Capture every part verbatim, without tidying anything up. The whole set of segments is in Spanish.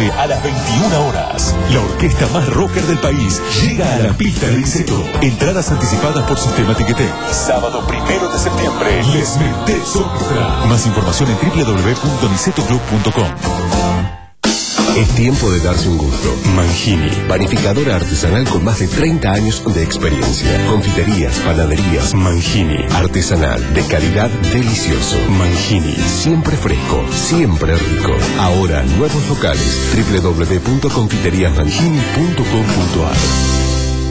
septiembre a las veintiuna horas. La orquesta más rocker del país llega a la pista de Niceto. Entradas anticipadas por Sistema Ticketek. Sábado primero de septiembre, Les Metés Orquestra. Más información en doble u doble u doble u punto niceto club punto com. Es tiempo de darse un gusto. Mangini, panificadora artesanal con más de treinta años de experiencia. Confiterías, panaderías. Mangini, artesanal, de calidad, delicioso. Mangini, siempre fresco, siempre rico. Ahora, nuevos locales. doble u doble u doble u punto confiterías mangini punto com punto a r.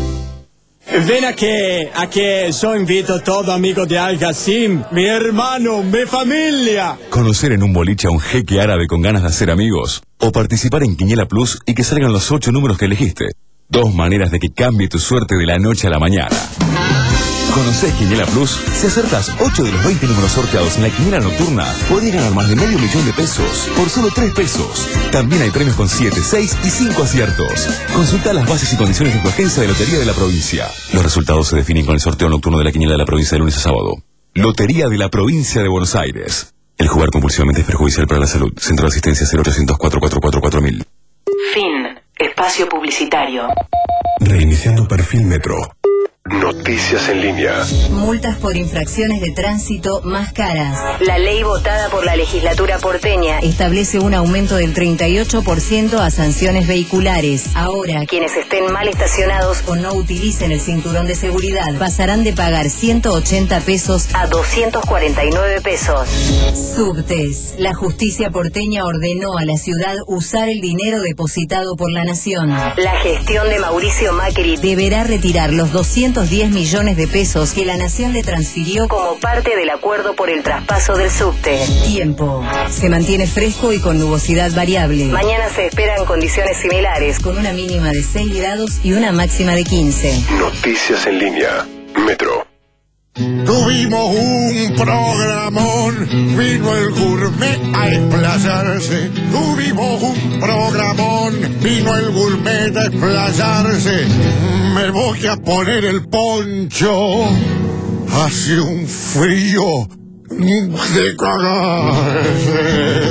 Ven aquí, aquí yo invito a todo amigo de Al Gassim, mi hermano, mi familia. Conocer en un boliche a un jeque árabe con ganas de hacer amigos. O participar en Quiniela Plus y que salgan los ocho números que elegiste. Dos maneras de que cambie tu suerte de la noche a la mañana. ¿Conocés Quiniela Plus? Si acertas ocho de los veinte números sorteados en la quiniela nocturna, podés ganar más de medio millón de pesos por solo tres pesos. También hay premios con siete, seis y cinco aciertos. Consulta las bases y condiciones de tu agencia de Lotería de la Provincia. Los resultados se definen con el sorteo nocturno de la quiniela de la provincia de lunes a sábado. Lotería de la Provincia de Buenos Aires. El jugar compulsivamente es perjudicial para la salud. Centro de Asistencia cero ochocientos cuatro cuatro cuatro cuatro mil. Fin. Espacio publicitario. Reiniciando perfil Metro. Noticias en línea. Multas por infracciones de tránsito más caras. La ley votada por la legislatura porteña establece un aumento del treinta y ocho por ciento a sanciones vehiculares. Ahora, quienes estén mal estacionados o no utilicen el cinturón de seguridad pasarán de pagar ciento ochenta pesos a doscientos cuarenta y nueve pesos. Subtes. La justicia porteña ordenó a la ciudad usar el dinero depositado por la nación. La gestión de Mauricio Macri deberá retirar los doscientos diez millones de pesos que la nación le transfirió como parte del acuerdo por el traspaso del subte. Tiempo. Se mantiene fresco y con nubosidad variable. Mañana se esperan condiciones similares, con una mínima de seis grados y una máxima de quince. Noticias en línea. Metro. Tuvimos un programón, vino el gourmet a explayarse. Tuvimos un programón, vino el gourmet a explayarse. Me voy a poner el poncho, hace un frío de cagarse.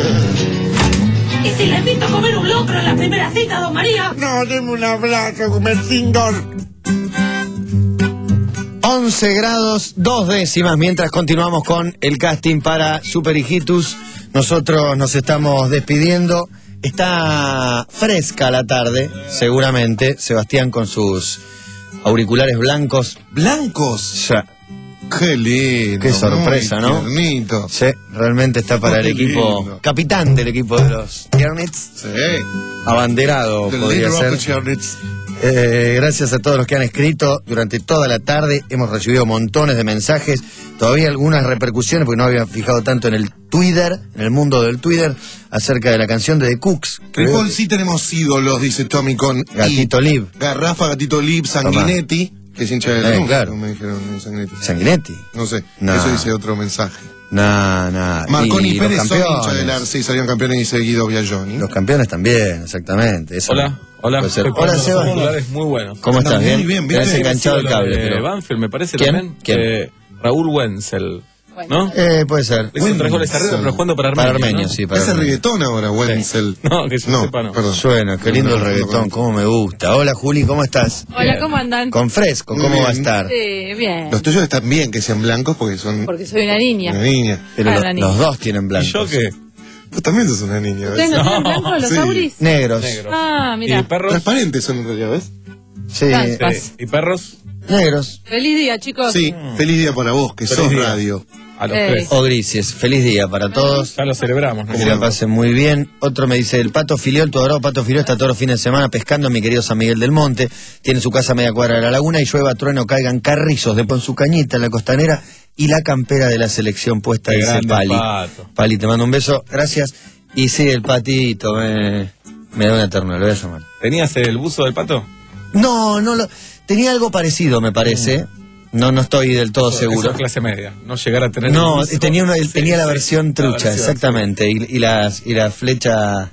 ¿Y si le invito a comer un locro en la primera cita, don María? No, deme un abrazo, Gumecindor. once grados, dos décimas, mientras continuamos con el casting para Super Hijitus. Nosotros nos estamos despidiendo. Está fresca la tarde, seguramente. Sebastián con sus auriculares blancos. ¿Blancos? Ya. Qué lindo. Qué sorpresa, ¿no? Tiernito. Sí, realmente está para Qué el equipo, lindo. capitán del equipo de los Tiernits. Sí. Abanderado, The podría leader of ser. the Tiernits. Eh, gracias a todos los que han escrito durante toda la tarde. Hemos recibido montones de mensajes, todavía algunas repercusiones porque no había fijado tanto en el Twitter, en el mundo del Twitter, acerca de la canción de The Cooks. Crepol sí tenemos ídolos, dice Tommy, con Gatito I. Lib. Garrafa, Gatito Lib, Sanguinetti, que es hincha de la Eh, Lanús, claro. me dijeron Sanguinetti. Sanguinetti. No sé, Nah. eso dice otro mensaje. Nah, nah. Marconi Y y Pérez los son hincha campeones. del Arce y salieron campeones y seguido Biagioni. Los campeones también, exactamente. Eso Hola, hola. puede ser. Estoy Hola, pasando Seba. unos titulares muy buenos. ¿Cómo estás? Muy ¿Bien? bien, Te has bien. enganchado el Lo cable, de pero... Banfield, me parece ¿Quién? también. ¿Quién? Eh, Raúl Wenzel. ¿No? Eh, puede ser. Le hizo tres goles arriba, pero jugando para Armenia. Para Armenia, ¿no? sí, para Ese Armenia. reggaetón ahora, Wenzel. No, que yo No, sepa, no. perdón. Suena, qué lindo el reggaetón, cómo me gusta. Hola, Juli, ¿cómo estás? Hola, ¿cómo andan? Con fresco, ¿cómo Muy va a bien. estar? Sí, bien. Los tuyos están bien que sean blancos porque son Porque soy una niña. una niña. Pero Ah, lo- la niña. los dos tienen ¿Y blancos. yo qué? Vos también sos una niña, ¿Ustedes ¿ves? no tienen blancos los Sí. auris? Negros. Negros. Ah, ¿Y mira. perros? Transparentes son en realidad, ¿ves? Sí, Blancos. Sí. ¿Y perros? negros. Feliz día, chicos. Sí, feliz día para vos, que Feliz sos día. radio. A los Ey. tres. O grises. Feliz día para todos. Ya lo celebramos, ¿no? Que la pasen muy bien. Otro me dice, el Pato Filiol, tu adorado Pato Filiol está todos los fines de semana pescando en mi querido San Miguel del Monte. Tiene su casa a media cuadra de la laguna y llueva, trueno, caigan carrizos de pon su cañita en la costanera y la campera de la selección puesta, Qué dice grande, Pali. Pato. Pali, te mando un beso. Gracias. Y sí, el patito, me, me da una ternura, lo voy a llamar. ¿Tenías el buzo del pato? No, no lo... Tenía algo parecido, me parece. No, no estoy del todo Eso- seguro. eso es clase media. No llegar a tener. No, el buzo. tenía una, Sí, tenía la sí, versión la trucha, versión, exactamente. Y, y, las, y la flecha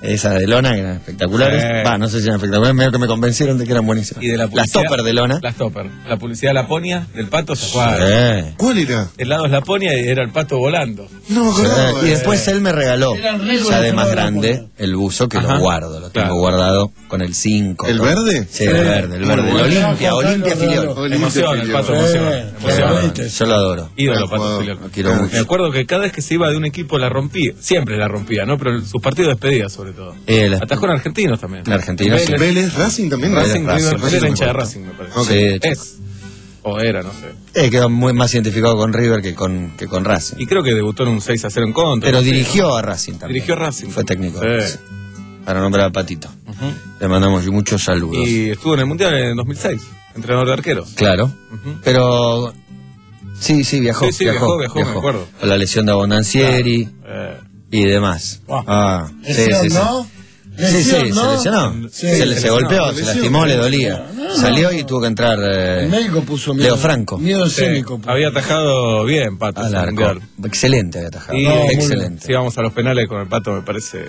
Esas de lona que eran espectaculares. Sí. Va, no sé si eran espectaculares, medio que me convencieron de que eran buenísimas. Y de la Las publicidad, topper de lona. Las topper. La publicidad de Laponia, del pato, se jugaba. Sí. ¿Cuál era? El lado es Laponia y era el pato volando. No, Sí, claro. y después él me regaló, Eran ricos ya los de más colores grande, Laponia. el buzo que Ajá. lo guardo, lo tengo Claro. guardado con el cinco. ¿El con- verde? Sí, el verde, el verde. Muy El bueno. Olimpia, Juan Olimpia Carlos Filiol. Regaló. Emociona, el pato Sí. emociona. Sí. emociona. Viste. Yo lo adoro. Ídolo, Gran pato jugador. Filiol. Lo quiero mucho. Me acuerdo que cada vez que se iba de un equipo la rompía. Siempre la rompía, ¿no? Pero sus partidos de despedida, sobre todo. Eh, la- Atajó en argentinos también. En Argentina, sí. Vélez, Vélez, Racing también. Racing, Racing, River, Racing, era hincha de Racing. Racing, me parece. Ok. Sí, Es. O era, no sé. Eh, quedó muy más identificado con River que con, que con Racing. Y creo que debutó en un seis a cero en contra. Pero no sé. dirigió a Racing también. Dirigió a Racing. Fue técnico. Sí. de Racing. Para nombrar al Patito. Ujú. Le mandamos muchos saludos. Y estuvo en el Mundial en dos mil seis, entrenador de arqueros. Claro. Ujú. Pero. Sí, sí, viajó. Sí, sí, viajó, viajó, me acuerdo. Con la lesión de Abondancieri Eh, y demás. Ah. Ah, sí, Lesión, sí, sí. ¿no? Sí, sí, Lesión, se ¿no? lesionó. Sí, se, le- se se lesionó. golpeó, se Lesión. lastimó, le dolía. Salió y tuvo que entrar eh, El médico puso miedo. Leo Franco Miedo sí, escénico. puso. había atajado bien, Pato, al ese arco. Mundial. Excelente había atajado. Y No, muy excelente. si vamos a los penales con el Pato, me parece.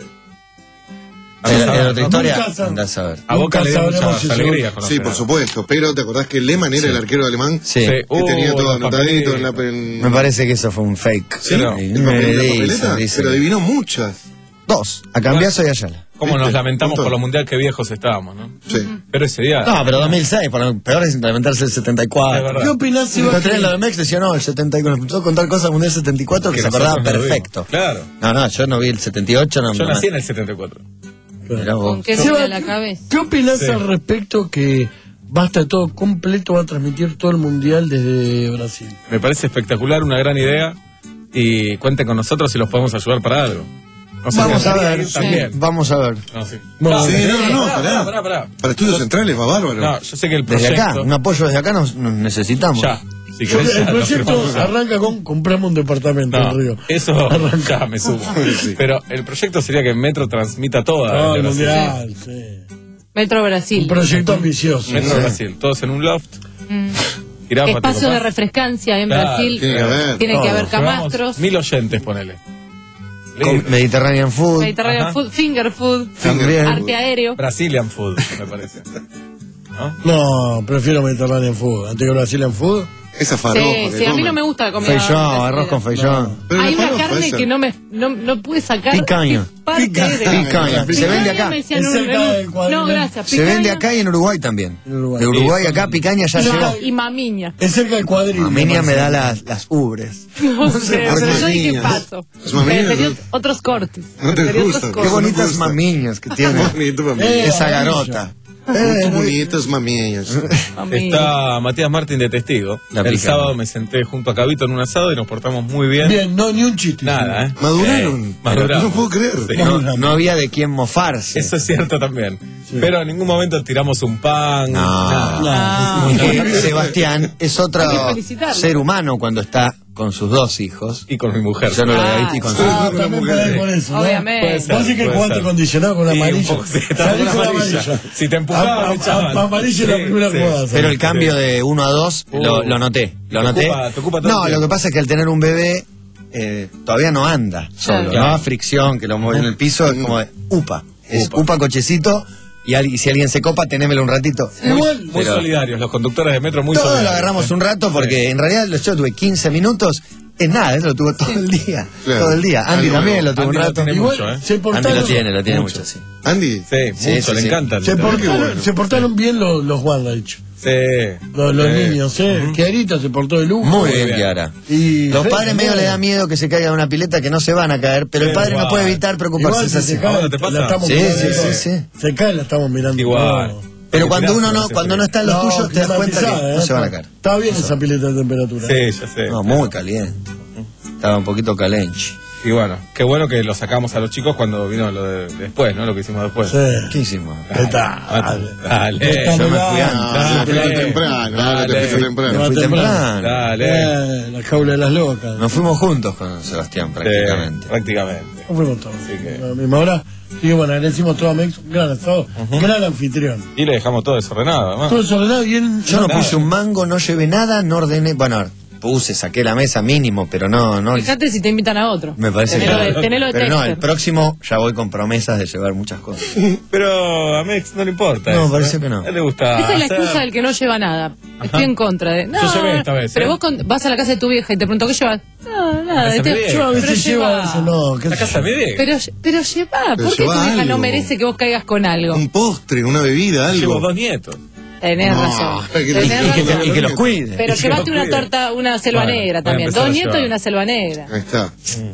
Era- era Nunca otra historia. sab- Andá a saber. A Boca le dio Nunca sabremos muchas si alegrías se- con los Sí, por penales. supuesto. Pero ¿te acordás que Lehmann era el arquero alemán? Sí. Sí. Que Uh, tenía todo los anotadito en la... papelitos. en- Me parece que eso fue un fake. Sí, no. en Me papeleta, dice, papeleta, dice. pero adivinó muchas. Dos. A Cambiazo y Ayala. Cómo nos ¿Viste? lamentamos Punto. por lo mundial que viejos estábamos, ¿no? Sí. Pero ese día. No, pero dos mil seis, por lo peor es implementarse el setenta y Es cuatro. verdad. ¿Qué opinás si Lo va tenés lo de Mex, decía no, el setenta y cuatro. Empezó a contar cosas del Mundial setenta y cuatro que, Que se acordaba nosotros no lo perfecto. vimos. Claro. No, no, yo no vi el setenta y ocho. No, Yo no, nací en el setenta y cuatro. Mirá vos. ¿Con qué Seba, viene a la cabeza? ¿Qué opinás Sí. al respecto que Basta Todo Completo va a transmitir todo el mundial desde Brasil? Me parece espectacular, una gran idea. Y cuenten con nosotros si los podemos ayudar para algo. No sé, Vamos me a gustaría ver, ir también. vamos a ver. No, sí. Bueno, No, sí, eh, no, no, pará, pará. pará, pará. Para estudios centrales va bárbaro. No, yo sé que el Desde proyecto... acá, un apoyo desde acá nos, nos necesitamos. Ya. Si Yo- querés, ya el lo proyecto firmamos. arranca con compramos un departamento No, en Río. eso Arranca. ya me subo. Pero el proyecto sería que Metro transmita toda Todo el el Brasil. mundial, sí. Metro Un Brasil. proyecto ambicioso. Metro Brasil, todos en un loft. Mm. Tirá, Pati, Espacio de copás. refrescancia en Claro, Brasil. tiene que haber. Tiene que Todo. haber Llevamos camastros. Mil oyentes, ponele. Con Listo. Mediterranean Food. Mediterranean Ajá. food, finger food, También. arte aéreo. Brazilian food, me parece. ¿No? No, prefiero Mediterráneo en fútbol. Antes que Brasil en fútbol. Esa Sí, farofa que sí, a mí comen. no me gusta la comida Feijón, brasileña. arroz con feijón. Pero Hay la una farofa carne esa. que no me no, no pude sacar. Picaña. es parte Pica- de- Picaña. Se vende acá. me decían Es un- cerca un- del cuadrilátero. No, gracias. Se vende picaña acá y en Uruguay también. En Uruguay. De Uruguay Sí, acá son- picaña ya y- llegó. Y mamiña. Es cerca del cuadril. A Menia me da las, las ubres. No sé, por pero qué yo dije niña. paso. Es mamiña, Preferí ¿no? otros cortes. No te Preferí gusta. otros Qué cortes. bonitas gusta. mamiñas que tiene. Bonito, mami. Eh, Esa amarillo. garota. Qué bonitas mamillas. Mami. Está Matías Martín de testigo. La El picana. sábado me senté junto a Cabito en un asado y nos portamos muy bien. Bien, no, ni un chiste. Nada, ¿eh? Maduraron. Eh, maduramos. No puedo creer. Sí. No, no había de quién mofarse. Eso es cierto también. Pero en ningún momento tiramos un pan. No. nada. Ah. Porque Sebastián es otro Hay que felicitarlo. ser humano cuando está con sus dos hijos. Y con mi mujer. Yo no lo había Ah, visto y con Ah, sus también mujer. puede ir por eso, ¿no? Obviamente. Puede ser. Vos decís que puede jugaste ser. condicionado con Y un amarillo. poco, sí, estaba Salí con con amarilla. amarilla. Si te empujaba, A- a- me echaban. a- Amarillo es la Sí, primera sí. jugada. Pero el Sí. cambio de uno a dos lo, Uh. lo noté. Lo Te noté. ocupa- te ocupa todo el no, lo tiempo. que pasa es que al tener un bebé eh, todavía no anda solo. Claro. No da fricción, que lo mueve en el piso, es como de upa. Es Upa. upa cochecito y, al- y si alguien se copa, tenémelo un ratito. Igual, Muy Pero- solidarios, los conductores de metro muy Todos solidarios. lo agarramos un rato porque en realidad yo tuve quince minutos. Es nada, eso lo tuvo todo el día. Claro. Todo el día. Andy Algo también nuevo. lo tuvo Andy un lo rato. tiene igual mucho, ¿eh? se Andy portaron. lo tiene, lo tiene mucho, sí. Andy. Sí, Sí, mucho, sí, le sí. encanta. el- Se portaron, bueno. se portaron bien los, los Wandage. Sí. Los, los Sí. niños, ¿eh? Kiarita se portó de lujo. Muy Muy bien, bien. Kiara. Y Los Fede padres medio también. le da miedo que se caigan en una pileta que no se van a caer, pero el Pero padre no igual. puede evitar preocuparse. Igual es si así. se cae, ¿Ahora te pasa? la estamos Sí, mirando. sí, sí, sí. Se cae, la estamos mirando. Igual. No. Pero cuando uno Gracias, no, cuando no están los No, tuyos, te das cuenta que climatizada, no ¿eh? se van a caer. Está bien esa pileta de temperatura. Sí, ya sé. No, muy caliente. Estaba un poquito calenchi. Y bueno, qué bueno que lo sacamos a los chicos cuando vino lo de después, ¿no? Lo que hicimos después. Sí. ¿Qué hicimos? ¿Qué tal? Dale. Yo me fui Ah, antes. te fuiste temprano. Ahora te fuiste Me temprano. va Fui temprano. temprano. Dale. Eh, la jaula de las locas. Nos fuimos juntos con Sebastián prácticamente. Sí, prácticamente. No fuimos todos. Así que- A la misma hora. Y bueno, agradecimos todo a Mex. Un gran asado. Gran anfitrión. Y le dejamos todo desordenado, además. Todo desordenado y él. Yo no Nada. puse un mango, no llevé nada, no ordené. Bueno, a ver, puse, saqué la mesa mínimo, pero no, no. Fíjate si te invitan a otro. Me parece tenelo que de, tenelo de pero no, Dexter. el próximo ya voy con promesas de llevar muchas cosas. Pero a Mex no le importa. No, eso, parece ¿eh? que no. A él le gusta. Esa es la hacer- excusa del que no lleva nada. Estoy en contra de. No, Yo llevé esta vez, pero ¿eh? vos con- vas a la casa de tu vieja y te pregunto, ¿qué llevas? No, nada. casa te- de mi vieja. Yo a pero veces llevo lleva. eso, no. ¿qué La sé casa yo? de mi vieja. Pero, pero lleva, Pero ¿por qué tu lleva vieja no algo. merece que vos caigas con algo? Un postre, una bebida, Llevo algo. dos nietos. Tenés No, razón. que- Tenés Y que, razón. y que los cuide. Pero Y que llevaste los una cuide. torta, una selva Bueno, negra voy a también. empezar Dos a nietos llevar. y una selva negra. Ahí está.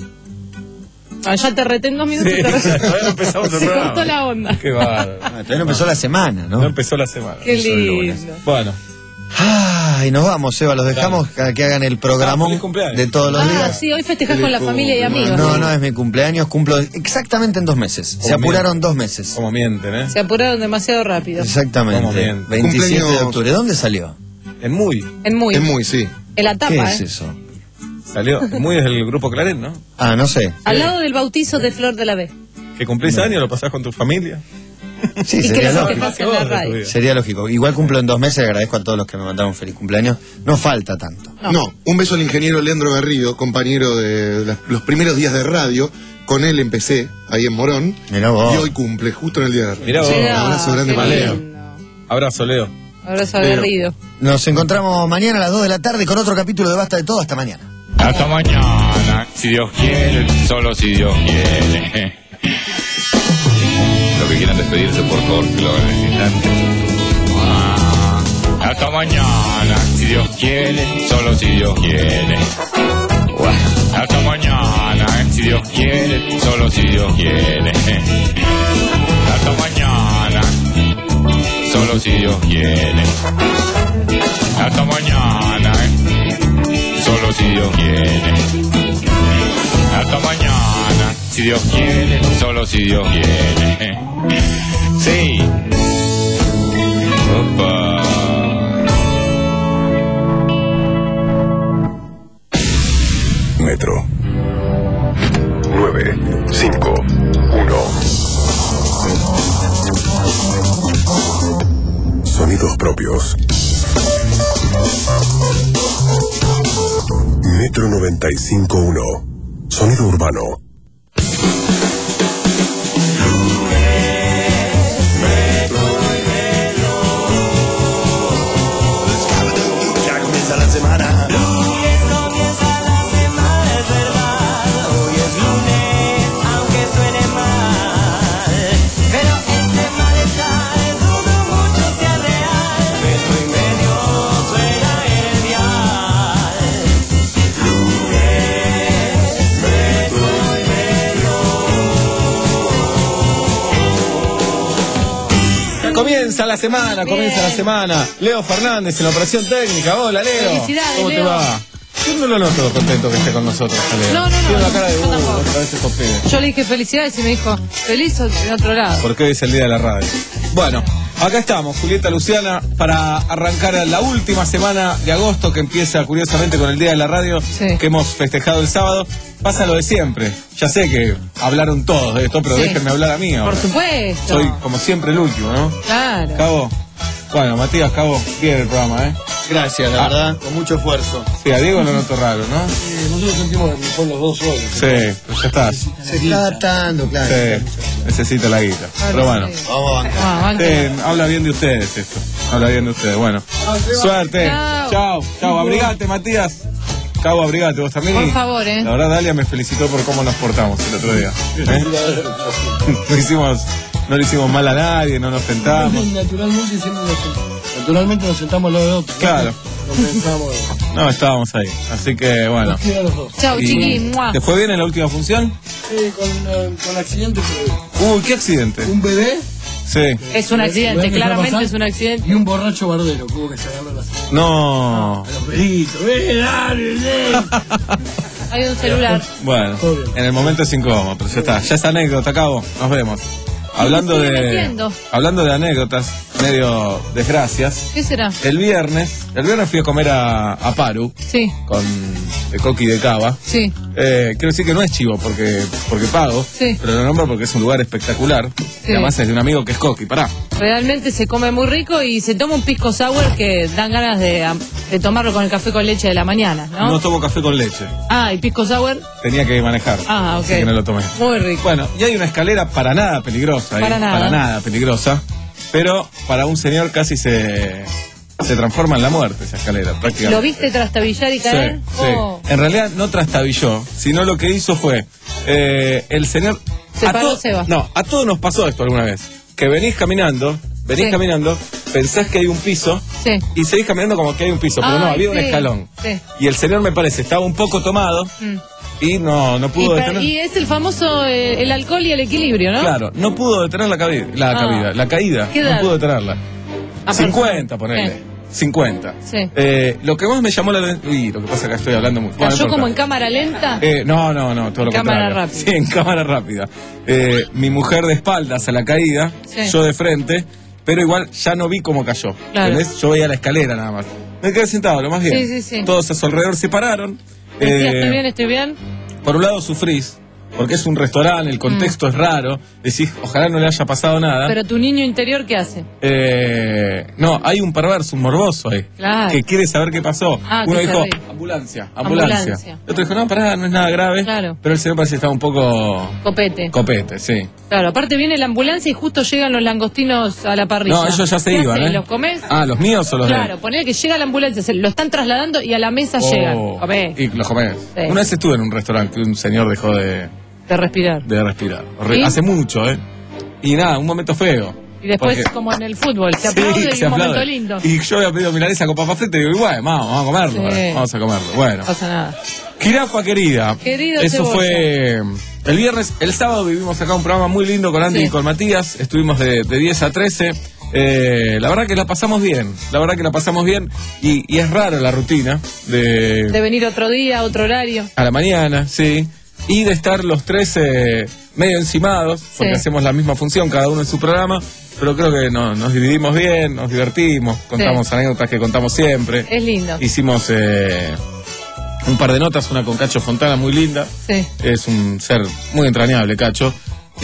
Ah, ya te retengo dos minutos. Sí, te retengo. todavía no empezamos el Se programa. cortó la onda. Qué bárbaro. Ah, todavía no empezó la semana, No ¿no? empezó la semana. Qué Empezó el lunes. lindo. Bueno. Ay, nos vamos, Seba, los dejamos a que hagan el Ah, programón feliz cumpleaños. de todos los Ah, días. sí, hoy festejás con la familia y amigos. No, no es mi cumpleaños, cumplo exactamente en dos meses. Se Como apuraron mienten. dos meses. Como mienten, ¿eh? Se apuraron demasiado rápido. Exactamente. Como bien. veintisiete de Cumpleaños- octubre. ¿Dónde salió? En Muy. En muy. Es muy, sí. En la tapa, ¿Qué ¿eh? es eso? Salió. En Muy es el grupo Clarín, ¿no? Ah, no sé. Al lado del bautizo de Flor de la B. Que cumplís años, lo pasás con tu familia. Sí, Y que sería lo lógico. festejás en la radio. Sería lógico. Igual cumplo en dos meses, agradezco a todos los que me mandaron feliz cumpleaños. No falta tanto. No. No. un beso al ingeniero Leandro Garrido, compañero de las- los primeros días de radio. Con él empecé, ahí en Morón. Mirá vos. Y hoy cumple, justo en el día de radio. Mirá vos. Mirá, Un abrazo grande qué para Leo. lindo. Abrazo, Leo. Abrazo Leo. aguerrido. Nos encontramos mañana a las dos de la tarde con otro capítulo de Basta de Todo. Hasta mañana. Hasta mañana, si Dios quiere, solo si Dios quiere. Los que quieran despedirse, por favor, que lo hagan en este instante. Ah, hasta mañana, si Dios quiere, solo si Dios quiere. Hasta mañana, si Dios quiere, solo si Dios quiere. Hasta mañana, solo si Dios quiere. Hasta mañana, solo si Dios quiere. Hasta mañana, si Dios quiere, solo si Dios quiere. Sí. Opa. Metro. nueve cinco uno. Sonidos propios. Metro noventa y cinco uno. Sonido urbano. Ya comienza la semana. Lunes comienza la semana, es verdad. Hoy es lunes, aunque suene mal. Pero este malestar es donde mucho sea real. Metro y medio suena el dial. Lunes, metro y medio. Comienza la semana, comienza la semana. Leo Fernández en la operación técnica. Hola, Leo. Felicidades, ¿Cómo te Leo. va? Yo no lo noto contento que esté con nosotros, Leo. No, no, no, Tiene una yo- cara de yo uh, tampoco. otra vez estos pibes. Yo le dije felicidades y me dijo, feliz o en otro lado. Porque hoy es el día de la radio. Bueno, acá estamos, Julieta Luciana, para arrancar la última semana de agosto, que empieza curiosamente con el día de la radio, Sí. que hemos festejado el sábado. Pasa lo de siempre. Ya sé que hablaron todos de esto, pero Sí. déjenme hablar a mí ahora. Por supuesto. Soy, como siempre, el último, ¿no? Claro. Cabo. Bueno, Matías, Cabo, bien el programa, ¿eh? Gracias, la Ah. verdad, con mucho esfuerzo. Sí, a Diego lo noto raro, ¿no? Eh, nosotros sentimos que son los dos solos. Sí, pues ya estás. Se está adaptando, claro. Sí, necesita la guita. Pero bueno. Vamos a bancar. Ah, banca. Sí, habla bien de ustedes esto. Habla bien de ustedes. Bueno. Suerte. Chao. Chao. Chao. Abrigate, Matías. Cabo, abrigate vos también. Por Y favor, ¿eh? La verdad, Dalia me felicitó por cómo nos portamos el otro día. ¿Eh? No hicimos, no le hicimos mal a nadie, no nos tentamos. Naturalmente, siempre nos, sent- naturalmente nos sentamos al lado de otro. Claro. Nos pensamos. No, estábamos ahí. Así que bueno. Nos queda a los dos. Chau, Y- chiqui. Mua. ¿Te fue bien en la última función? Sí, con, eh, con accidente, pero Uy, qué accidente. un bebé Sí. Es un accidente, ¿Ves que claramente pasa? es un accidente. y un borracho bardero. Como que se agarró la No. a los peditos. ¡Eh, dale, dale! Hay un celular. Bueno, en el momento es incómodo, pero ya está. Ya es anécdota, Cabo. Nos vemos. Hablando sigue de metiendo. hablando de anécdotas, medio desgracias. ¿Qué será? El viernes, el viernes fui a comer a, a Paru Sí, con de Coqui de Cava. sí. Eh, quiero decir que no es chivo porque porque pago, Sí. pero lo nombro porque es un lugar espectacular. Sí. Y además es de un amigo que es Coqui. Pará. Realmente se come muy rico y se toma un pisco sour que dan ganas de, am- de tomarlo con el café con leche de la mañana, ¿no? No tomo café con leche. Ah, y pisco sour. Tenía que manejar. Ah, ok. Así que no lo tomé. Muy rico. Bueno, y hay una escalera para nada peligrosa. Para ahí, nada. Para nada peligrosa. Pero para un señor casi se, se transforma en la muerte esa escalera, prácticamente. ¿Lo viste trastabillar y caer? Sí, sí. Oh. En realidad no trastabilló, sino lo que hizo fue, eh, el señor... Se a paró, to- se va. No, a todos nos pasó esto alguna vez. Que venís caminando, venís Sí. caminando, pensás que hay un piso, Sí. y seguís caminando como que hay un piso, pero no, Ay, había un sí, escalón. sí. Y el señor, me parece, estaba un poco tomado, Mm. y no, no Y, pudo per- detener... y es el famoso eh, el alcohol y el equilibrio, ¿no? Claro, no pudo detener la, cabi- la, Ah. cabida, la caída, ¿Qué no edad? pudo detenerla. Ah, cincuenta, perfecto. ponele. Eh. cincuenta. Sí. Eh, lo que más me llamó la atención... Uy, lo que pasa es que estoy hablando mucho. Bueno, ¿Cayó no como importa. en cámara lenta? Eh, no, no, no, todo lo En cámara contrario. rápida. Sí, en cámara rápida. Eh, mi mujer de espaldas a la caída, Sí. yo de frente, pero igual ya no vi cómo cayó. Claro. ¿Entendés? Yo veía la escalera nada más. Me quedé sentado, lo más bien. Sí, sí, sí. Todos a su alrededor se pararon. Decía, Eh, estoy bien, estoy bien. Por un lado sufrís, porque es un restaurante, el contexto es raro. Decís, ojalá no le haya pasado nada. Mm. Pero tu niño interior, ¿qué hace? Eh, no, hay un perverso, un morboso ahí. Claro. Que quiere saber qué pasó. Ah, Uno que se dijo, ríe. ambulancia, ambulancia. Ambulancia. El otro dijo, no, pará, no es nada grave. Claro. Pero el señor parece que estaba un poco Copete. copete, sí. Claro, aparte viene la ambulancia y justo llegan los langostinos a la parrilla. No, ellos ya se ¿Qué iban, hacés? ¿eh? ¿Los comés? Ah, ¿los míos o los de él? Claro, ponele que llega la ambulancia, se lo están trasladando y a la mesa llegan. Oh, Comés. Y los comés. Sí. Una vez estuve en un restaurante que un señor dejó de, De respirar. de respirar. Horri- ¿Y? Hace mucho, ¿eh? Y nada, un momento feo. Y después, Porque- como en el fútbol, se Sí, aplaude y se un momento aplaude. lindo. Y yo había pedido milanesa con papa frita y digo, igual, vamos, vamos a comerlo. Sí. ahora, Vamos a comerlo. Bueno. No pasa nada. Jirafa querida. Querido Eso Cebolla. fue el viernes. El sábado vivimos acá un programa muy lindo con Andy Sí. y con Matías. Estuvimos de, de diez a trece. Eh, la verdad que la pasamos bien. La verdad que la pasamos bien. Y, y es raro la rutina de, De venir otro día, otro horario. a la mañana, sí. Y de estar los tres eh, medio encimados, porque Sí. hacemos la misma función, cada uno en su programa. Pero creo que no, nos dividimos bien, nos divertimos, contamos anécdotas que contamos siempre. Es lindo. Hicimos eh, un par de notas, una con Cacho Fontana muy linda. Sí. Es un ser muy entrañable, Cacho.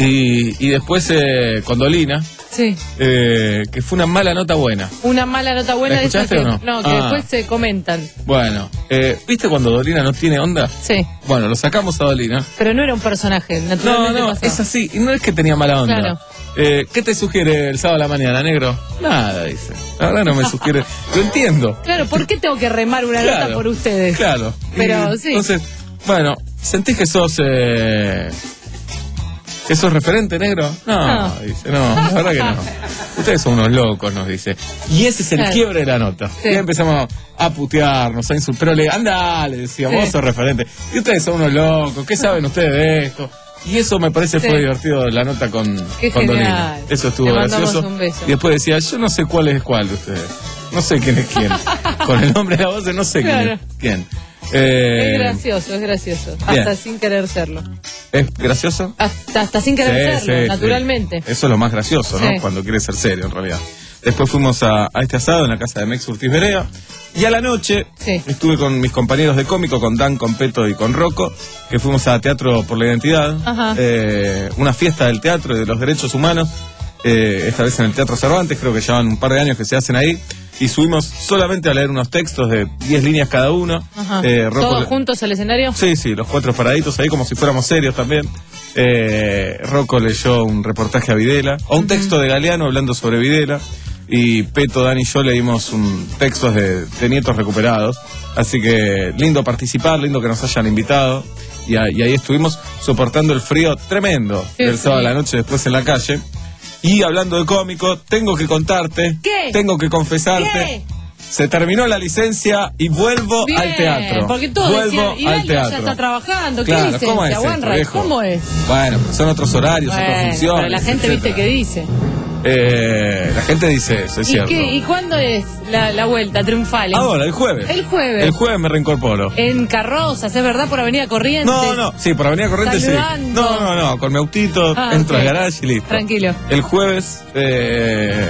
Y, y después eh, con Dolina, Sí. eh, que fue una mala nota buena. Una mala nota buena ¿La de esas escuchaste que, o no? que Ah. después se comentan. Bueno, eh, ¿viste cuando Dolina no tiene onda? Sí. Bueno, lo sacamos a Dolina. Pero no era un personaje, No, naturalmente no, pasaba. es así. Y no es que tenía mala onda. Claro. Eh, ¿Qué te sugiere el sábado a la mañana, negro? Nada, dice. La verdad no me sugiere. Lo entiendo. Claro, ¿por qué tengo que remar una nota Claro, por ustedes? Claro. Pero Y sí. Entonces, bueno, ¿sentís que sos... Eh, que sos referente, negro? No, No. dice, no, la verdad que no. Ustedes son unos locos, nos dice. Y ese es el Claro. quiebre de la nota. Sí. Y ya empezamos a putearnos, a insultar. Pero le, anda, le decía, Sí. vos sos referente. Y ustedes son unos locos, ¿qué saben ustedes de esto? Y eso me parece Sí. fue divertido la nota con, Qué con genial. Dolina. Eso estuvo Le mandamos gracioso. un beso. Y después decía, yo no sé cuál es cuál de ustedes. No sé quién es quién. Con el nombre de la voz no sé quién Claro. es quién. Eh, Es gracioso, es gracioso. bien. Hasta sin querer serlo. ¿Es gracioso? Hasta, hasta sin querer Sí, serlo, sí, naturalmente. sí. Eso es lo más gracioso, ¿no? Sí. Cuando quieres ser serio, en realidad. Después fuimos a, a este asado en la casa de Mex Urtiz Berea. Y a la noche Sí. estuve con mis compañeros de cómico, con Dan, con Peto y con Rocco, que fuimos a Teatro por la Identidad. Ajá. Eh, una fiesta del teatro y de los derechos humanos. Eh, esta vez en el Teatro Cervantes, creo que llevan un par de años que se hacen ahí. Y subimos solamente a leer unos textos de diez líneas cada uno. Ajá. Eh, Rocco ¿Todos le- juntos al escenario? Sí, sí, los cuatro paraditos ahí como si fuéramos serios también. Eh, Rocco leyó un reportaje a Videla, o un texto de Galeano hablando sobre Videla. Y Peto, Dan y yo leímos un textos de, de nietos recuperados. Así que lindo participar, lindo que nos hayan invitado. Y, a- y ahí estuvimos soportando el frío tremendo Qué del sábado a la frío. noche después en la calle. Y hablando de cómico, tengo que contarte, ¿Qué? tengo que confesarte. ¿Qué? Se terminó la licencia y vuelvo Bien, al teatro. porque todos vuelvo decían, al Hidalgo ya teatro. está trabajando. ¿Qué Claro, licencia, ¿cómo es esto, Wanray? viejo? ¿Cómo es? Bueno, son otros horarios, otras Bueno, funciones. pero la gente, etcétera. viste, que dice. Eh, la gente dice eso, es ¿Y, cierto. qué, ¿Y cuándo es la, la vuelta triunfal? Ahora, el jueves. El jueves. El jueves me reincorporo. En Carrozas, ¿es verdad? Por Avenida Corrientes. No, no, sí, por Avenida Corrientes sí. Saludando. No, no, no, con mi autito, Ah, entro ok. al garage y listo. Tranquilo. El jueves, eh,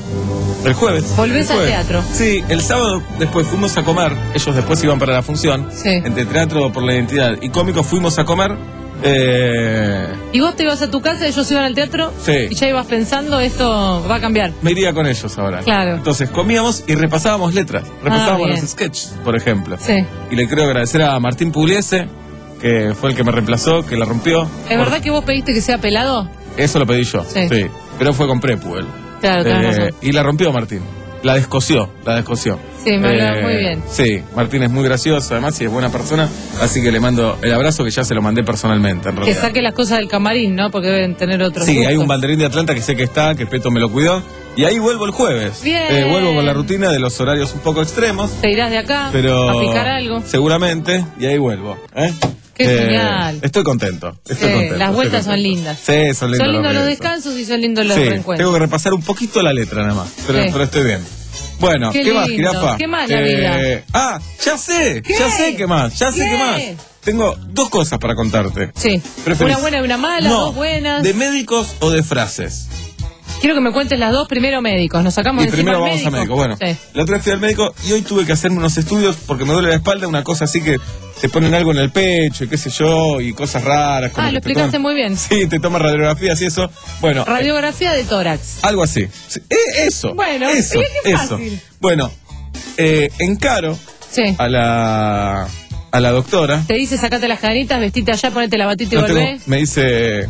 el jueves. Volvés el al jueves. teatro. Sí, el sábado después fuimos a comer, ellos después iban para la función, Sí. entre Teatro por la Identidad y Cómico fuimos a comer Eh, ¿Y vos te ibas a tu casa, ellos iban al teatro? Sí. Y ya ibas pensando, esto va a cambiar. me iría con ellos ahora. Claro. Entonces comíamos y repasábamos letras. Repasábamos bien. los sketches, por ejemplo. Sí. Y le quiero agradecer a Martín Pugliese, que fue el que me reemplazó, que la rompió. ¿Es verdad que vos pediste que sea pelado? Eso lo pedí yo. Sí. Sí. Pero fue con Prepu él. Claro, tenés razón. Y la rompió Martín. La descosió, la descosió. Sí, me hablaba muy bien. Sí, Martín es muy gracioso además y es buena persona, así que le mando el abrazo que ya se lo mandé personalmente en Que realidad. saque las cosas del camarín, ¿no? Porque deben tener otros Sí, hay gustos. un banderín de Atlanta que sé que está, que Peto me lo cuidó. Y ahí vuelvo el jueves. Bien. Eh, vuelvo con la rutina de los horarios un poco extremos, Te irás de acá pero a picar algo. seguramente, y ahí vuelvo. ¿eh? Qué Eh, genial. Estoy contento. Estoy Sí, contento, las estoy vueltas son contento. lindas. Sí, son lindos, Son lindos los regresos. descansos y son lindos los Sí, reencuentros. tengo que repasar un poquito la letra nada más, pero, Sí. pero estoy bien. Bueno, Qué ¿qué, más, lindo. jirafa? ¿Qué más la vida? Ah, ya sé, ¿Qué? ya sé qué más, ya sé ¿Qué? qué más. Tengo dos cosas para contarte. Sí. ¿Preferís? Una buena y una mala, No, dos buenas. ¿de médicos o de frases? Quiero que me cuentes las dos, primero médicos. Nos sacamos Y de encima primero al vamos a médico. Bueno, Sí. la otra vez fui al médico y hoy tuve que hacerme unos estudios porque me duele la espalda, una cosa así que te ponen algo en el pecho y qué sé yo, y cosas raras. como Ah, que lo te explicaste toman- muy bien. Sí, te toman radiografías y eso. Bueno, eh, Radiografía de tórax. algo así. Sí, eh, eso. Bueno, eso, sí, qué eso. fácil. Bueno, eh, encaro Sí. a la a la doctora. Te dice, sacate las cadenitas, vestite allá, ponete la batita y No tengo- volvé. me dice,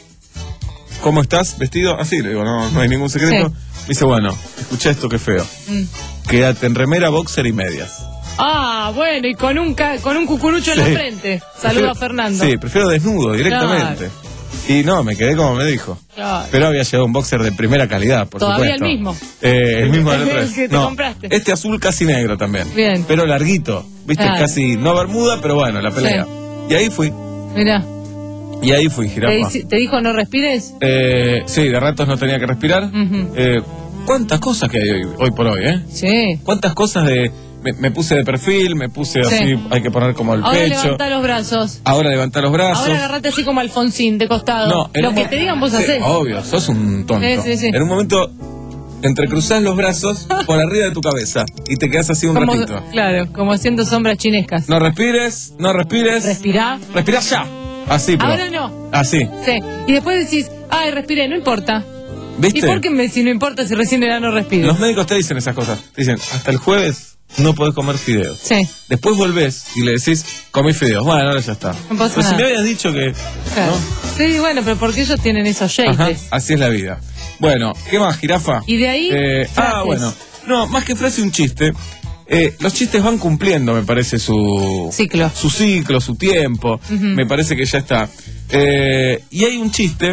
¿cómo estás vestido? Así, le digo, no, no hay ningún secreto. Sí. Me dice, bueno, escucha esto, qué feo. Mm. Quédate en remera, boxer y medias. Ah, bueno, y con un ca- con un cucurucho en Sí. la frente. Saludo Prefiero- a Fernando. Sí, prefiero desnudo directamente. Y no, me quedé como me dijo. Claro. Pero había llegado un boxer de primera calidad, por Todavía supuesto. el mismo. Eh, el mismo de la otra El vez. que te No, compraste. Este azul casi negro también. Bien. Pero larguito. Viste, Claro. casi, no bermuda, pero bueno, la pelea. Y ahí fui. Mirá, Y ahí fui, te, jirafa. dice- te dijo no respires. Eh, sí, de ratos no tenía que respirar. Ujú. Eh, ¿Cuántas cosas que hay hoy, hoy por hoy, eh? Sí. ¿Cuántas cosas de... Me, me puse de perfil, me puse Sí. así, hay que poner como el Ahora pecho. levanta los brazos. Ahora levantar los brazos. Ahora agarrate así como Alfonsín, de costado. No, en Lo un que mo- te digan vos Sí, hacés. obvio, sos un tonto. Sí, sí, sí. En un momento entrecruzás los brazos por arriba de tu cabeza y te quedas así un Como- ratito. Claro, como haciendo sombras chinescas. No respires, no respires. Respirá. Respirá ya. Así, pero. Ahora no. Así. Sí. Y después decís, ay, respiré, no importa. ¿Viste? ¿Y por qué me, si no importa si recién era no respiro? Los médicos te dicen esas cosas. Te dicen, hasta el jueves no podés comer fideos. Sí. Después volvés y le decís, comí fideos. Bueno, ahora ya está. No pasa pero si nada. me habías dicho que. Claro. ¿no? Sí, bueno, pero porque ellos tienen esos Ajá, shakes. así es la vida. Bueno, ¿qué más, jirafa? Y de ahí, Eh, ah, frases. bueno. No, más que frase, un chiste. Eh, los chistes van cumpliendo, me parece, su Ciclo. su ciclo, su tiempo. Ujú. Me parece que ya está. Eh, y hay un chiste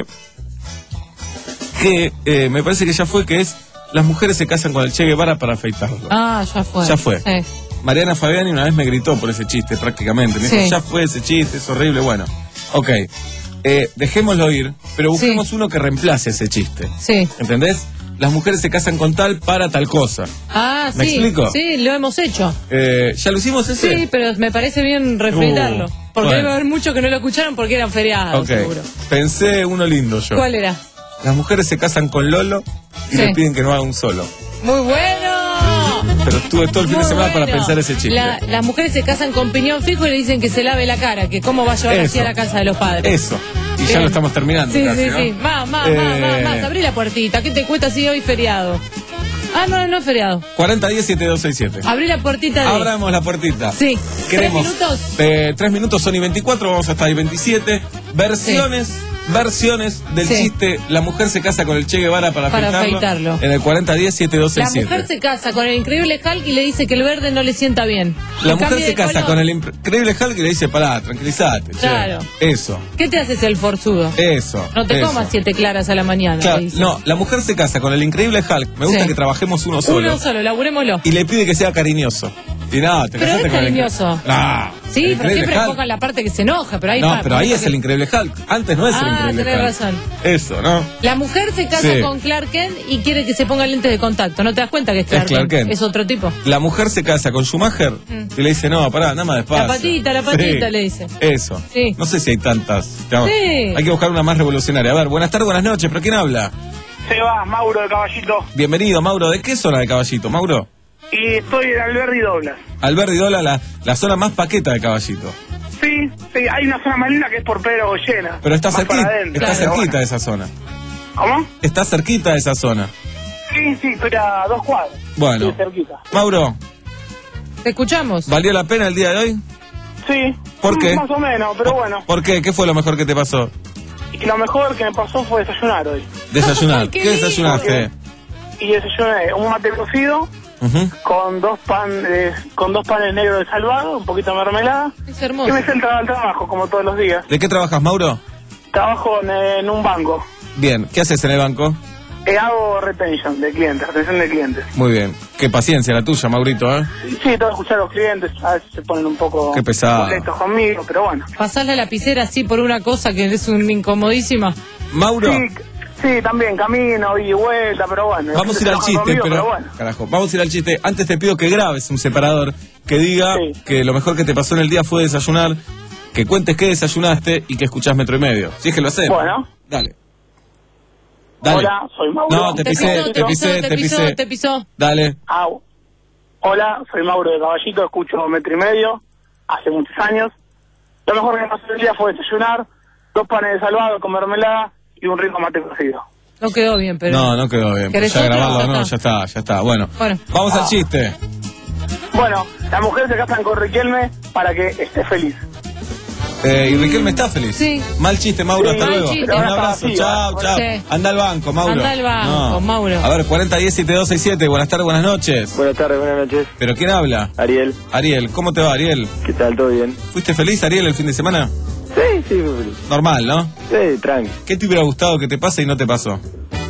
que eh, me parece que ya fue, que es las mujeres se casan con el Che Guevara para afeitarlo. Ah, ya fue. Ya fue. Sí. Mariana Fabiani una vez me gritó por ese chiste prácticamente. Me Sí. dijo, ya fue ese chiste, es horrible. Bueno, ok. Eh, dejémoslo ir, pero busquemos uno que reemplace ese chiste. Sí. ¿Entendés? Las mujeres se casan con tal para tal cosa. Ah, ¿Me sí. explico? Sí, lo hemos hecho. Eh, ¿Ya lo hicimos ese? Sí, pero me parece bien refritarlo. Uh, porque bueno. debe haber muchos que no lo escucharon porque eran feriados, Ok. seguro. Pensé uno lindo yo. ¿Cuál era? Las mujeres se casan con Lolo y Sí. le piden que no haga un solo. ¡Muy bueno! Pero tuve todo el fin de Muy semana para bueno. pensar ese chiste. La- las mujeres se casan con piñón fijo y le dicen que se lave la cara, que cómo va a llevar así Eso. a la casa de los padres. Eso. Y ya Bien. lo estamos terminando. Sí, casi, sí, ¿no? sí. Más, más, Eh, más, más, más. Abrí la puertita. ¿Qué te cuesta si hoy feriado? Ah, no, no es feriado. cuarenta diez siete dos seis siete. Abrí la puertita de... Abramos la puertita. Sí. Queremos, ¿Tres minutos? Eh, tres minutos son y veinticuatro, vamos hasta ahí veintisiete. Versiones, versiones del Sí. chiste. La mujer se casa con el Che Guevara para, Para afeitarlo, afeitarlo. En el cuarenta diez siete dos La seis mujer siete. se casa con el increíble Hulk y le dice que el verde no le sienta bien. La Que mujer cambie se de casa color. con el increíble Hulk y le dice, pará, tranquilízate. che". Claro. Eso, ¿Qué te haces el forzudo? eso. No te eso. comas siete claras a la mañana. Claro, le dice. no, la mujer se casa con el increíble Hulk. Me gusta Sí. que trabajemos uno solo. Uno solo, laburémoslo. Y le pide que sea cariñoso. Y no, te Pero casaste es con el incre- cariñoso. Ah, Sí, el pero increíble siempre Hulk. enfocan la parte que se enoja, pero ahí No, está, pero ahí porque- es el increíble Hulk. Antes no es el Ah, increíble tenés Hulk. razón. Eso, ¿no? La mujer se casa Sí. con Clark Kent y quiere que se ponga lentes de contacto. ¿No te das cuenta que es Clark, Es Clark Kent. Es otro tipo. La mujer se casa con Schumacher y le dice, no, pará, nada más despacio. La patita, la patita, le dice. Eso. Sí. No sé si hay tantas. Digamos, Sí. hay que buscar una más revolucionaria. A ver, buenas tardes, buenas noches, pero ¿quién habla? Sebas, Mauro de Caballito. Bienvenido, Mauro. ¿De qué zona de Caballito, Y Mauro? estoy en Alberdi Douglas. Alberdi Dola, la, la zona más paqueta de Caballito. Sí, Sí, sí, hay una zona más linda que es por Pedro Goyena. Pero está más para cerquita, adentro. está Claro, cerquita bueno. de esa zona. ¿Cómo? Está cerquita de esa zona. Sí, sí, pero a dos cuadras. Bueno. Sí, cerquita. Mauro, Te escuchamos. ¿valió la pena el día de hoy? Sí. ¿Por qué? Más o menos, pero bueno. ¿Por qué? ¿Qué fue lo mejor que te pasó? Y lo mejor que me pasó fue desayunar hoy. Desayunar. Qué ¿Qué, lindo. desayunaste? Y desayuné un mate cocido Ujú. con dos pan, eh, con dos panes negros de salvado, un poquito de mermelada. Es Y hermoso. me senté al trabajo, como todos los días. ¿De qué trabajas, Mauro? Trabajo en, en un banco. Bien. ¿Qué haces en el banco? Eh, hago retention de clientes, retención de clientes. Muy bien. Qué paciencia la tuya, Maurito, ¿eh? Sí, sí, tengo que escuchar a los clientes, a veces se ponen un poco Qué pesado. molestos conmigo, pero bueno. Pasás la lapicera así por una cosa que es un incomodísima. Mauro, Sí, sí, también camino y vuelta, pero bueno. vamos a ir al Trabajan chiste, conmigo, pero... bueno. Carajo, vamos a ir al chiste. Antes te pido que grabes un separador, que diga Sí. que lo mejor que te pasó en el día fue desayunar, que cuentes qué desayunaste y que escuchás Metro y Medio. Si es que lo hacemos. Bueno. Dale. Dale. Hola, soy Mauro. No, te Te pisé, pisó, te te pisó, pisé, te te pisó, pisé. te pisó. Dale. Ah, hola, soy Mauro de Caballito, escucho Metro y Medio hace muchos años. Lo mejor que me pasó el día fue desayunar, dos panes de salvado con mermelada y un rico mate cocido. No quedó bien, pero... No, no quedó bien. ¿Querés Ya otro? grabarlo, Ya no, está. ya está, ya está. Bueno, Bueno. vamos al Ah. chiste. Bueno, las mujeres se casan con Riquelme para que esté feliz. Eh, y Riquelme está feliz. Sí. Mal chiste, Mauro, Sí, hasta mal luego. chiste. Un Ahora abrazo, está chao, vacío, chao. sí. Anda al banco, Mauro. Anda al banco, Mauro. A ver, cuarenta diez siete dos seis siete, buenas tardes, buenas noches. Buenas tardes, buenas noches. ¿Pero quién habla? Ariel, Ariel, ¿cómo te va, Ariel? ¿qué tal? ¿Todo bien? ¿Fuiste feliz, Ariel, el fin de semana? Sí, sí, muy feliz. Normal, ¿no? Sí, tranqui. ¿Qué te hubiera gustado que te pase y no te pasó?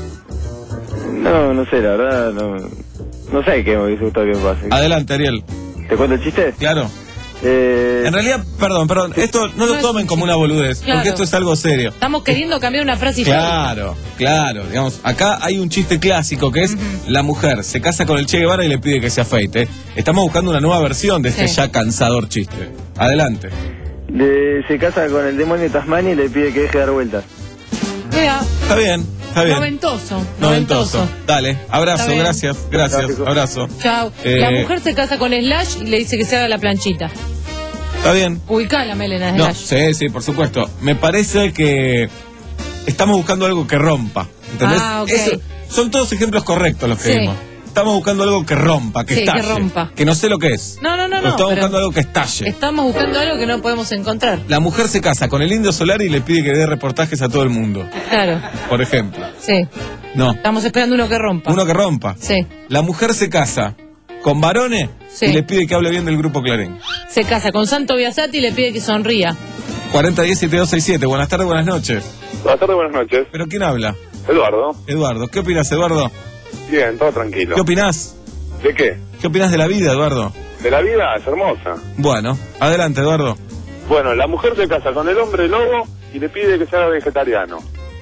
No, no sé, la verdad, no, no sé qué me hubiese gustado que me pase. Adelante, Ariel. ¿Te cuento el chiste? Claro. Eh, En realidad, perdón, perdón, esto no lo No es tomen un como chiste. una boludez, Claro. porque esto es algo serio. Estamos queriendo cambiar una frase histórica. Claro, claro, digamos, acá hay un chiste clásico que es la mujer se casa con el Che Guevara y le pide que se afeite. Estamos buscando una nueva versión de este Sí. ya cansador chiste. Adelante. de- se casa con el demonio de Tasmania y le pide que deje de dar vueltas. Mira, Está bien, está bien. noventoso, Noventoso. Dale, abrazo, Está bien. gracias, gracias, Gráfico. abrazo. Chao. Eh, La mujer se casa con Slash y le dice que se haga la planchita. Está bien. Ubicá la melena de No, Slash. sí, sí, por supuesto. Me parece que estamos buscando algo que rompa. ¿Entendés? Ah, ok. Eso- son todos ejemplos correctos los que Sí. dimos. Estamos buscando algo que rompa, que Sí, que estalle. rompa. Que no sé lo que es. No, no, no, Pero no. estamos pero buscando algo que estalle. Estamos buscando algo que no podemos encontrar. La mujer se casa con el Indio Solar y le pide que dé reportajes a todo el mundo. Claro, Por ejemplo. sí. No. Estamos esperando uno que rompa. Uno que rompa. Sí. La mujer se casa con varones Sí. y le pide que hable bien del grupo Clarín. Se casa con Santo Biasati y le pide que sonría. cuarenta diez siete dos seis siete. Buenas tardes, buenas noches. Buenas tardes, buenas noches. ¿Pero quién habla? Eduardo. Eduardo. ¿Qué opinas, Eduardo? Bien, todo tranquilo. ¿Qué opinás? ¿De qué? ¿Qué opinás de la vida, Eduardo? De la vida es hermosa. Bueno, adelante, Eduardo. Bueno, la mujer se casa con el hombre lobo y le pide que se haga vegetariano.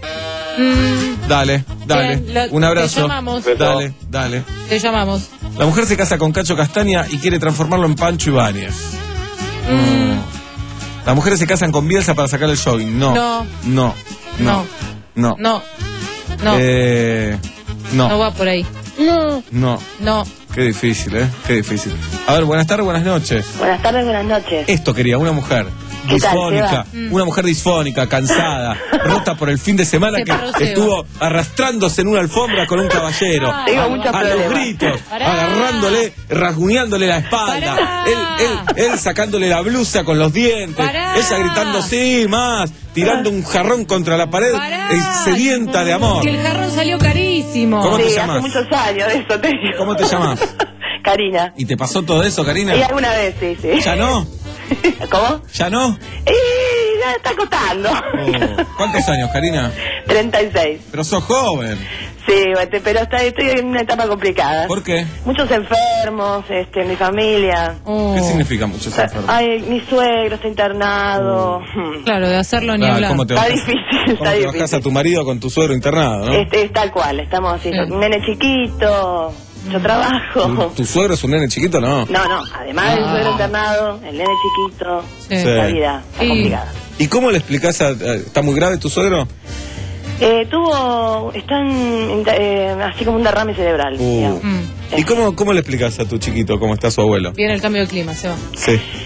Mm, Dale, dale. Bien, lo- Un abrazo. te llamamos. Dale, dale. te llamamos. La mujer se casa con Cacho Castaña y quiere transformarlo en Pancho Ibáñez. Mm, Las mujeres se casan con Bielsa para sacar el jogging. No. No. No. No. No. No. No. Eh, no. No va por ahí. No. No. No. Qué difícil, ¿eh? Qué difícil. A ver, buenas tardes, buenas noches. Buenas tardes, buenas noches. Esto quería, una mujer ¿Qué tal, disfónica, Seba? una mujer disfónica, cansada, rota por el fin de semana Se que paró Seba. estuvo arrastrándose en una alfombra con un caballero. Ah, tengo a, muchos a los problemas. gritos, Pará. agarrándole, rasguñándole la espalda, él, él, él sacándole la blusa con los dientes, Pará. ella gritando sí, más, tirando un jarrón contra la pared, eh, sedienta de amor. Que el jarrón salió carísimo. ¿Cómo te Sí, llamas? hace muchos años de eso te digo. ¿Cómo te llamas? Karina. ¿Y te pasó todo eso, Karina? Y alguna vez, sí, sí. ¿Ya no? ¿Cómo? ¿Ya no? Y ya está acotando. Oh, ¿cuántos años, Karina? treinta y seis. Pero sos joven. Sí, este, pero está, estoy en una etapa complicada. ¿Por qué? Muchos enfermos, este, en mi familia. ¿Qué significa muchos enfermos? Ay, mi suegro está internado. Claro, de hacerlo ni Ah, hablar. ¿cómo te Está bajás- difícil, ¿Cómo está te difícil. bajás a tu marido con tu suegro internado, no? Este, es tal cual, estamos así. Un nene chiquito, yo trabajo. ¿Tu suegro es un nene chiquito, no? No, no, además del Ah. suegro internado, el nene chiquito, Sí. la vida está Y- complicada. ¿Y cómo le explicás a... a- ¿Está muy grave tu suegro? Eh, tuvo, están eh, así como un derrame cerebral. Uh. digamos. ¿Y cómo, cómo le explicás a tu chiquito cómo está su abuelo? Viene el cambio de clima, se va. Sí.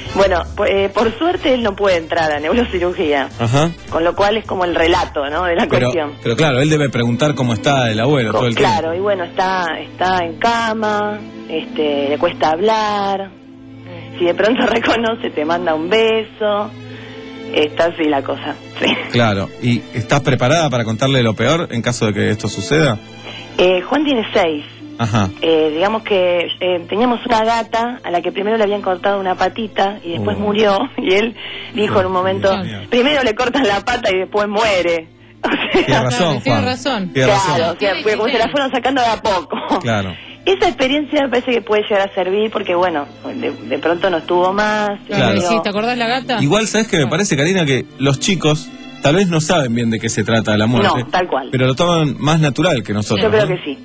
Bueno, eh, por suerte él no puede entrar a neurocirugía, Ajá. con lo cual es como el relato, ¿no? De la Pero, cuestión. pero claro, él debe preguntar cómo está el abuelo todo el Claro, y bueno, está está en cama, este, le cuesta hablar, si de pronto reconoce te manda un beso, está así la cosa, sí. tiempo. Claro, ¿y estás preparada para contarle lo peor en caso de que esto suceda? Eh, Juan tiene seis. Ajá. Eh, digamos que eh, teníamos una gata a la que primero le habían cortado una patita y después Oh. murió, y él dijo en un momento, primero le cortan la pata y después muere. O sea, Tiene razón, Claro, tiene Juan. razón. Tiene razón. claro, o sea, porque como se la fueron sacando de a poco. Claro. Esa experiencia me parece que puede llegar a servir porque, bueno, de, de pronto no estuvo más. Claro. ¿Y sí, ¿te acordás la gata? Igual, ¿sabes qué me parece, Karina? Que los chicos tal vez no saben bien de qué se trata la muerte. No, tal cual. Pero lo toman más natural que nosotros. Yo creo ¿no? que sí.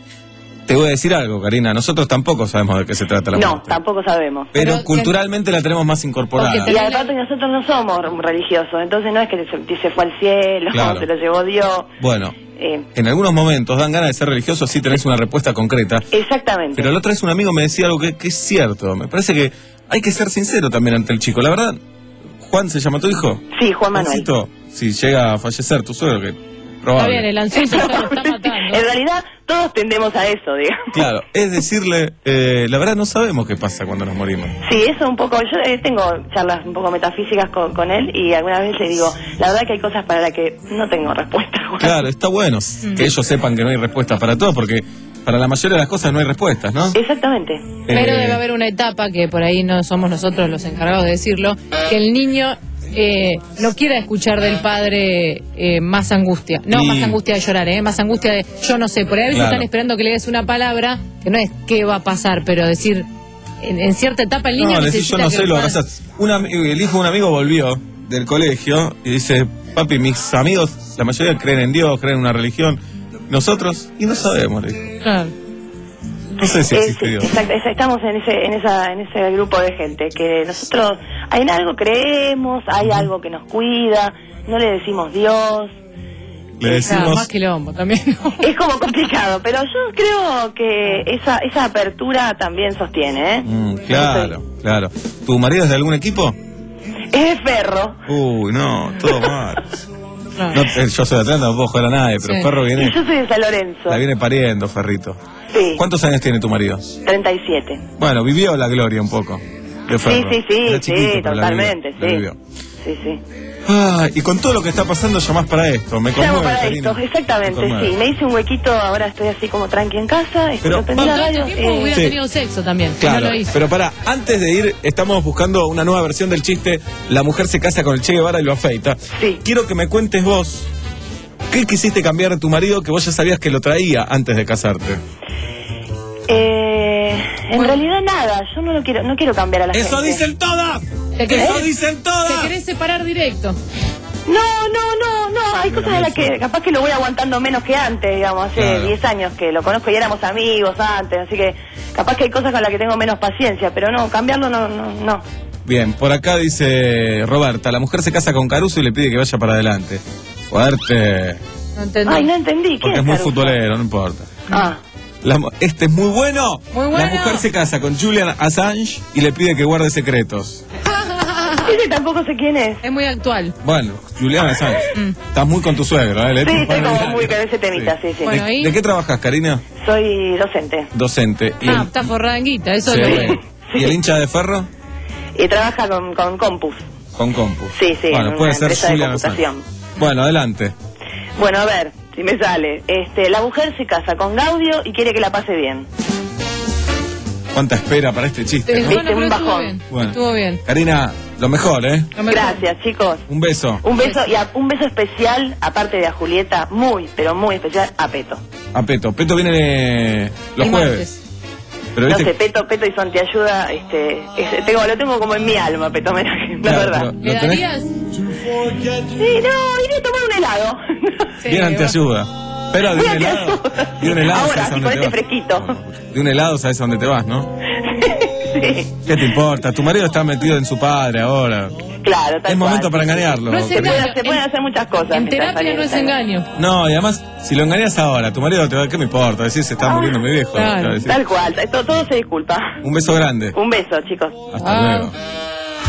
Te voy a decir algo, Karina. Nosotros tampoco sabemos de qué se trata la No, muerte. tampoco sabemos. Pero, Pero culturalmente la tenemos más incorporada. Y aparte nosotros no somos religiosos, entonces no es que se, se fue al cielo, Claro. se lo llevó Dios. Bueno, Eh, en algunos momentos dan ganas de ser religiosos si tenés una respuesta concreta. exactamente. Pero la otra vez un amigo me decía algo que, que es cierto. Me parece que hay que ser sincero también ante el chico. La verdad, Juan, ¿se llama tu hijo? Sí, Juan Manuel. Juancito, si llega a fallecer tu suegro, que Está probable. bien, el ansioso ya lo está matando. En realidad todos tendemos a eso, digamos. Claro, es decirle, eh, la verdad no sabemos qué pasa cuando nos morimos. Sí, eso un poco, yo eh, tengo charlas un poco metafísicas con, con él y alguna vez le digo, la verdad que hay cosas para las que no tengo respuesta. Juan. Claro, está bueno que ellos sepan que no hay respuestas para todo, porque para la mayoría de las cosas no hay respuestas, ¿no? Exactamente. Pero Eh, debe haber una etapa que por ahí no somos nosotros los encargados de decirlo, que el niño eh, no quiera escuchar del padre eh, más angustia. No Y- más angustia de llorar, eh, más angustia de yo no sé. Por ahí a veces Claro. están esperando que le des una palabra, que no es qué va a pasar, pero decir, en, en cierta etapa el niño No, le decís, necesita yo no que sé, el lo padre- abrazás. Un ami- el hijo de un amigo volvió del colegio y dice, papi, mis amigos, la mayoría creen en Dios, creen en una religión. Nosotros, y no sabemos, le dijo. Claro. No sé si Es- existe Dios. exacto, es- estamos en ese, en esa, en ese grupo de gente que nosotros en algo creemos, hay algo que nos cuida, no le decimos Dios, Le Claro, decimos, más quilombo también. es como complicado, pero yo creo que esa, esa apertura también sostiene, ¿eh? mm, claro, claro. ¿Tu marido es de algún equipo? Es de Ferro. Uy, no, todo mal. No, eh, yo soy de Atlanta, no puedo jugar a nadie, pero Sí. Ferro Y viene, yo soy de San Lorenzo. la viene pariendo, Ferrito. Sí, ¿Cuántos años tiene tu marido? treinta y siete. Bueno, vivió la gloria un poco de Sí, Ferro. sí, sí, Era chiquito, sí, pero la totalmente, vivió, la sí. vivió. Sí, sí. Ay, y con todo lo que está pasando llamás para esto, me Llamo conmueve, para Karina. esto, exactamente, Me conmueve. sí. Me hice un huequito, ahora estoy así como tranqui en casa, Pero, estoy prendí la Todo radio. este tiempo eh, hubiera Sí. tenido sexo también. Claro, No lo hizo. pero para, antes de ir, estamos buscando una nueva versión del chiste, la mujer se casa con el Che Guevara y lo afeita. Sí. Quiero que me cuentes vos, ¿qué quisiste cambiar de tu marido que vos ya sabías que lo traía antes de casarte? eh, en realidad nada, yo no lo quiero, no quiero cambiar a la ¡Eso gente. dicen todas! Te querés- ¡Eso dicen todas! Te querés separar directo. No, no, no, no, hay cosas de las que capaz que lo voy aguantando menos que antes, digamos, hace Claro. diez años que lo conozco y éramos amigos antes, así que capaz que hay cosas con las que tengo menos paciencia, pero no, cambiarlo no, no, no. Bien, por acá dice Roberta, la mujer se casa con Caruso y le pide que vaya para adelante. Fuerte. No entendí. Ay, no entendí, ¿qué Porque es muy Caruso? futbolero, no importa. Ah, La mu- este es muy bueno. Muy bueno. La mujer se casa con Julian Assange y le pide que guarde secretos. ese tampoco sé quién es. Es muy actual. Bueno, Julian Assange. Estás muy con tu suegro, ¿eh? Le Sí, tienes estoy para como mirar. muy con ese temita, sí, sí. Bueno, ¿De, ¿y? de qué trabajas, Karina? Soy docente Docente. ¿Y, Ah, el, está forrada en guita, eso sí. es lo que... ¿Y el hincha de ferro? y trabaja con, con Compus. Con compu. Sí, sí, en Bueno, una puede ser empresa de Julian Assange. computación. Bueno, adelante. Bueno, a ver, si me sale. Este, la mujer se casa con Gaudio y quiere que la pase bien. ¿Cuánta espera para este chiste? Eh, ¿no? Bueno, pero un estuvo bajón. bien. Bueno. Estuvo bien. Karina, lo mejor, ¿eh? Lo mejor. Gracias, chicos. Un beso. Un beso y a- un beso especial, aparte de a Julieta, muy, pero muy especial, a Peto. A Peto. Peto viene los Y jueves. martes. Pero No viste. sé, Peto, Peto y Santi Ayuda, este, es- tengo, lo tengo como en mi alma, Peto Homenaje, la Claro, verdad. pero ¿Le lo tenés darías? Sí, no, iré a tomar un helado. Sí, bien ante va. ayuda. Pero de un Voy a helado. ayuda. De un helado, Ahora, ¿sabes a sí, dónde con te este vas? fresquito. De un helado, ¿sabes a dónde te vas, no? Sí, ¿Qué te importa? Tu marido está metido en su padre ahora. claro, tal Es momento cual. para engañarlo. No es Se, engaño. puede- se pueden En- hacer muchas cosas. En mientras terapia sale- no es sale. engaño. No, y además, si lo engañas ahora, tu marido te va a... ¿Qué me importa? Decir, se está muriendo mi viejo. Claro. Te va a decir. Tal cual, todo, todo se disculpa. Un beso grande. Un beso, chicos. Hasta Ah. luego.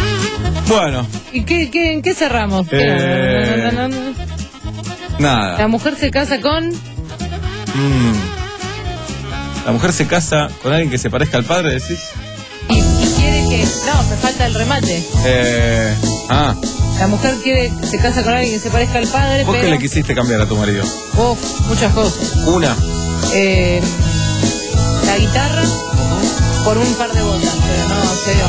Bueno. ¿Y qué, qué, en qué cerramos? Eh, No, no, no, no. Nada. La mujer se casa con... Mm. La mujer se casa con alguien que se parezca al padre, decís. Y, y quiere que... No, me falta el remate. Eh, ah. La mujer quiere se casa con alguien que se parezca al padre, ¿Vos pero... qué le quisiste cambiar a tu marido? Uf, muchas cosas. Una. Eh, la guitarra por un par de botas, pero no, en serio.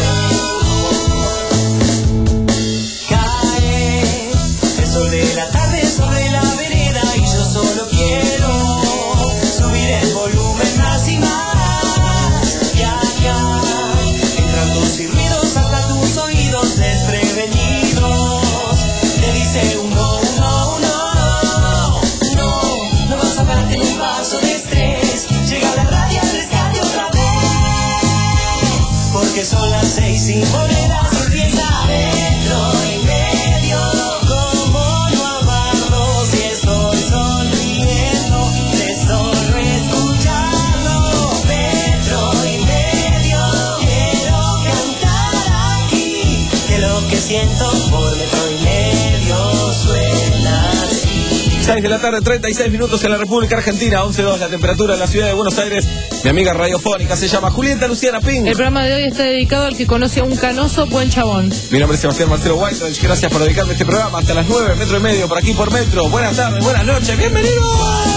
Cae el sol de la tarde sobre la vereda y yo solo quiero subir el volumen más y más. Ya, ya, entran tus ruidos hasta tus oídos desprevenidos. Te dice un no, un no, un no. No, no vas a darte un paso de estrés. Llega la radio al rescate otra vez. Porque son las seis y monedas empieza metro y medio. Como no amarlo si estoy sonriendo de solo escucharlo. Metro y medio, quiero cantar aquí que lo que siento por metro y medio suena así. seis de la tarde, treinta y seis minutos en la República Argentina, once dos la temperatura en la ciudad de Buenos Aires. Mi amiga radiofónica se llama Julieta Luciana Ping. El programa de hoy está dedicado al que conoce a un canoso buen chabón. Mi nombre es Sebastián Marcelo Whitedge. Gracias por dedicarme a este programa hasta las nueve, metro y medio, por aquí por Metro. Buenas tardes, buenas noches, bienvenidos.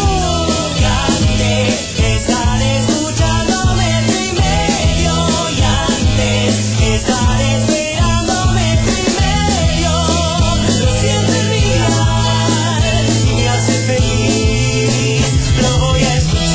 Estar escuchando metro y medio y antes estar esperando metro y medio. Lo siento en mi alma y me hace feliz. Lo voy a escuchar.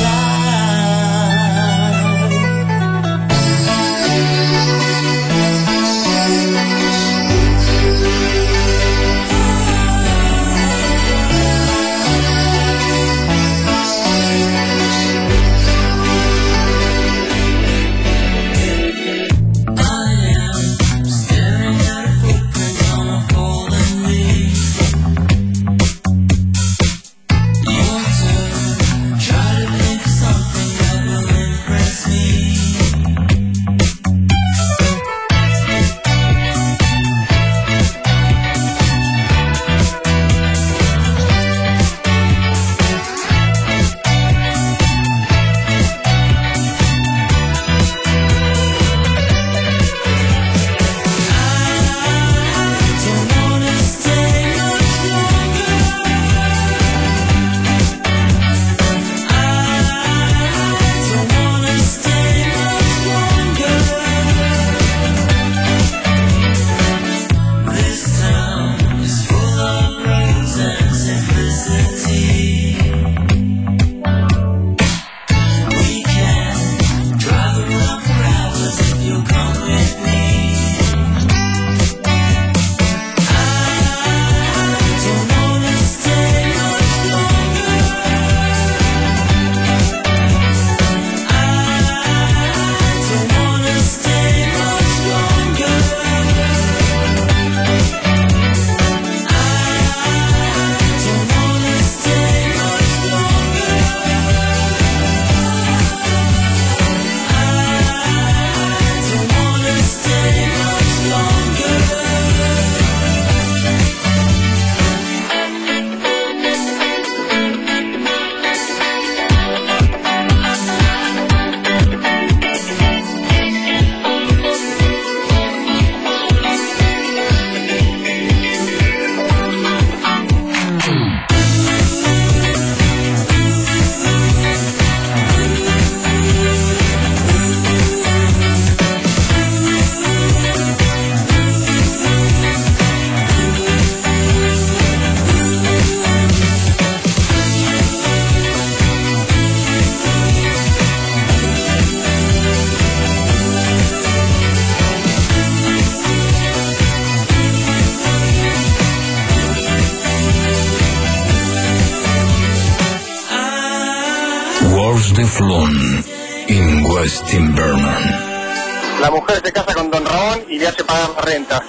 Flon in West Timberman. La mujer se casa con Don Ramón y le hace pagar la renta.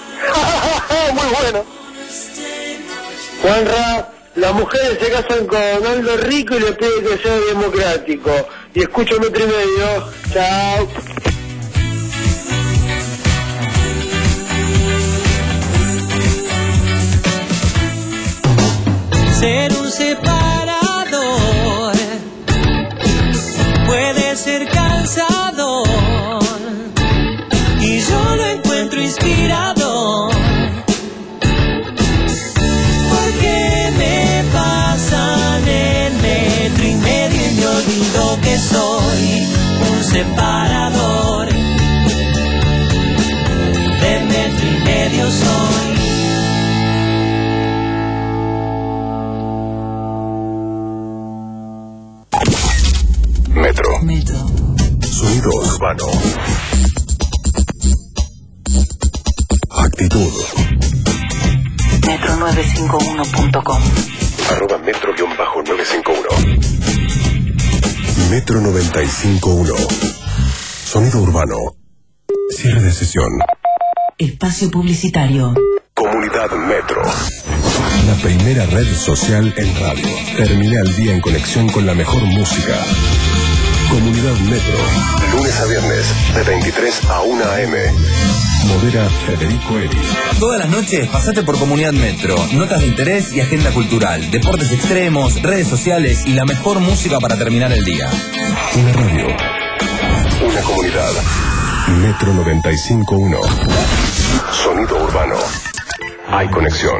Muy bueno. Juanra, las mujeres se casan con Aldo Rico y le piden que sea democrático. Y escucho metro y medio. Chao. ser un separador puede ser cansador, y yo lo encuentro inspirador, porque me pasan el metro y medio y me olvido que soy un separador. De metro y medio soy. Metro. Metro. Sonido urbano. Actitud. metro nueve cinco uno punto com. Arroba metro nueve cinco uno. Metro noventa y cinco uno. Sonido urbano. Cierre de sesión. Espacio publicitario. Comunidad Metro. La primera red social en radio. Termina el día en conexión con la mejor música. Comunidad Metro. Lunes a viernes, de veintitrés a una a eme. Modera Federico Eri. Todas las noches pasate por Comunidad Metro. Notas de interés y agenda cultural. Deportes extremos, redes sociales y la mejor música para terminar el día. Una radio. Una comunidad. Metro noventa y cinco uno. Sonido urbano. Hay conexión.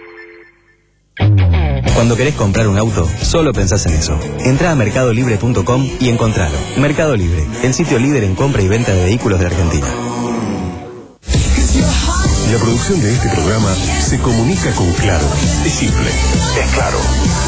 Cuando querés comprar un auto, solo pensás en eso. Entrá a mercado libre punto com y encontralo. Mercado Libre, el sitio líder en compra y venta de vehículos de Argentina. La producción de este programa se comunica con Claro. Es simple, es claro.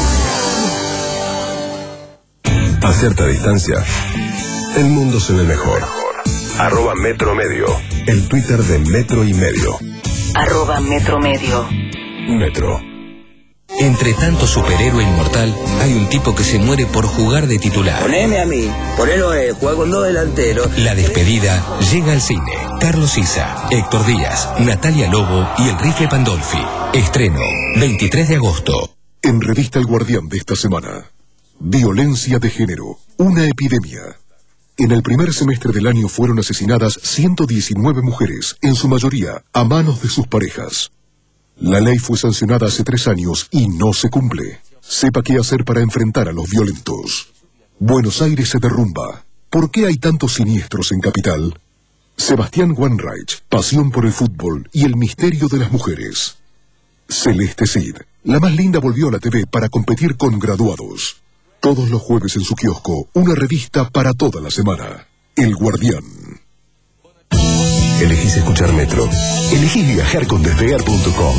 A cierta distancia, el mundo se ve mejor. Arroba Metro Medio, el Twitter de Metro y Medio. Arroba Metro Medio. Metro. Entre tanto superhéroe inmortal, hay un tipo que se muere por jugar de titular. Poneme a mí, ponelo a él, juega con dos delanteros. La despedida llega al cine. Carlos Sisa, Héctor Díaz, Natalia Lobo y el Rifle Pandolfi. Estreno, veintitrés de agosto. En Revista El Guardián de esta semana, violencia de género, una epidemia. En el primer semestre del año fueron asesinadas ciento diecinueve mujeres, en su mayoría a manos de sus parejas. La ley fue sancionada hace tres años y no se cumple. Sepa qué hacer para enfrentar a los violentos. Buenos Aires se derrumba. ¿Por qué hay tantos siniestros en Capital? Sebastián Wanreich, pasión por el fútbol y el misterio de las mujeres. Celeste Cid, la más linda, volvió a la T V para competir con graduados. Todos los jueves en su kiosco, una revista para toda la semana. El Guardián. Elegís escuchar Metro. Elegís viajar con despegar punto com.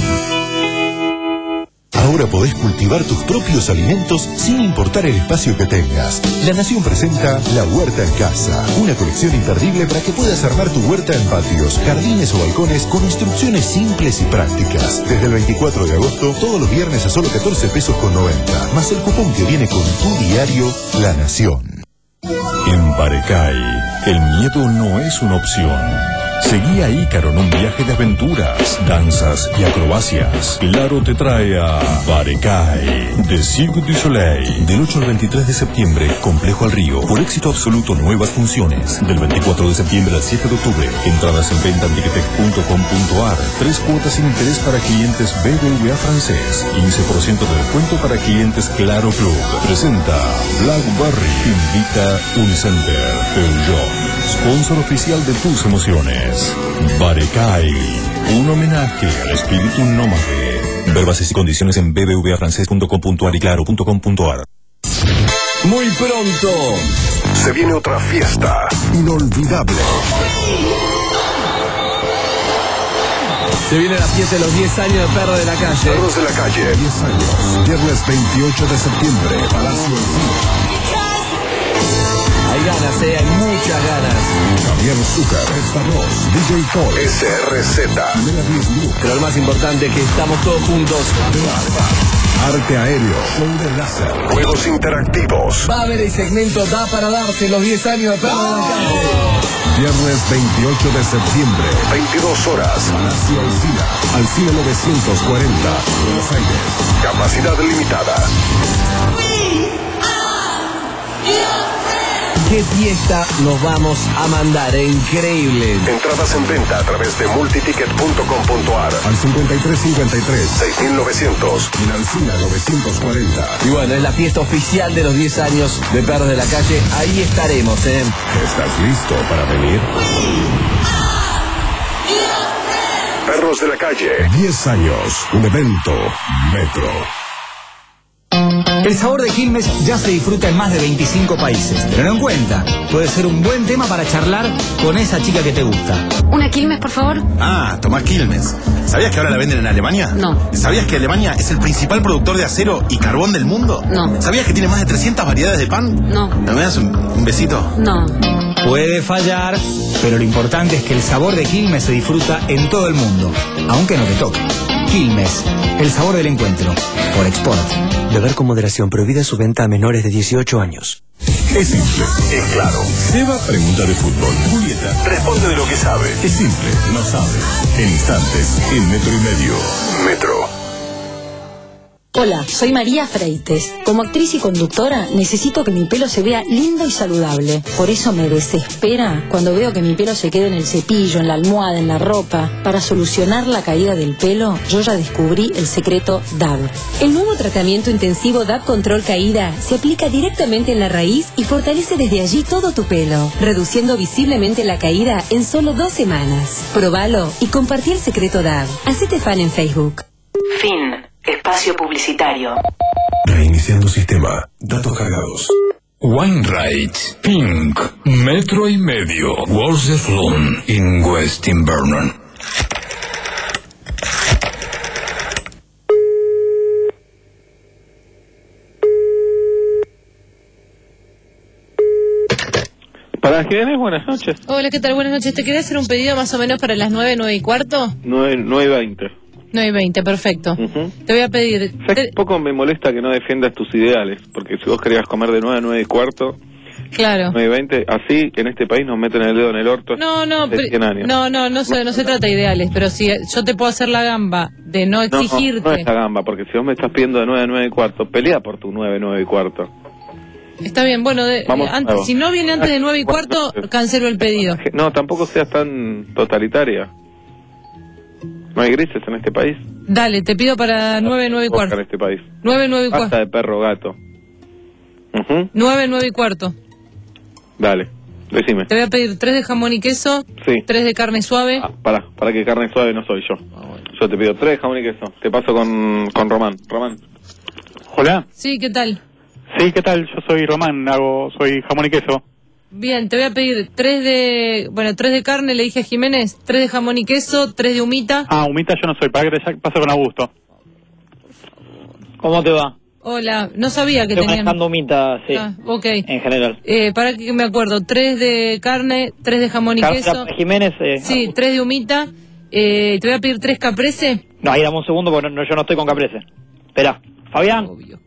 Ahora podés cultivar tus propios alimentos sin importar el espacio que tengas. La Nación presenta La Huerta en Casa, una colección imperdible para que puedas armar tu huerta en patios, jardines o balcones con instrucciones simples y prácticas. Desde el veinticuatro de agosto, todos los viernes a solo catorce pesos con noventa, más el cupón que viene con tu diario La Nación. En Barecay, el miedo no es una opción. Seguí a Ícaro en un viaje de aventuras, danzas y acrobacias. Claro te trae a Barecay, de Cirque du Soleil. Del ocho al veintitrés de septiembre, Complejo al Río. Por éxito absoluto, nuevas funciones. Del veinticuatro de septiembre al siete de octubre. Entradas en venta en ticketek punto com punto ar. Tres cuotas sin interés para clientes B B V A francés. quince por ciento de descuento para clientes Claro Club. Presenta Blackberry. Invita Unicenter. Peugeot. Sponsor oficial de tus emociones. Barecay, un homenaje al espíritu nómade. Ver bases y condiciones en b b v a francés punto com punto ar y claro punto com punto ar. Muy pronto se viene otra fiesta inolvidable. Se viene la fiesta de los diez años de Perros de la Calle. Perros de la Calle, diez años. Viernes veintiocho de septiembre, Palacio del Cine. Hay ganas, eh, hay muchas ganas. Javier Zúcar, Estados, D J Paul, S R Z. Pero lo más importante es que estamos todos juntos. Arte aéreo, show de láser, juegos interactivos. Va a haber el segmento Da para darse los diez años de Perros de la Calle. Viernes veintiocho de septiembre, veintidós horas. Palacio Alcina, Alcina novecientos cuarenta, Buenos Aires. Capacidad limitada. qué fiesta nos vamos a mandar, eh, increíble. Entradas en venta a través de multiticket punto com punto ar al cincuenta y tres cincuenta y tres seis mil novecientos y Lancina novecientos cuarenta. Y bueno, es la fiesta oficial de los diez años de Perros de la Calle. Ahí estaremos, ¿eh? ¿Estás listo para venir? Perros de la Calle, diez años, un evento Metro. El sabor de Quilmes ya se disfruta en más de veinticinco países. Tenlo en cuenta, puede ser un buen tema para charlar con esa chica que te gusta. ¿Una Quilmes, por favor? Ah, tomá Quilmes. ¿Sabías que ahora la venden en Alemania? No. ¿Sabías que Alemania es el principal productor de acero y carbón del mundo? No. ¿Sabías que tiene más de trescientas variedades de pan? No. ¿Me das un, un besito? No. Puede fallar, pero lo importante es que el sabor de Quilmes se disfruta en todo el mundo, aunque no te toque. Quilmes, el sabor del encuentro, por Export. Beber con moderación, prohibida su venta a menores de dieciocho años. Es simple, es claro. Seba pregunta de fútbol. Julieta responde de lo que sabe. Es simple, no sabe. En instantes, en metro y medio. Metro. Hola, soy María Freites. Como actriz y conductora, necesito que mi pelo se vea lindo y saludable. Por eso me desespera cuando veo que mi pelo se queda en el cepillo, en la almohada, en la ropa. Para solucionar la caída del pelo, yo ya descubrí el secreto D A B. El nuevo tratamiento intensivo D A B Control Caída se aplica directamente en la raíz y fortalece desde allí todo tu pelo, reduciendo visiblemente la caída en solo dos semanas. Probalo y compartí el secreto D A B. Hacete fan en Facebook. Fin. Espacio publicitario. Reiniciando sistema. Datos cargados. Wainwright, Pink, Metro y Medio, Warzeflon, in West Invernon. Para Jiménez, buenas noches. Hola, ¿qué tal? Buenas noches. ¿Te quería hacer un pedido más o menos para las nueve, nueve y cuarto? nueve, nueve y veinte. nueve y veinte, perfecto. Uh-huh. Te voy a pedir... ¿Sabes? Un poco me molesta que no defiendas tus ideales, porque si vos querías comer de nueve a nueve y cuarto, claro. nueve y veinte, así en este país nos meten el dedo en el orto. No, no, de cien años. no, no, no se, no se trata de ideales, pero si yo te puedo hacer la gamba de no exigirte... No, no es la gamba, porque si vos me estás pidiendo de nueve a nueve y cuarto, pelea por tu nueve, nueve y cuarto. Está bien, bueno, de, Vamos, antes, si no viene antes de nueve y cuarto, cancelo el pedido. No, tampoco seas tan totalitaria. No hay grises en este país. Dale, te pido para nueve, nueve y cuarto. En este país. nueve, nueve y Basta cuarto. de perro gato. Uh-huh. nueve, nueve y cuarto. Dale, decime. Te voy a pedir tres de jamón y queso, Sí. tres de carne suave. Ah, para, para que carne suave no soy yo. Yo te pido tres de jamón y queso. Te paso con, con Román. Román. Hola. Sí, ¿qué tal? Sí, ¿qué tal? Yo soy Román, hago, soy jamón y queso. Bien, te voy a pedir tres de, bueno, tres de carne, le dije a Jiménez, tres de jamón y queso, tres de humita. Ah, humita yo no soy, para que te pase con Augusto. ¿Cómo te va? Hola, no sabía que Estoy tenían... manejando humita, sí. Ah, ok. En general. Eh, para que me acuerdo, tres de carne, tres de jamón y Carne queso. Jiménez, eh, Sí, tres de humita. Eh, te voy a pedir tres caprese. No, ahí dame un segundo porque no, yo no estoy con caprese. Espera, Fabián.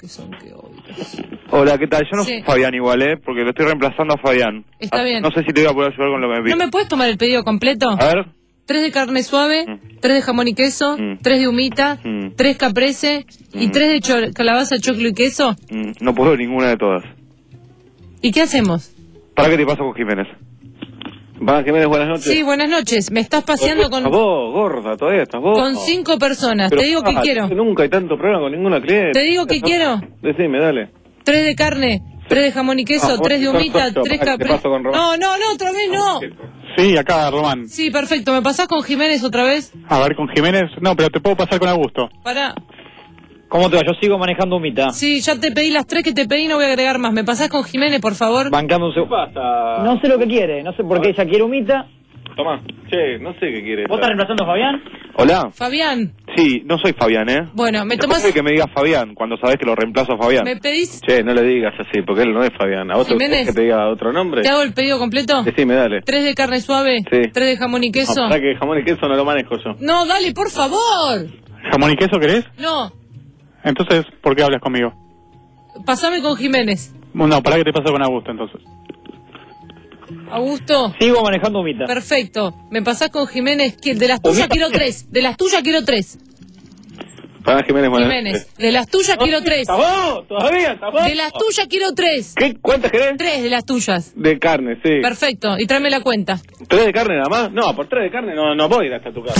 Hola, ¿qué tal? Yo no Sí. soy Fabián igual, ¿eh? Porque lo estoy reemplazando a Fabián. Está Ah, bien. No sé si te voy a poder ayudar con lo que me ¿No pides. me puedes tomar el pedido completo? A ver. Tres de carne suave, tres de jamón y queso, Mm. tres de humita, Mm. tres caprese y Mm. tres de cho- calabaza, choclo y queso. Mm, No puedo ninguna de todas. ¿Y qué hacemos? ¿Para qué te paso con Jiménez? Va, Jiménez, buenas noches. Sí, buenas noches. Me estás paseando con, Estás vos, gorda, todavía estás vos. con cinco personas. Pero, Te digo que ah, quiero. Nunca hay tanto problema con ninguna cliente. Te digo que quiero. Decime, dale. Tres de carne, tres de jamón y queso, Ah, tres de vos- humita, yo, tres ¿qué caprese. pasó con Román? No, no, no, otra vez no. Sí, acá, Román. Sí, perfecto. ¿Me pasás con Jiménez otra vez? A ver, con Jiménez, no, pero te puedo pasar con Augusto. Para. ¿Cómo te va? Yo sigo manejando humita. Sí, ya te pedí las tres que te pedí, no voy a agregar más. ¿Me pasás con Jiménez, por favor? Bancando un segundo. No sé lo que quiere, no sé por qué ella quiere humita. Tomá. Che, no sé qué quieres. ¿Vos estás reemplazando a Fabián? Hola. Fabián. Sí, no soy Fabián, ¿eh? Bueno, me Es tomás... posible que me digas Fabián cuando sabés que lo reemplazo a Fabián. ¿Me pedís? Che, no le digas así, porque él no es Fabián. ¿A vos te Jiménez. querés que te diga otro nombre? ¿Te hago el pedido completo? Decime, dale. Tres de carne suave, Sí. tres de jamón y queso. No, para que jamón y queso no lo manejo yo. No, dale, por favor. ¿Jamón y queso querés? No, Entonces, ¿por qué hablas conmigo? pasame con Jiménez. No, para que te pase con Augusto, entonces. Augusto. Sigo manejando humita. Perfecto. ¿Me pasás con Jiménez? ¿Quién? De las tuyas quiero tres. De las tuyas quiero tres. Para Jiménez Moreno. Jiménez. De las tuyas quiero tres. vos? ¿Todavía? ¿Estás De las tuyas quiero tres. ¿Qué? ¿Cuántas querés? Tres de las tuyas. De carne, sí. Perfecto. Y tráeme la cuenta. ¿Tres de carne nada más? No, por tres de carne no, no voy a ir hasta tu casa.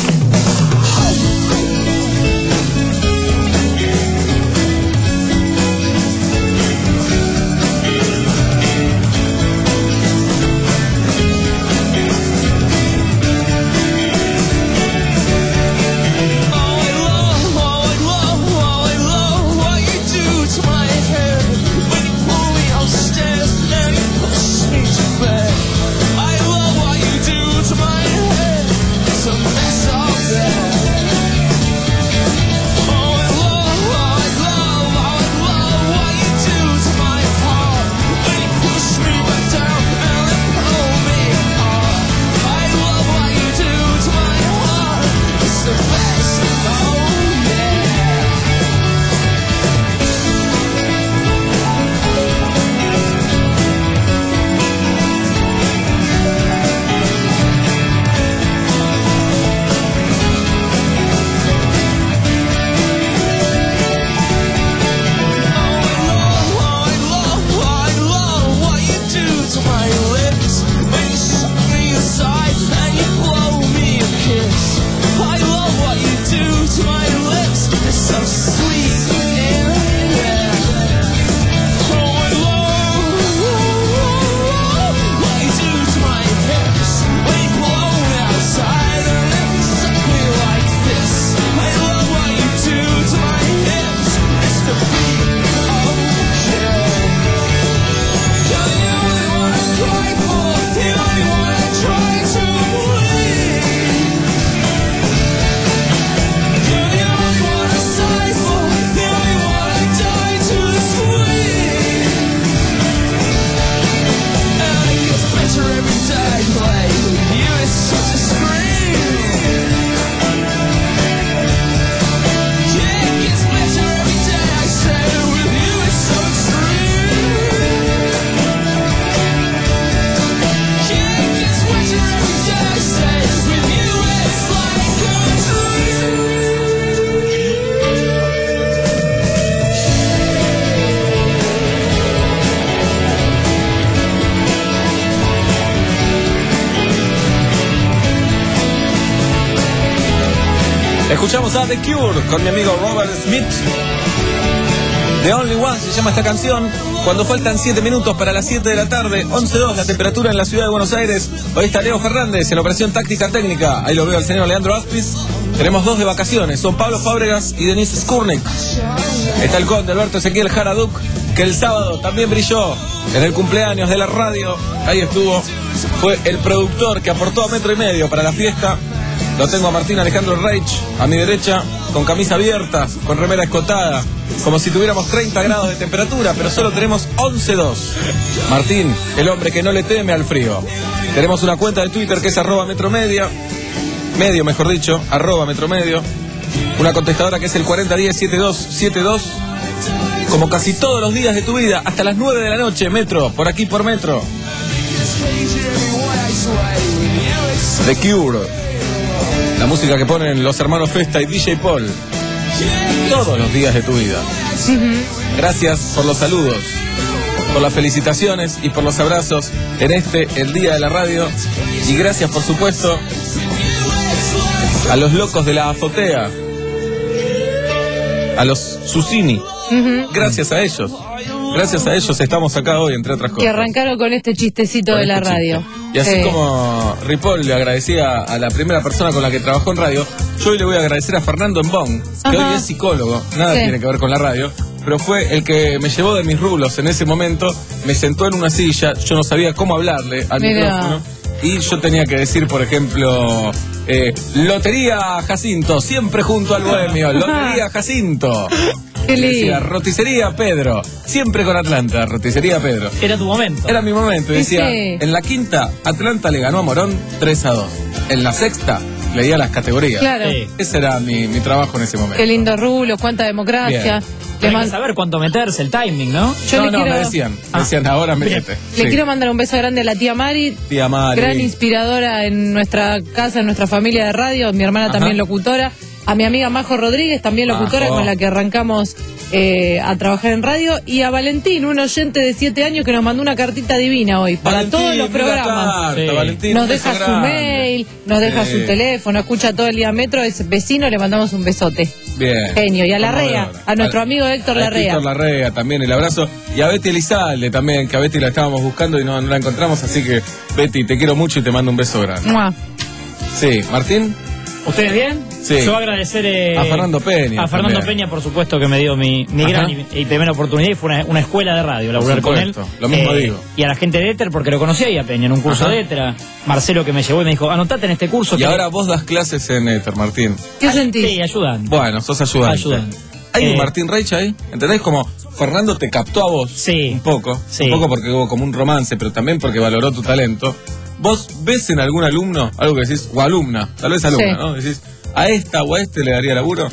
Escuchamos a The Cure con mi amigo Robert Smith. The Only One se llama esta canción. Cuando faltan siete minutos para las siete de la tarde, once dos la temperatura en la ciudad de Buenos Aires. Hoy está Leo Fernández en operación táctica técnica. Ahí lo veo al señor Leandro Aspis. Tenemos dos de vacaciones, son Pablo Fábregas y Denise Skurnik. Está el conde Alberto Ezequiel Jaraduc, que el sábado también brilló en el cumpleaños de la radio. Ahí estuvo. Fue el productor que aportó a metro y medio para la fiesta. Lo tengo a Martín Alejandro Reich, a mi derecha, con camisa abierta, con remera escotada, como si tuviéramos treinta grados de temperatura, pero solo tenemos once dos. Martín, el hombre que no le teme al frío. Tenemos una cuenta de Twitter que es arroba metromedia, medio mejor dicho, arroba metromedio. Una contestadora que es el cuarenta diez setenta y dos setenta y dos. Como casi todos los días de tu vida, hasta las nueve de la noche, Metro, por aquí por Metro. The Cure. La música que ponen los hermanos Festa y D J Paul. Todos los días de tu vida. Gracias por los saludos, por las felicitaciones y por los abrazos en este, el Día de la Radio. Y gracias, por supuesto, a los locos de la azotea, a los Susini. Gracias a ellos. Gracias a ellos estamos acá hoy, entre otras cosas. Que arrancaron con este chistecito con de la este radio. Chiste. Y así sí. Como Ripoll le agradecía a la primera persona con la que trabajó en radio, yo hoy le voy a agradecer a Fernando Embón, que Ajá. hoy es psicólogo, nada sí. tiene que ver con la radio, pero fue el que me llevó de mis rulos en ese momento, me sentó en una silla, yo no sabía cómo hablarle al Mirá. micrófono, y yo tenía que decir, por ejemplo, eh, Lotería Jacinto, siempre junto al bohemio, Lotería Jacinto. Qué lindo. Decía, roticería Pedro, siempre con Atlanta, roticería Pedro. Era tu momento. Era mi momento, decía, sí. en la quinta, Atlanta le ganó a Morón tres a dos. En la sexta, leía las categorías. Claro. Sí. Ese era mi, mi trabajo en ese momento. Qué lindo rulo, cuánta democracia. Hay man... que saber cuánto meterse, el timing, ¿no? Yo no, le no, quiero... me decían, me decían, ah, ahora métete. Le sí. quiero mandar un beso grande a la tía Mari. Tía Mari. Gran inspiradora en nuestra casa, en nuestra familia de radio, mi hermana Ajá. también locutora. a mi amiga Majo Rodríguez, también locutora, Majo. con la que arrancamos eh, a trabajar en radio, y a Valentín, un oyente de siete años que nos mandó una cartita divina hoy para Valentín, todos los mira programas. carta, Sí. Valentín, Nos un beso deja su grande. mail, nos deja Sí. su teléfono, escucha todo el día Metro, es vecino, le mandamos un besote. Bien. Genio. Y a Vamos Larrea, ver. a nuestro amigo Héctor A Larrea. Héctor Larrea también, el abrazo. Y a Betty Elizalde también, que a Betty la estábamos buscando y no, no la encontramos. Así que, Betty, te quiero mucho y te mando un beso grande. Mua. Sí, Martín. ¿Ustedes bien? Sí. Yo agradecer eh, A Fernando Peña A Fernando también. Peña, por supuesto, que me dio mi, mi Ajá. gran y, y primera oportunidad, y fue una, una escuela de radio, laburar Por con él. supuesto, lo mismo digo. Y a la gente de Éter, porque lo conocía ahí a Peña en un curso Ajá. de Éter. a Marcelo, que me llevó y me dijo, anotate en este curso. Y que ahora vos das clases en Éter, Martín. ¿Qué sentís? Sí, ayudan. Bueno, sos ayudante. Ayudante. ¿Hay un Eh, Martín Reich ahí? ¿Entendés? Como Fernando te captó a vos. Sí. Un poco. Sí. Un poco porque hubo como un romance, pero también porque valoró tu talento. ¿Vos ves en algún alumno algo que decís, o alumna, tal vez alumna, Sí. ¿no? Decís, a esta o a este le daría laburo?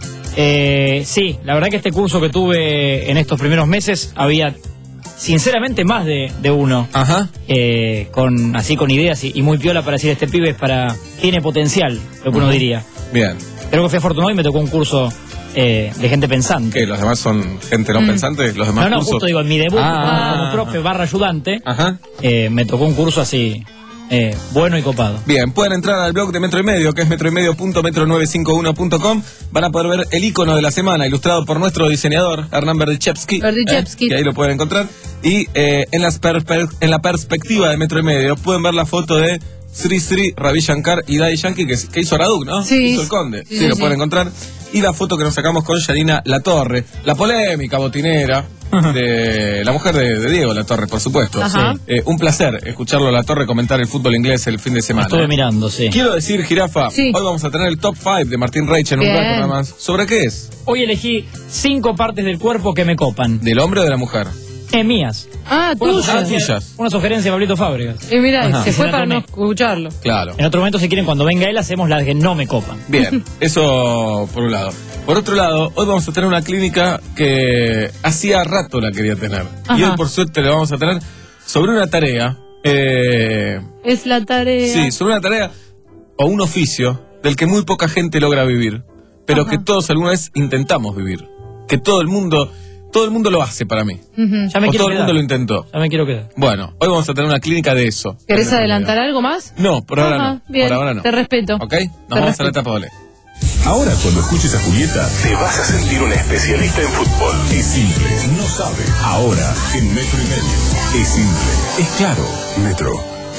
Eh, sí, la verdad que este curso que tuve en estos primeros meses había sinceramente más de, de uno. Ajá. Eh, con así con ideas y, y muy piola para decir este pibe es para tiene potencial, lo que uno Ujú. diría. Bien. Creo que fui afortunado y me tocó un curso eh, de gente pensante. ¿Qué? ¿Los demás son gente no Mm. pensante? ¿Los demás No, no, cursos? justo digo, en mi debut Ah. como profe barra ayudante, Ajá. eh, me tocó un curso así eh, bueno y copado. Bien, pueden entrar al blog de Metro y Medio, que es metroymedio punto metro nueve cinco uno punto com. Van a poder ver el icono de la semana, ilustrado por nuestro diseñador, Hernán Berdichevsky. Berdichevsky. Eh, que ahí lo pueden encontrar. Y eh, en, las perspe- en la perspectiva de Metro y Medio, pueden ver la foto de Sri Sri Ravi Shankar y Daddy Yankee, que, que hizo Araduk, ¿no? Sí. Hizo el Conde. Sí, Sí, sí, lo sí. pueden encontrar. Y la foto que nos sacamos con Yanina Latorre, la polémica botinera de la mujer de, de Diego Latorre, por supuesto. Ajá. Eh, un placer escucharlo a Latorre comentar el fútbol inglés el fin de semana. Estuve mirando, sí. Quiero decir, Jirafa, Sí. hoy vamos a tener el top cinco de Martín Reich en un Bien. rato nada más. ¿Sobre qué es? Hoy elegí cinco partes del cuerpo que me copan. ¿Del hombre o de la mujer? Es mías. Ah, Una tuya. sugerencia, tuyas. una sugerencia de Pablito Fábregas. Y mira, Ajá. se fue Se la para no tomé. escucharlo. Claro. En otro momento, si quieren, cuando venga él, hacemos las que no me copan. Bien, eso por un lado. Por otro lado, hoy vamos a tener una clínica que hacía rato la quería tener. Y Ajá. hoy, por suerte, la vamos a tener sobre una tarea. Eh, Es la tarea. sí, sobre una tarea o un oficio del que muy poca gente logra vivir, pero Ajá. que todos alguna vez intentamos vivir. Que todo el mundo, todo el mundo lo hace para mí. Ujú. Ya me o quiero todo el quedar. mundo lo intentó. Ya me quiero quedar. Bueno, hoy vamos a tener una clínica de eso. ¿Querés adelantar algo más? No, por ahora Ajá, no. bien, Por ahora no. te respeto. ¿Ok? Nos Te vamos a la respeto. etapa doble. Ahora cuando escuches a Julieta te vas a sentir un especialista en fútbol. Es simple, no sabe. Ahora en Metro y Medio. Es simple, es claro. Metro.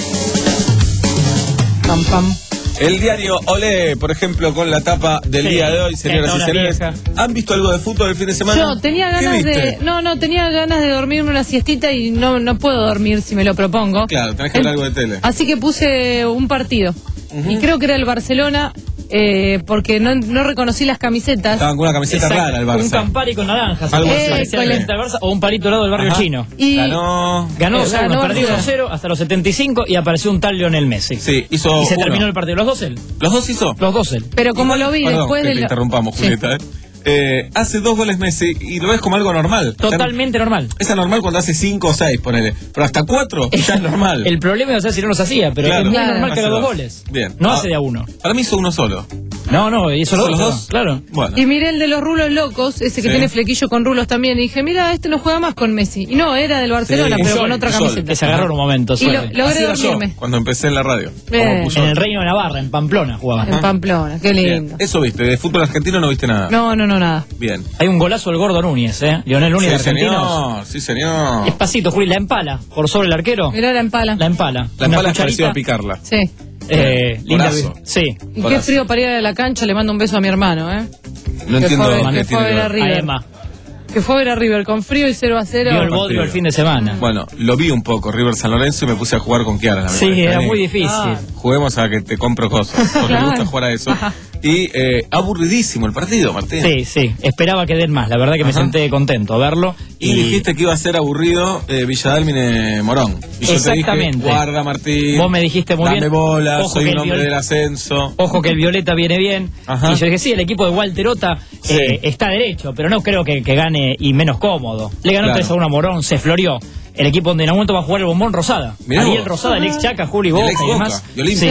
Pam, pam. El diario Olé, por ejemplo, con la tapa del Sí, día de hoy, señoras esta y hora señores. vieja. ¿Han visto algo de fútbol el fin de semana? Yo tenía ¿Qué ganas de. viste? No, no, tenía ganas de dormirme una siestita y no, no puedo dormir si me lo propongo. Claro, tenés que ver algo de tele. Así que puse un partido. Y creo que era el Barcelona, eh, porque no, no reconocí las camisetas. Estaban con una camiseta Exacto, rara el con un Barça. Campari con naranjas. Algo Eh, así. parecía la camiseta del Barça, o un palito dorado del barrio Ajá. chino. Y Ganó. Ganó Eh, dos a uno, ganó perdió Barcelona. dos cero hasta los setenta y cinco y apareció un tal Lionel Messi. Sí, hizo. Y se uno. terminó el partido. ¿Los dos él? ¿Los dos hizo? Los dos él. Pero como lo vi Perdón, después que de te la- interrumpamos, Sí. Julieta. ¿eh? Eh, hace dos goles Messi y lo ves como algo normal. Totalmente normal. Es anormal cuando hace cinco o seis, ponele. Pero hasta cuatro ya es normal. El problema es si no los hacía, pero Claro. es muy Claro. normal que Hace haga dos dos. goles. Bien. No Ah, hace de a uno. Para mí hizo uno solo. No, no, hizo los ¿Hizo dos. los dos? Claro. Bueno. Y miré el de los rulos locos, ese que Sí. tiene flequillo con rulos también. Y dije, mira, este no juega más con Messi. Y no, era del Barcelona, Sí, pero Puyol, con otra Puyol. camiseta. Que se agarró en un momento. Y lo- suerte. logré Así era yo, dormirme. cuando empecé en la radio. Bien. Como Puyol. En el Reino de Navarra, en Pamplona jugaba. En Pamplona, qué Bien. lindo. Eso viste, de fútbol argentino no viste nada. No, no, no, nada. Bien. Hay un golazo del Gordo Núñez, ¿eh? Lionel Núñez de Sí, Argentinos. señor, sí, señor. Despacito, Juli, la empala. Por sobre el arquero. Mirá la empala. La empala. La Una empala es cucharita. parecida a picarla. Sí. Eh, linda. Golazo. Sí. Y qué Golazo. frío para ir a la cancha, le mando un beso a mi hermano, ¿eh? No Que entiendo fue a ver- qué que fue a tiene ver que a ver. River. Además, Que fue a ver a River con frío y cero a cero. vio el partido. bodrio el fin de semana. Bueno, lo vi un poco, River San Lorenzo, y me puse a jugar con Kiara. La Sí, verdad. era Vení, muy difícil. Ah. Juguemos a que te compro cosas, porque me gusta jugar a eso. Y eh, aburridísimo el partido, Martín. Sí, sí. Esperaba que den más. La verdad que me Ajá. senté contento a verlo. Y, dijiste que iba a ser aburrido eh, Villadalmine Morón. Y yo te Exactamente. dije, guarda Martín. Vos me dijiste muy dame bien. bola, Ojo soy que un el hombre Viol- del ascenso. Ojo que el Violeta viene bien. Ajá. Y yo dije, sí, el equipo de Walter Ota Sí. eh, está derecho, pero no creo que, que gane y menos cómodo. Le ganó Claro. tres a uno a Morón, se floreó. El equipo donde en algún momento va a jugar el Bombón Rosada. Mirá Ariel vos. Rosada, el ex Chaca, Juli El Boca ex y Boca, demás. y Olimpia. Sí. Sí.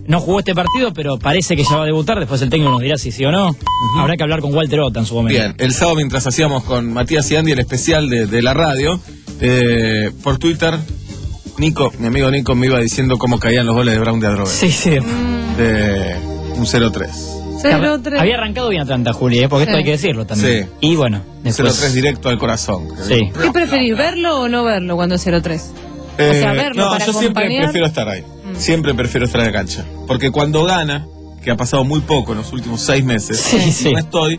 no jugó este partido, pero parece que ya va a debutar. Después el técnico nos dirá si sí o no. Uh-huh. Habrá que hablar con Walter Ota en su momento. Bien, el sábado mientras hacíamos con Matías y Andy el especial de, de la radio, eh, por Twitter, Nico, mi amigo Nico, me iba diciendo cómo caían los goles de Brown de Adrover. Sí, sí. De un cero tres. cero tres. Había arrancado bien Atlanta, Juli, ¿eh? Porque Sí. esto hay que decirlo también. Sí. Y bueno, después... cero tres directo al corazón. Sí. ¿Qué preferís, verlo o no verlo cuando es cero tres? Eh, O sea, verlo no, para yo siempre acompañar. prefiero estar ahí. Mm. Siempre prefiero estar en la cancha. Porque cuando gana, que ha pasado muy poco en los últimos seis meses, Sí, y sí. no estoy,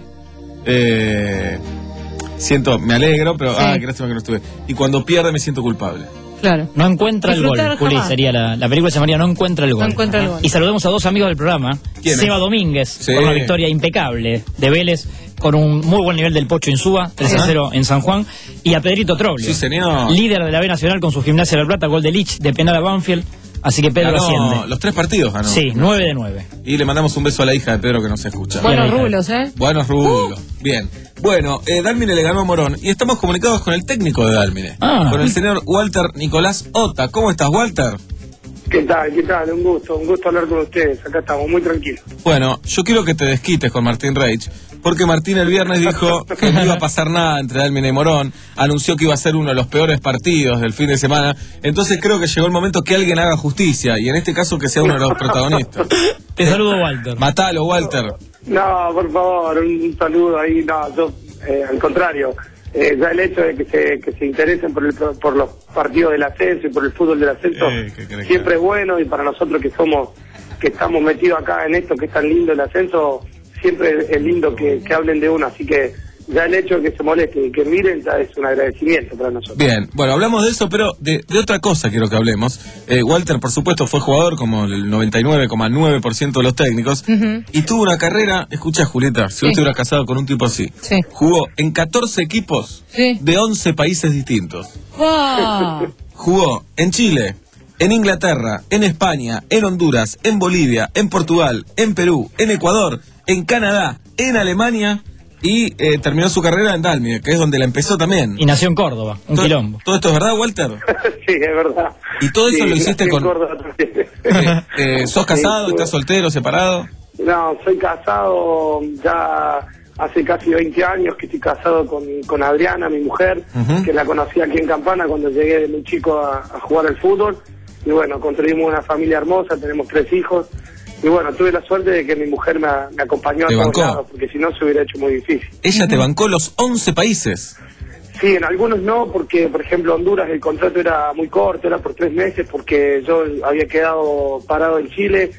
eh, siento, me alegro, pero Sí. ah, qué lástima que no estuve. Y cuando pierde me siento culpable. Claro. No encuentra el Disfrutar gol, Juli, jamás. sería la, la película se llamaría No encuentra el gol. No encuentra el gol. Y saludemos a dos amigos del programa. ¿Quiénes? Seba Domínguez, Sí. por una victoria impecable de Vélez, con un muy buen nivel del Pocho Insúa, tres a cero en San Juan. Y a Pedrito Troglio, Sí, señor. líder de la B Nacional con su Gimnasia de la Plata, gol de Lich, de penal a Banfield. Así que Pedro Ganó asciende. los tres partidos ganó. Sí, nueve de nueve. Y le mandamos un beso a la hija de Pedro que nos escucha. Buenos Bien, rulos, ¿eh? Buenos rulos. Bien. Bueno, eh, Dálmine le ganó a Morón y estamos comunicados con el técnico de Dálmine, Ah. con el señor Walter Nicolás Ota. ¿Cómo estás, Walter? ¿Qué tal? ¿Qué tal? Un gusto, un gusto hablar con ustedes. Acá estamos muy tranquilos. Bueno, yo quiero que te desquites con Martín Reich, porque Martín el viernes dijo que no iba a pasar nada entre Dálmine y Morón, anunció que iba a ser uno de los peores partidos del fin de semana, entonces creo que llegó el momento que alguien haga justicia, y en este caso que sea uno de los protagonistas. Te saludo, Walter. Matalo, Walter. No, por favor, un, un saludo ahí. No, yo, eh, al contrario, eh, ya el hecho de que se, que se interesen por, el, por los partidos del ascenso y por el fútbol del ascenso Eh, ¿qué crees que siempre es bueno, y para nosotros que somos, que estamos metidos acá en esto, que es tan lindo el ascenso, siempre es lindo que, que hablen de uno, así que ya el hecho de que se molesten y que miren ya es un agradecimiento para nosotros. Bien, bueno, hablamos de eso, pero de, de otra cosa quiero que hablemos. Eh, Walter, por supuesto, fue jugador como el noventa y nueve coma nueve por ciento de los técnicos, Ujú. y tuvo una carrera, escucha Julieta, si Sí. vos te hubieras casado con un tipo así, Sí. jugó en catorce equipos Sí. de once países distintos. ¡Wow! Jugó en Chile, en Inglaterra, en España, en Honduras, en Bolivia, en Portugal, en Perú, en Ecuador, en Canadá, en Alemania, y eh, terminó su carrera en Dálmine, que es donde la empezó también. Y nació en Córdoba, un ¿Todo, quilombo. ¿Todo esto es verdad, Walter? Sí, es verdad. ¿Y todo eso Sí, lo hiciste nací en con...? Córdoba también. Eh, eh, ¿Sos casado? Sí, ¿Estás soltero? ¿Separado? No, soy casado ya hace casi veinte años que estoy casado con, con Adriana, mi mujer, Ujú. que la conocí aquí en Campana cuando llegué de muy chico a, a jugar al fútbol. Y bueno, construimos una familia hermosa, tenemos tres hijos. Y bueno, tuve la suerte de que mi mujer me, me acompañó a ¿Te todos bancó? lados, porque si no se hubiera hecho muy difícil. Ella te bancó los once países. Sí, en algunos no, porque por ejemplo Honduras el contrato era muy corto, era por tres meses, porque yo había quedado parado en Chile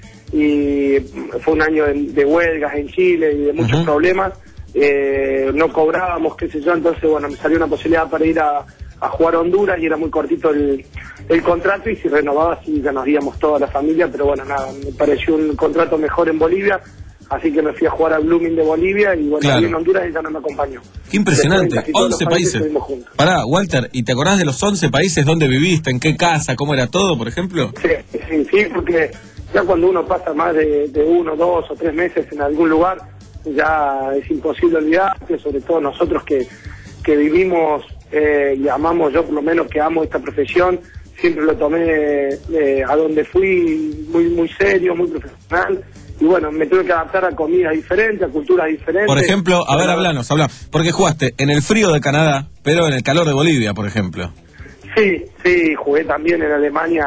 y fue un año de, de huelgas en Chile y de muchos Ujú. problemas. Eh, no cobrábamos, qué sé yo, entonces bueno, me salió una posibilidad para ir a, a jugar a Honduras y era muy cortito el, el contrato, y si renovaba sí ya nos íbamos toda la familia, pero bueno, nada, me pareció un contrato mejor en Bolivia, así que me fui a jugar a Blooming de Bolivia y bueno, Claro. ahí en Honduras ella no me acompañó. Qué impresionante, Después, casi todos once los países. estuvimos juntos. Pará, Walter, ¿y te acordás de los once países donde viviste? ¿En qué casa? ¿Cómo era todo, por ejemplo? Sí, sí, sí, porque ya cuando uno pasa más de, de uno, dos o tres meses en algún lugar, ya es imposible olvidarte, sobre todo nosotros que, que vivimos eh, y amamos, yo por lo menos que amo esta profesión, siempre lo tomé eh, a donde fui muy muy serio, muy profesional, y bueno, me tuve que adaptar a comidas diferentes, a culturas diferentes. Por ejemplo, a ver, Pero- hablanos, habla. Porque jugaste en el frío de Canadá, pero en el calor de Bolivia, por ejemplo. Sí, sí, jugué también en Alemania,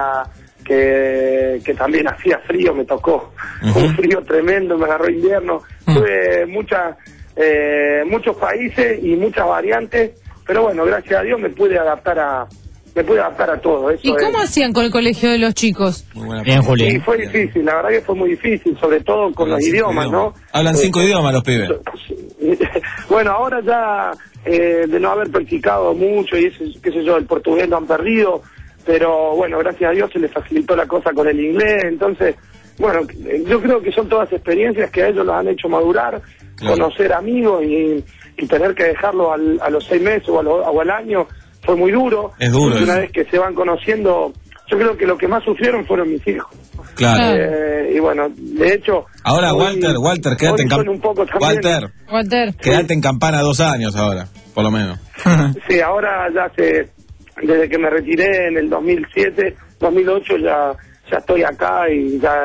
que, que también hacía frío, me tocó. Ujú. Un frío tremendo, me agarró invierno. Tuve muchas, eh, muchos países y muchas variantes, pero bueno, gracias a Dios me pude adaptar a, me pude adaptar a todo. Eso ¿Y cómo es. hacían con el colegio de los chicos? Bien, Juli. Sí, fue difícil, la verdad que fue muy difícil, sobre todo con Hablan los cinco idiomas, ¿no? Hablan Eh, cinco idiomas los pibes. Bueno, ahora ya eh, de no haber practicado mucho y ese, qué sé yo, el portugués lo han perdido, pero bueno, gracias a Dios se les facilitó la cosa con el inglés, entonces, bueno, eh, yo creo que son todas experiencias que a ellos los han hecho madurar, Claro. conocer amigos y, y tener que dejarlo al, a los seis meses o, a lo- o al año fue muy duro. Es duro Porque una eso. vez que se van conociendo, yo creo que lo que más sufrieron fueron mis hijos. Claro. Eh, y bueno, de hecho... Ahora, hoy- Walter, Walter, quédate hoy en son Campana. un poco también- Walter, Walter. quédate en Campana dos años ahora, por lo menos. Sí, ahora ya hace, desde que me retiré en el dos mil siete, dos mil ocho ya, ya estoy acá y ya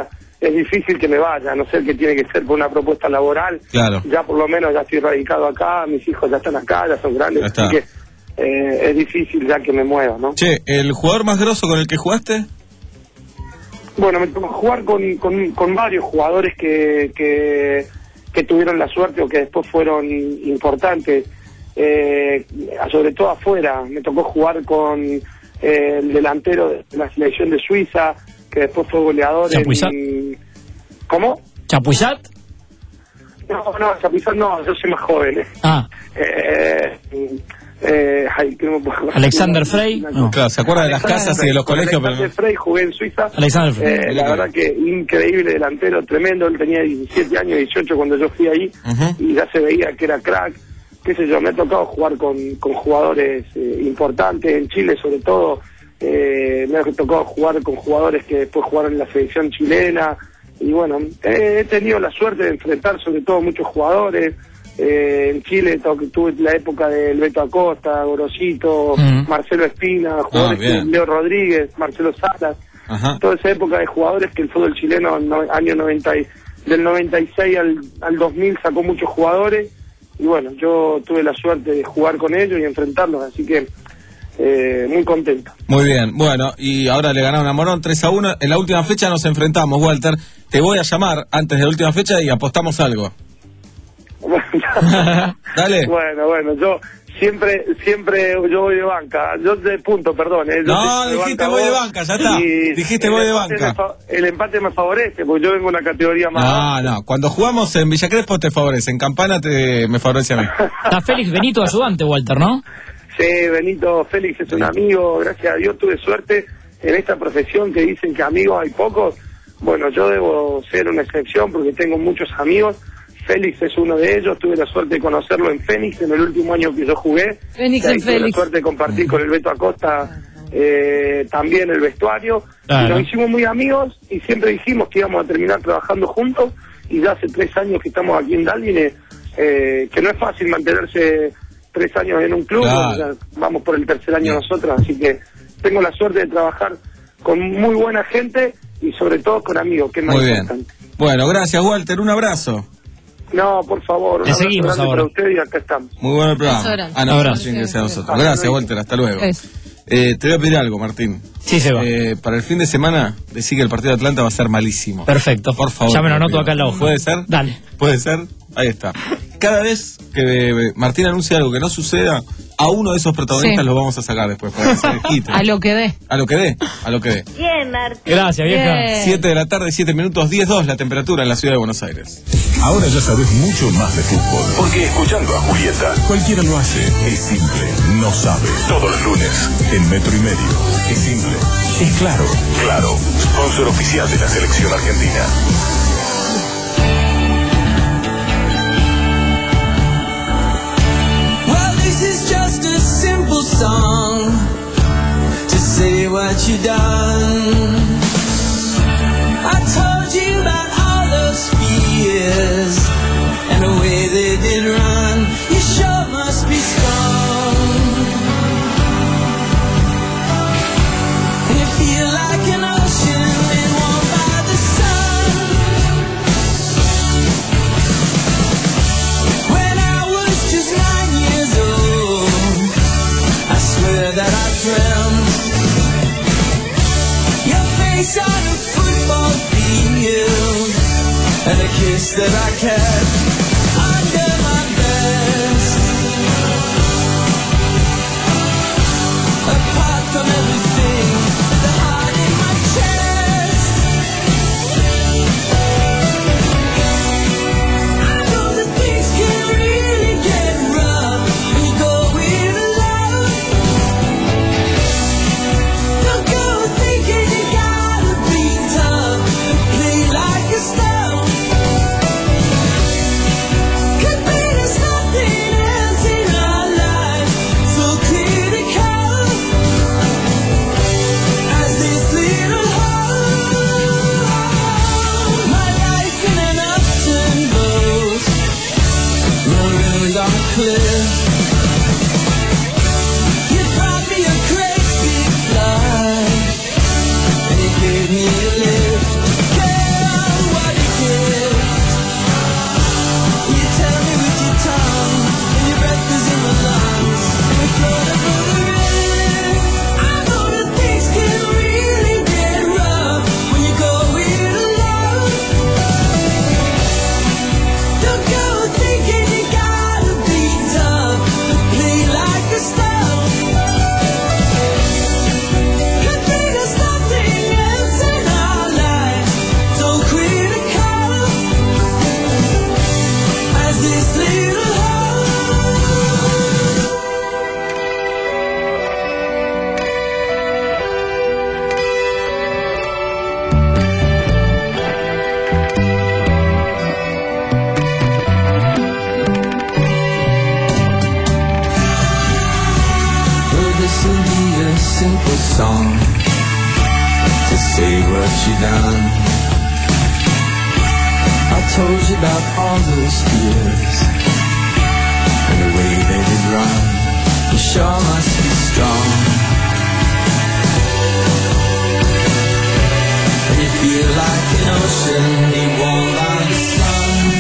es difícil que me vaya, a no ser que tiene que ser por una propuesta laboral. Claro. Ya por lo menos ya estoy radicado acá, mis hijos ya están acá, ya son grandes, Ya está. así que eh, es difícil ya que me mueva, ¿no? Che, ¿el jugador más grosso con el que jugaste? Bueno, me tocó jugar con, con, con varios jugadores que, que, que tuvieron la suerte o que después fueron importantes, eh, sobre todo afuera. Me tocó jugar con eh, el delantero de la selección de Suiza, que después fue goleador ¿Chapuisat? en... ¿Cómo? ¿Chapuisat? No, no, Chapuisat no, yo soy más joven. eh. Ah. Eh, eh, ay, que no me puedo- Alexander Frey. No. Claro, ¿se acuerda de las casas y de los Con colegios? Pero Alexander Frey jugué en Suiza. Alexander Frey. Eh, la verdad que increíble delantero, tremendo. Él tenía diecisiete años, dieciocho cuando yo fui ahí, y ya se veía que era crack. Qué sé yo, me ha tocado jugar con, con jugadores eh, importantes en Chile, sobre todo. Eh, me ha tocado jugar con jugadores que después jugaron en la selección chilena. Y bueno, eh, he tenido la suerte de enfrentar sobre todo muchos jugadores. Eh, en Chile to- tuve la época del Beto Acosta, Gorosito, Mm. Marcelo Espina, jugadores bien. como Leo Rodríguez, Marcelo Salas. Ajá. Toda esa época de jugadores que el fútbol chileno, no, año noventa, y- del noventa y seis al, al dos mil sacó muchos jugadores. Y bueno, yo tuve la suerte de jugar con ellos y enfrentarlos, así que eh, muy contento. Muy bien, bueno, y ahora le ganaron a Morón tres a uno. En la última fecha nos enfrentamos, Walter. Te voy a llamar antes de la última fecha y apostamos algo. Dale. Bueno, bueno, yo siempre, siempre yo voy de banca. Yo de punto, perdón. eh, yo No, soy de dijiste banca, voy de vos, banca, ya está. y Dijiste el voy de empate banca. me fa- el empate me favorece, porque yo vengo en una categoría más baja. No, no, cuando jugamos en Villa Crespo te favorece, en Campana te me favorece a mí. Está Félix Benito ayudante, Walter, ¿no? Sí, Benito Félix es un amigo, gracias a Dios tuve suerte en esta profesión que dicen que amigos hay pocos. Bueno, yo debo ser una excepción porque tengo muchos amigos. Félix es uno de ellos, tuve la suerte de conocerlo en Fénix en el último año que yo jugué. Fénix Y ahí en tuve Félix. la suerte de compartir con el Beto Acosta eh, también el vestuario. Claro. Y nos hicimos muy amigos y siempre dijimos que íbamos a terminar trabajando juntos. Y ya hace tres años que estamos aquí en Dálmine, eh, que no es fácil mantenerse tres años en un club. Claro. O sea, vamos por el tercer año nosotros, así que tengo la suerte de trabajar con muy buena gente y sobre todo con amigos, que es más Muy bien. importante. Bueno, gracias, Walter, un abrazo. No, por favor, un Te abrazo seguimos grande ahora. para usted y acá estamos. Muy bueno el programa. Abrazo grande. Ah, no, Abrazo. sí, que sea nosotros. Hasta Gracias, luego. Walter, hasta luego. Eso. Eh, te voy a pedir algo, Martín. Sí, se va. Eh, para el fin de semana, decí que el partido de Atlanta va a ser malísimo. Perfecto. Por favor. Ya me lo te anoto pido. acá en la hoja. ¿Puede ser? Dale. ¿Puede ser? Ahí está. Cada vez que eh, Martín anuncia algo que no suceda, a uno de esos protagonistas Sí. lo vamos a sacar después. Para que se desquite. A lo que dé. A lo que dé, a lo que dé. Bien, Martín. Gracias, vieja. Bien. siete de la tarde, siete minutos, diez dos la temperatura en la ciudad de Buenos Aires. Ahora ya sabes mucho más de fútbol. Porque escuchando a Julieta, cualquiera lo hace. Es simple, no sabe. Todos los lunes, en Metro y Medio. Es simple, es claro. Claro, sponsor oficial de la selección argentina. Well, this is just a simple song to say what you done. I told you about all those fears and the way they did run. You sure must be strong. And you feel like an ocean and warmed by the sun. When I was just nine years old, I swear that I dreamt your face on a football field and a kiss that I kept under my vest. Apart from everything, the heart in my chest. I know that things can really get rough when you go with love. Don't go thinking you gotta be tough and play like a star. simple song to say what you done. I told you about all those fears and the way they did run. You sure must be strong when you feel like an ocean being warmed by the sun.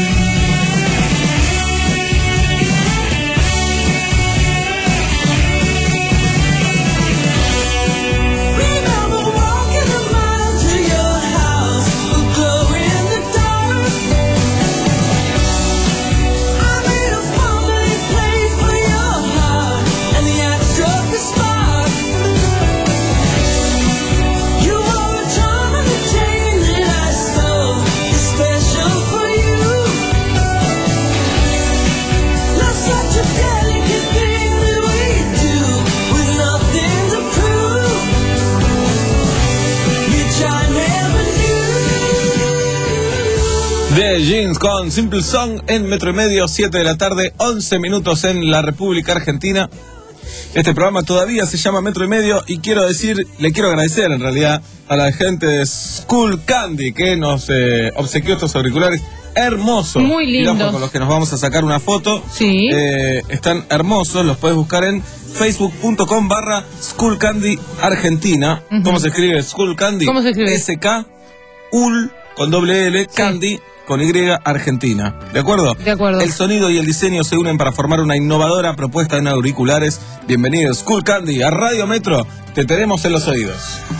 The Jeans con Simple Song en Metro y Medio, siete de la tarde, once minutos en la República Argentina. Este programa todavía se llama Metro y Medio y quiero decir, le quiero agradecer en realidad a la gente de Skull Candy que nos eh, obsequió estos auriculares hermosos. Muy lindos. Con los que nos vamos a sacar una foto. Sí. Eh, están hermosos, los puedes buscar en facebook.com barra Skull Candy Argentina. Uh-huh. ¿Cómo se escribe Skull Candy? ¿Cómo se escribe? S K U L con doble L, sí. Candy con Y Argentina. ¿De acuerdo? De acuerdo. El sonido y el diseño se unen para formar una innovadora propuesta en auriculares. Bienvenidos, Skull Candy, a Radio Metro. Te tenemos en los oídos.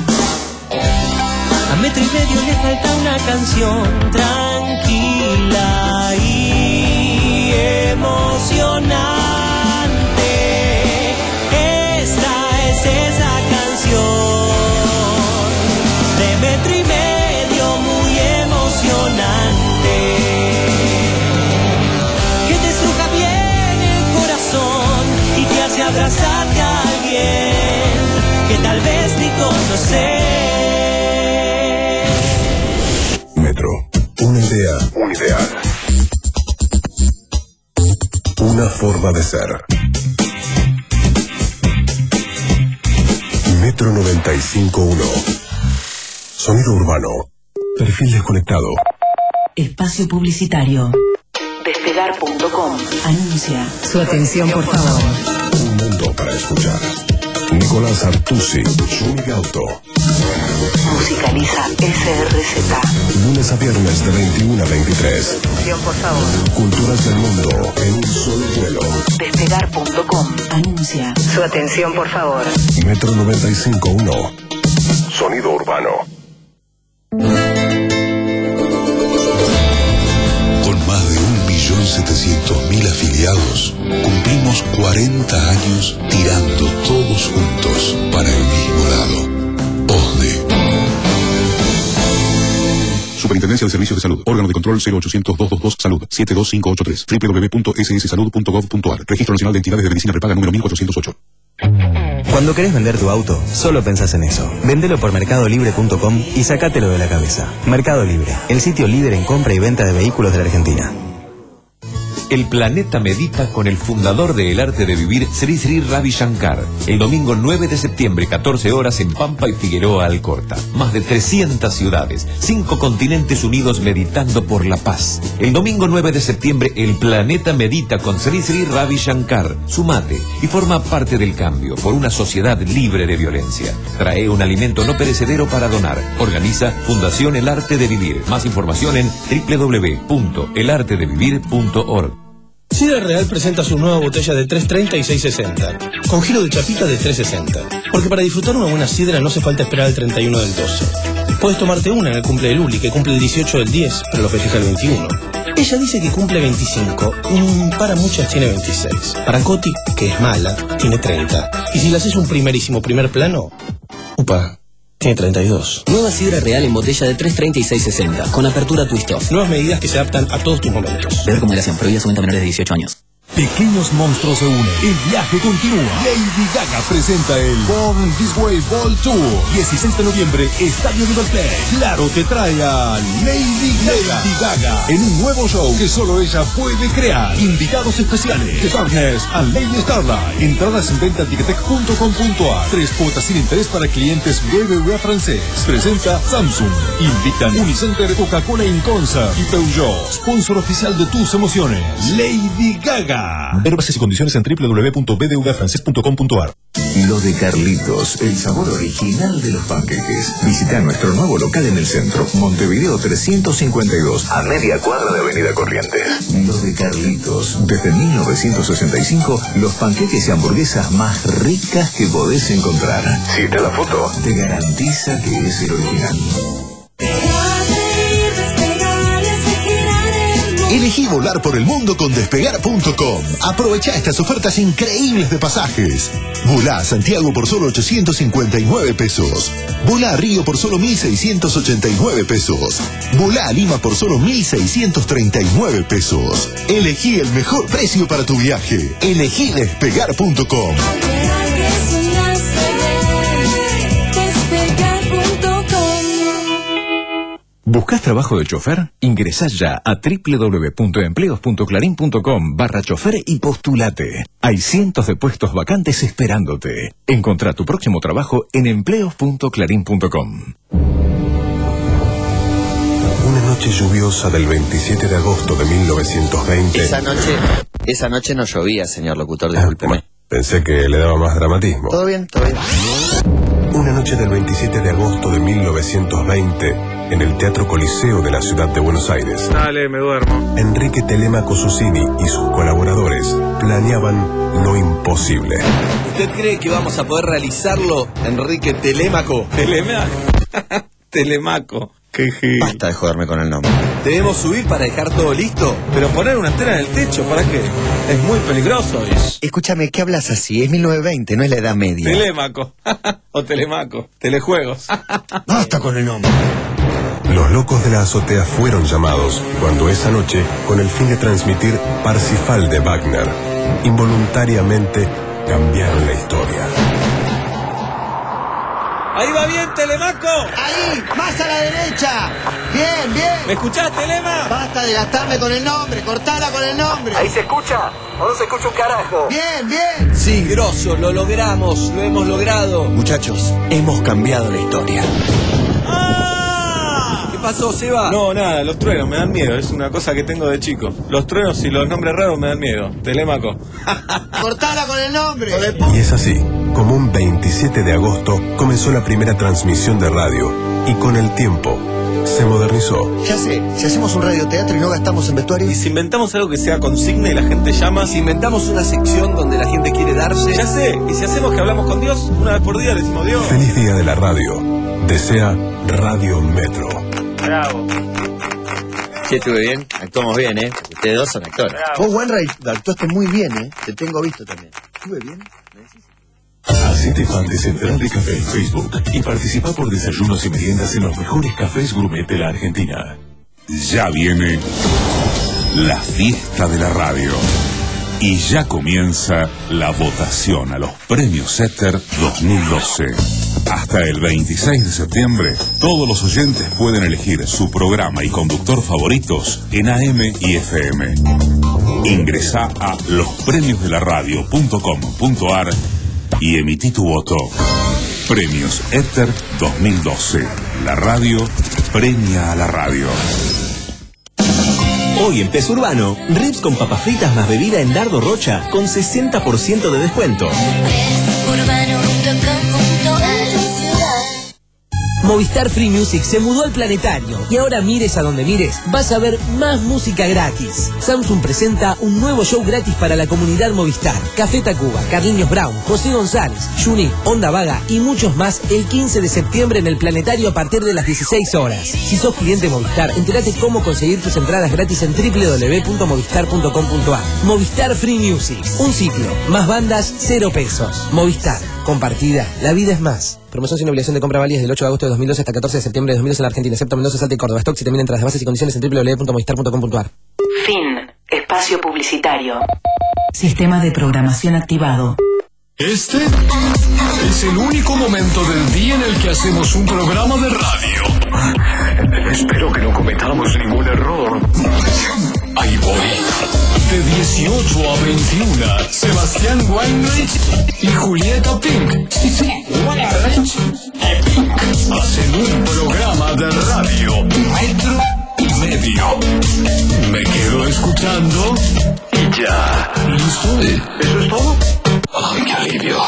A Metro y Medio le falta una canción tranquila y emocionante. Esta es esa canción de Metro y Medio, muy emocionante. Abrazarte a alguien que tal vez ni conoces. Metro, una idea, un ideal, una forma de ser. Metro noventa y cinco punto uno. Sonido urbano. Perfil desconectado. Espacio publicitario. Despegar punto com. Anuncia. Su atención, por favor. Un mundo para escuchar. Nicolás Artusi, Zúñiga Auto. Musicaliza S R Z. Lunes a viernes de veintiuno a veintitrés. Atención, por favor. Culturas del mundo en un solo vuelo. Despegar punto com. Anuncia. Su atención, por favor. Metro noventa y cinco punto uno. Sonido urbano. Con más de un millón setecientos mil afiliados, cumplimos cuarenta años tirando todos juntos para el mismo lado. O S D E. Superintendencia de Servicios de Salud. Órgano de control cero ochocientos, doscientos veintidós, Salud. siete dos cinco ocho tres. doble u doble u doble u punto s s salud punto gov punto a r. Registro Nacional de Entidades de Medicina Prepaga número mil cuatrocientos ocho. Cuando querés vender tu auto, solo pensás en eso. Vendelo por mercado libre punto com y sacátelo de la cabeza. Mercado Libre, el sitio líder en compra y venta de vehículos de la Argentina. El planeta medita con el fundador de El Arte de Vivir, Sri Sri Ravi Shankar. El domingo nueve de septiembre, catorce horas en Pampa y Figueroa Alcorta. Más de trescientas ciudades, cinco continentes unidos meditando por la paz. El domingo nueve de septiembre, el planeta medita con Sri Sri Ravi Shankar. Sumate y forma parte del cambio por una sociedad libre de violencia. Trae un alimento no perecedero para donar. Organiza Fundación El Arte de Vivir. Más información en doble u doble u doble u punto el arte de vivir punto org. Sidra Real presenta su nueva botella de tres treinta y seis sesenta, con giro de chapita de tres sesenta. Porque para disfrutar una buena sidra no hace falta esperar al treinta y uno del doce. Puedes tomarte una en el cumple de Luli, que cumple el dieciocho del diez, pero lo festeja el veintiuno. Ella dice que cumple veinticinco, mm, para muchas tiene veintiséis. Para Coti, que es mala, tiene treinta. Y si le haces un primerísimo primer plano, upa, tiene treinta y dos. Nueva Sidra Real en botella de tres treinta y seis sesenta, con apertura twist off. Nuevas medidas que se adaptan a todos tus momentos. Beber con moderación, prohibida su venta a menores de dieciocho años. Pequeños monstruos se unen. El viaje continúa. Lady Gaga presenta el Born This Way Ball Tour. dieciséis de noviembre, Estadio River Plate. Claro te trae a Lady Gaga. Lady Gaga en un nuevo show que solo ella puede crear. Invitados especiales: The Darkness and Lady Starlight. Entradas en venta en ticketek punto com punto a r. Tres cuotas sin interés para clientes B B V A francés. Presenta Samsung. Invitan Unicenter, Coca-Cola Inconsa y Peugeot. Sponsor oficial de tus emociones. Lady Gaga. Ver bases y condiciones en doble u doble u doble u punto b d v francés punto com punto a r. Lo de Carlitos, el sabor original de los panqueques. Visita nuestro nuevo local en el centro, Montevideo trescientos cincuenta y dos, a media cuadra de Avenida Corrientes. Lo de Carlitos, desde mil novecientos sesenta y cinco, los panqueques y hamburguesas más ricas que podés encontrar. Si te da foto, te garantiza que es el original. Elegí volar por el mundo con despegar punto com. Aprovecha estas ofertas increíbles de pasajes. Volá a Santiago por solo ochocientos cincuenta y nueve pesos. Volá a Río por solo mil seiscientos ochenta y nueve pesos. Volá a Lima por solo mil seiscientos treinta y nueve pesos. Elegí el mejor precio para tu viaje. Elegí despegar punto com. ¿Buscás trabajo de chofer? Ingresá ya a doble u doble u doble u punto empleos punto clarín punto com barra chofer y postulate. Hay cientos de puestos vacantes esperándote. Encontrá tu próximo trabajo en empleos punto clarín punto com. Una noche lluviosa del veintisiete de agosto de mil novecientos veinte. Esa noche, esa noche no llovía, señor locutor, discúlpeme. Pensé que le daba más dramatismo. ¿Todo bien? ¿Todo bien? Una noche del veintisiete de agosto de mil novecientos veinte, en el Teatro Coliseo de la ciudad de Buenos Aires. Dale, me duermo. Enrique Telemaco Susini y sus colaboradores planeaban lo imposible. ¿Usted cree que vamos a poder realizarlo, Enrique Telemaco? Telemaco. Telemaco. Qué gil. Basta de joderme con el nombre. ¿Debemos subir para dejar todo listo? Pero poner una antena en el techo, ¿para qué? Es muy peligroso eso. Escúchame, ¿qué hablas así? Es mil novecientos veinte, no es la Edad Media. Telemaco. O Telemaco. Telejuegos. Basta con el nombre. Los locos de la azotea fueron llamados cuando esa noche, con el fin de transmitir Parsifal de Wagner, involuntariamente cambiaron la historia. ¡Ahí va bien, Telemaco! ¡Ahí! ¡Más a la derecha! ¡Bien, bien! ¿Me escuchás, Telema? Basta de gastarme con el nombre, cortala con el nombre. ¿Ahí se escucha? ¿O no se escucha un carajo? ¡Bien, bien! Sí, grosso, lo logramos, lo hemos logrado. Muchachos, hemos cambiado la historia. ¡Ah! ¿Qué pasó, Seba? No, nada, los truenos me dan miedo, es una cosa que tengo de chico. Los truenos y los nombres raros me dan miedo. Telemaco. ¡Cortala con el nombre! Y es así, como un veintisiete de agosto, comenzó la primera transmisión de radio, y con el tiempo se modernizó. Ya sé, si hacemos un radioteatro y no gastamos en vestuario. ¿Y si inventamos algo que sea consigna y la gente llama? Si inventamos una sección donde la gente quiere darse. Ya sé, y si hacemos que hablamos con Dios, una vez por día le decimos Dios. Feliz día de la radio. Desea Radio Metro. Bravo. Sí, estuve bien, actuamos bien, ¿eh? Ustedes dos son actores. Vos, Wainwright, actuaste muy bien, ¿eh? Te tengo visto también. ¿Estuve bien? Hacete fan de Central de Café en Facebook y participa por desayunos y meriendas en los mejores cafés gourmet de la Argentina. Ya viene la fiesta de la radio y ya comienza la votación a los premios Éter dos mil doce. Hasta el veintiséis de septiembre, todos los oyentes pueden elegir su programa y conductor favoritos en A M y F M. Ingresá a los premios de la radio punto com punto a r y emití tu voto. Premios Éter dos mil doce. La radio premia a la radio. Hoy en Peso Urbano, ribs con papas fritas más bebida en Dardo Rocha con sesenta por ciento de descuento. Movistar Free Music se mudó al Planetario y ahora mires a donde mires, vas a ver más música gratis. Samsung presenta un nuevo show gratis para la comunidad Movistar. Café Tacuba, Carliños Brown, José González, Juni, Onda Vaga y muchos más el quince de septiembre en el Planetario a partir de las dieciséis horas. Si sos cliente Movistar, entérate cómo conseguir tus entradas gratis en doble u doble u doble u punto movistar punto com punto a r. Movistar Free Music, un ciclo, más bandas, cero pesos. Movistar, compartida, la vida es más. Promoción sin obligación de compra válida del ocho de agosto de dos mil doce hasta catorce de septiembre de dos mil doce en la Argentina, excepto Mendoza, Salta y Córdoba. Stock y también entradas, bases y condiciones en doble u doble u doble u punto movistar punto com punto a r. Fin. Espacio publicitario. Sistema de programación activado. Este es el único momento del día en el que hacemos un programa de radio. Espero que no cometamos ningún error. Ahí voy. De dieciocho a veintiuno, Sebastián Weinreich y Julieta Pink. Sí, sí, Weinreich y Pink hacen un programa de radio. Metro y medio. Me quedo escuchando y ya. ¿Listo? ¿Eso es todo? ¡Ay, qué alivio!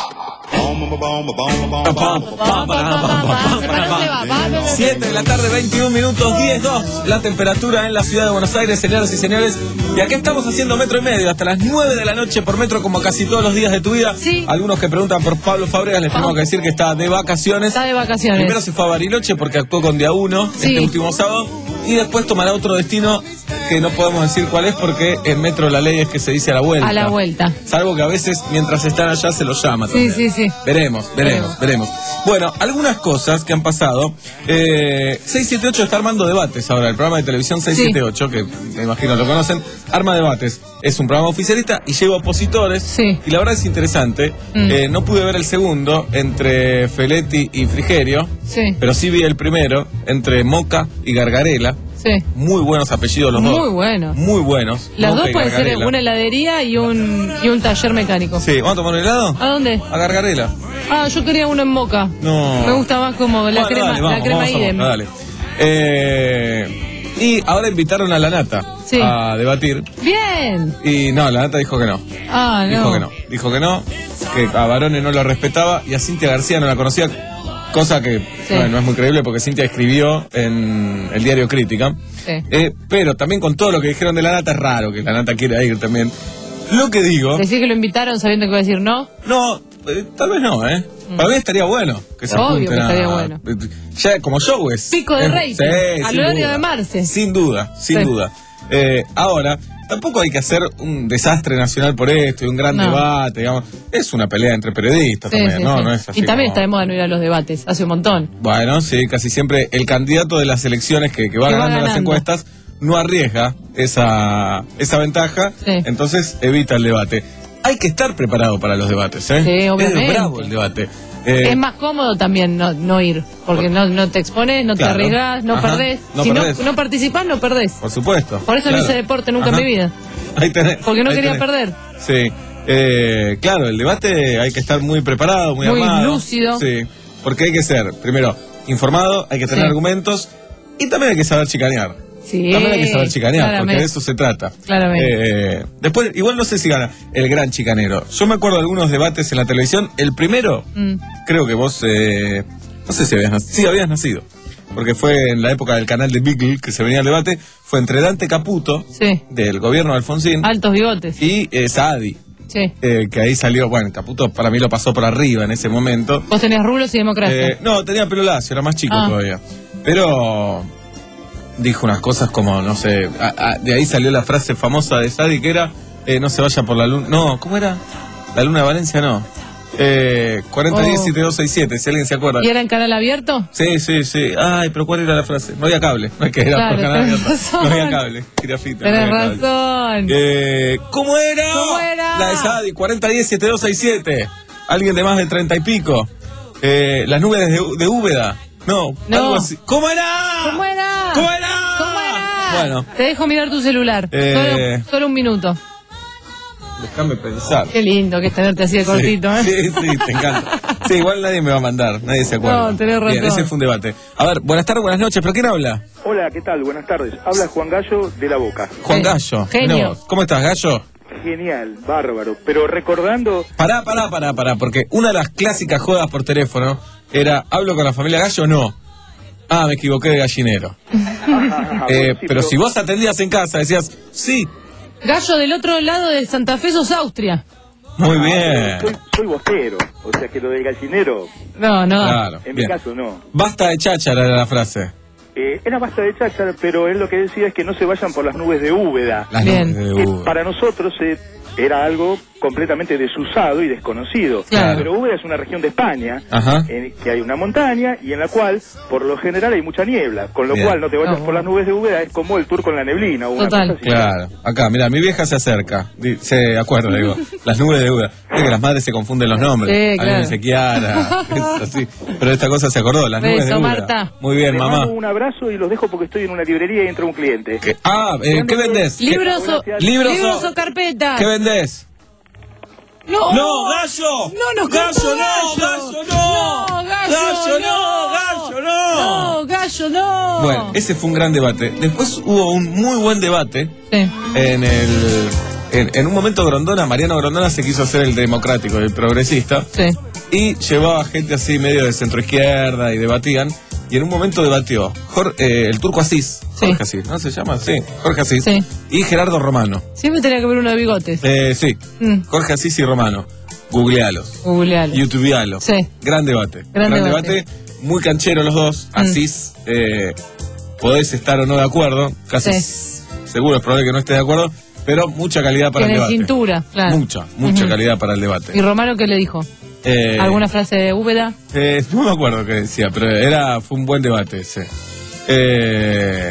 siete de la tarde, veintiún minutos, diez dos. La temperatura en la ciudad de Buenos Aires, señoras y señores. Y aquí estamos haciendo metro y medio hasta las nueve de la noche por metro, como casi todos los días de tu vida. Sí. Algunos que preguntan por Pablo Fábregas, les tengo que decir que está de vacaciones. Está de vacaciones. Primero se fue a Bariloche porque actuó con Día uno Sí. este último sábado. Y después tomará otro destino que no podemos decir cuál es, porque en metro la ley es que se dice a la vuelta. A la vuelta. Salvo que a veces mientras están allá se los llama también. Sí, sí, sí. Veremos, veremos, veremos. Bueno, algunas cosas que han pasado. Eh, seiscientos setenta y ocho está armando debates ahora, el programa de televisión seiscientos setenta y ocho, que me imagino lo conocen, arma debates. Es un programa oficialista y lleva opositores. Sí. Y la verdad es interesante. Mm. Eh, no pude ver el segundo entre Feletti y Frigerio, Sí. pero sí vi el primero entre Moca y Gargarela. Sí. Muy buenos apellidos los dos. Muy bueno. Muy buenos. Las Moca dos y pueden ser Gargarela. una heladería y un, y un taller mecánico. Sí, ¿vamos a tomar un helado? ¿A dónde? A Gargarela. Ah, yo quería uno en Moca. No. Me gusta más como la Bueno, crema, dale, vamos, la crema vamos a idem. Moca, dale. Eh, y ahora invitaron a la Nata Sí. a debatir. Bien. Y no, la Nata dijo que no. Ah, no. Dijo que no. Dijo que no, que a Barone no lo respetaba y a Cintia García no la conocía. Cosa que Sí. bueno, no es muy creíble porque Cintia escribió en el diario Crítica. Sí. Eh, pero también con todo lo que dijeron de la Nata es raro que la Nata quiera ir también. Lo que digo... Decir que lo invitaron sabiendo que iba a decir no. No, eh, tal vez no, ¿eh? Mm. Para mí estaría bueno que se Obvio junten que estaría a- bueno. Ya como show es... Pico de es- rating. sí, Al sin horario duda. de Marce. Sin duda, sin Sí. duda. Eh, ahora, tampoco hay que hacer un desastre nacional por esto y un gran No. debate, digamos. Es una pelea entre periodistas Sí, también, sí, ¿no? sí. No es así Y también como- está de moda no ir a los debates. Hace un montón. Bueno, sí, casi siempre el candidato de las elecciones que, que va Que va ganando las ganando. encuestas no arriesga esa, esa ventaja, Sí. entonces evita el debate. Hay que estar preparado para los debates, ¿eh? Sí, obviamente. Es bravo el debate. Eh, Es más cómodo también no, no ir, porque no, no te expones, no Claro. te arriesgas, no Ajá. perdés. No si perdés. No, no participás, no perdés. Por supuesto. Por eso claro. no hice deporte nunca Ajá. en mi vida, Ahí tenés, porque no ahí quería tenés. perder. Sí. Eh, claro, el debate hay que estar muy preparado, muy, Muy armado. lúcido. Sí. Porque hay que ser, primero, informado, hay que tener Sí. argumentos y también hay que saber chicanear. Sí, También hay que saber chicanear, porque claramente. de eso se trata. Claramente. Eh, después, igual no sé si gana el gran chicanero. Yo me acuerdo de algunos debates en la televisión. El primero, Mm. creo que vos, eh, no sé si habías nacido. Sí, habías nacido. Porque fue en la época del canal de Beagle que se venía el debate. Fue entre Dante Caputo, Sí. del gobierno de Alfonsín, Altos bigotes. y eh, Saadi. Sí. eh, que ahí salió, bueno, Caputo para mí lo pasó por arriba en ese momento. Vos tenías rulos y democracia. Eh, no, tenía pelo lacio, era más chico Ah. todavía. Pero dijo unas cosas como, no sé, a- a- de ahí salió la frase famosa de Sadi que era, eh, no se vaya por la luna. No, ¿cómo era? La luna de Valencia, no. Eh, cuarenta diez Oh. siete dos seis siete, si alguien se acuerda. ¿Y era en canal abierto? Sí, sí, sí. Ay, pero ¿cuál era la frase? No había cable. No es que era Claro, por canal tenés abierto. razón. No había cable. Grafita. no Tenés había cable. razón. Eh, ¿Cómo era? ¿Cómo era? La de Sadi, cuarenta diez siete dos seis siete. Alguien de más de treinta y pico. Eh, las nubes de, de Úbeda. No, No. algo así. ¿Cómo era? ¿Cómo era? ¿Cómo era? ¿Cómo era? Bueno, Te dejo mirar tu celular. Eh. Solo, solo un minuto. déjame pensar. Qué lindo que es tenerte así de cortito, sí, ¿eh? Sí, sí, te encanta. Sí, igual nadie me va a mandar, nadie se acuerda. No, tenés razón. Bien, ese fue un debate. A ver, buenas tardes, buenas noches, ¿pero quién habla? Hola, ¿qué tal? Buenas tardes. Habla Juan Gallo de La Boca. Juan Gallo. Genio. Mirá vos. ¿Cómo estás, Gallo? Genial, bárbaro. Pero recordando... Pará, pará, pará, pará, porque una de las clásicas jodas por teléfono era, ¿hablo con la familia Gallo o no? Ah, me equivoqué de gallinero. Eh, pero si vos atendías en casa, decías, sí, Gallo del otro lado de Santa Fe sos Austria. muy bien. Soy, soy bostero, o sea que lo del gallinero, No, no. Claro, en bien. mi caso no. Basta de cháchara era la frase. Eh, era basta de cháchara, pero él lo que decía es que no se vayan por las nubes de Úbeda. Las Bien. nubes de Que Úbeda. para nosotros eh, era algo completamente desusado y desconocido. Claro. Pero Úbeda es una región de España, Ajá. en que hay una montaña y en la cual, por lo general, hay mucha niebla, con lo Bien. cual no te vayas No. por las nubes de Úbeda, es como el tour con la neblina o una Total. cosa así. Claro, acá, mira, mi vieja se acerca, di- se acuerda, digo, las nubes de Úbeda. Es que las madres se confunden los nombres. Sí, A mí claro. me dice Kiara, es así. Pero esta cosa se acordó, las nubes de Beso, Úbeda. Marta. Muy bien, Les mamá. mando un abrazo y los dejo porque estoy en una librería y entra un cliente. ¿Qué? Ah, eh, ¿qué vendés? Libros o, Gracias. Libros o- libros o carpetas. ¿Qué vendés? No, ¡No, gallo! No, no, ¡Gallo, no! ¡Gallo, no! No, gallo, ¡Gallo, no! ¡Gallo, no! No, gallo, no. Bueno, ese fue un gran debate. Después hubo un muy buen debate Sí. en el... En, en un momento Grondona, Mariano Grondona se quiso hacer el democrático, el progresista. Sí. Y llevaba gente así medio de centro izquierda y debatían. Y en un momento debatió Jor- eh, el turco Asís, Jorge Sí. Asís, ¿no se llama? Sí, Jorge Asís. Sí. Y Gerardo Romano. Siempre tenía que ver uno de bigotes. Eh, sí, Mm. Jorge Asís y Romano. Googlealos, Googlealo. youtubealos. Sí. Gran debate. Gran debate. Muy canchero los dos. Mm. Asís, eh, podés estar o no de acuerdo. Casi Sí. s- seguro es probable que no estés de acuerdo. Pero mucha calidad para Tiene el debate. cintura, claro. Mucha, mucha Ujú. calidad para el debate. ¿Y Romano qué le dijo? Eh, ¿Alguna frase de Úbeda? Eh, no me acuerdo qué decía, pero era fue un buen debate ese. Eh,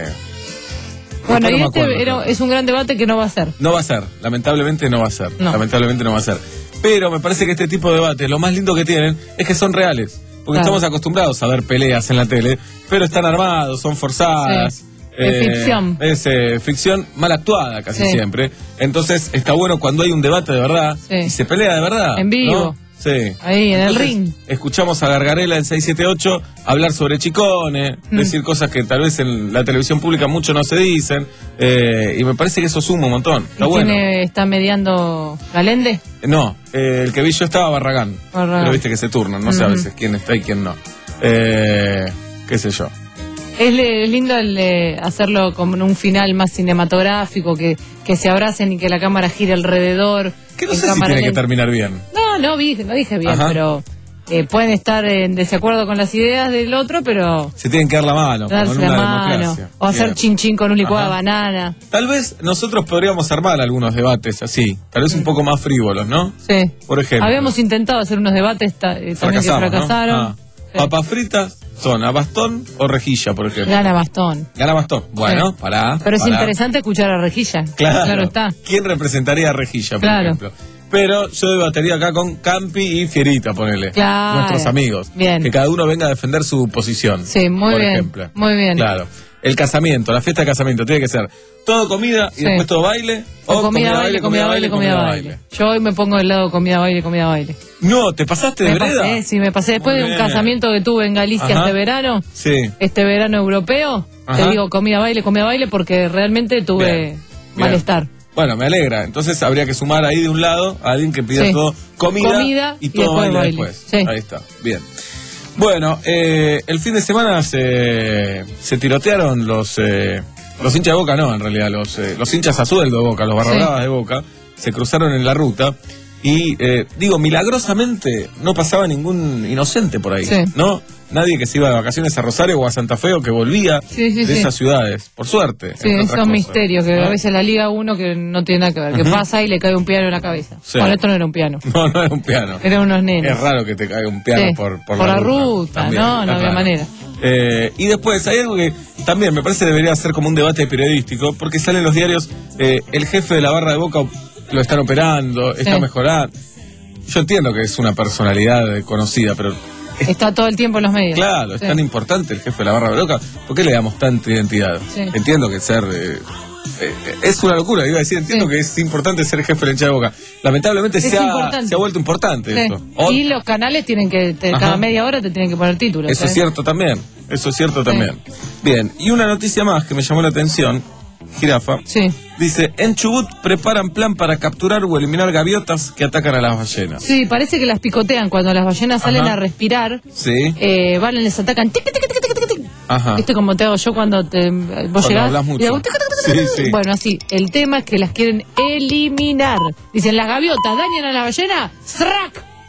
Bueno, no y me este acuerdo, era- es un gran debate que no va a ser. no va a ser, lamentablemente no va a ser. No. Lamentablemente no va a ser. Pero me parece que este tipo de debates, lo más lindo que tienen es que son reales. Porque Claro. estamos acostumbrados a ver peleas en la tele, pero están armados, son forzadas. Sí. Es ficción. Es eh, ficción mal actuada casi Sí. siempre. Entonces está bueno cuando hay un debate de verdad Sí. y se pelea de verdad. En vivo. ¿no? Sí. Ahí, en el Entonces, ring. Escuchamos a Gargarela en seiscientos setenta y ocho hablar sobre chicones, Mm. decir cosas que tal vez en la televisión pública mucho no se dicen. eh, y me parece que eso suma un montón. Está ¿Y bueno. tiene, está mediando Galende? No, eh, el que vi yo estaba Barragán. Barragán. Pero viste que se turnan, no sé a Ujú. veces quién está y quién no. Eh, qué sé yo. Es, le- es lindo el de hacerlo como en un final más cinematográfico, que, que se abracen y que la cámara gire alrededor. Que no en sé si cámara tiene que lenta. terminar bien. No, no, vi- no dije bien, Ajá. pero eh, pueden estar en desacuerdo con las ideas del otro, pero Se tienen que dar la mano, como darse en la una mano. democracia. O hacer Bien. chin chin con un licuado Ajá. de banana. Tal vez nosotros podríamos armar algunos debates así, tal vez un poco más frívolos, ¿no? Sí. Por ejemplo. Habíamos intentado hacer unos debates ta- eh, también que Fracasamos, ¿no? fracasaron. Ah. Papas fritas son a bastón o rejilla, por ejemplo. Gana bastón. Gana bastón. Bueno, pará. Pero es pará. interesante escuchar a Rejilla. Claro. está. ¿Quién representaría a rejilla, por Claro. ejemplo? Pero yo debatería acá con Campi y Fierita, ponele. Claro. Nuestros amigos. Bien. Que cada uno venga a defender su posición. Sí, muy por bien. ejemplo. Muy bien. Claro. El casamiento, la fiesta de casamiento, tiene que ser todo comida y Sí. después todo baile. O comida, baile, comida, baile, comida, baile. Yo hoy me pongo del lado comida, baile, comida, baile. No, ¿te pasaste de Me vereda? pasé, sí, me pasé. Después Muy de un bien. casamiento que tuve en Galicia Ajá. este verano, Sí. este verano europeo, Ajá. te digo comida, baile, comida, baile, porque realmente tuve Bien, malestar. Bueno, me alegra. Entonces habría que sumar ahí de un lado a alguien que pida Sí. todo comida, Comida y y todo después baile, baile. después. Sí. Ahí está, bien. Bueno, eh, el fin de semana se, se tirotearon los eh, los hinchas de Boca, no, en realidad, los, eh, los hinchas a sueldo de Boca, los barrabravas Sí. de Boca, se cruzaron en la ruta y, eh, digo, milagrosamente no pasaba ningún inocente por ahí, Sí. ¿no? Nadie que se iba de vacaciones a Rosario o a Santa Fe o que volvía Sí, sí, de sí. esas ciudades, por suerte. Sí, entre otras esos cosas, misterios que ¿no? a veces la liga uno que no tiene nada que ver, que Ujú. pasa y le cae un piano en la cabeza. Sí. Bueno, esto no era un piano, No, no era un piano. eran unos nenes. Es raro que te caiga un piano Sí, por, por, por la, la ruta, También, no, no es había raro. manera. Eh, y después hay algo que también me parece debería ser como un debate periodístico, porque salen los diarios, eh, el jefe de la barra de Boca lo están operando, está Sí. mejorando. Yo entiendo que es una personalidad conocida, pero Está todo el tiempo en los medios. claro, es Sí. tan importante el jefe de la barra de Boca, ¿por qué le damos tanta identidad? Sí. Entiendo que ser... eh, eh, es una locura, iba a decir, entiendo Sí. que es importante ser jefe de la hinchada de Boca. Lamentablemente Es se ha, importante. se ha vuelto importante Sí. esto. O- Y los canales tienen que, te- Ajá. cada media hora te tienen que poner títulos. Eso es ¿eh? cierto también, eso es cierto también. Bien, y una noticia más que me llamó la atención, Jirafa, Sí. dice, en Chubut preparan plan para capturar o eliminar gaviotas que atacan a las ballenas. Sí, parece que las picotean cuando las ballenas salen Ajá. a respirar. Sí, Eh, van y les atacan. Tic, tic, tic, tic, tic, tic. ajá. ¿Viste cómo te hago yo cuando te, vos Cuando llegás? hablas y mucho. hago tic, tic, tic, Sí, tic, tic? sí. Bueno, así. El tema es que las quieren eliminar. Dicen, las gaviotas dañan a la ballena. ¡Srac!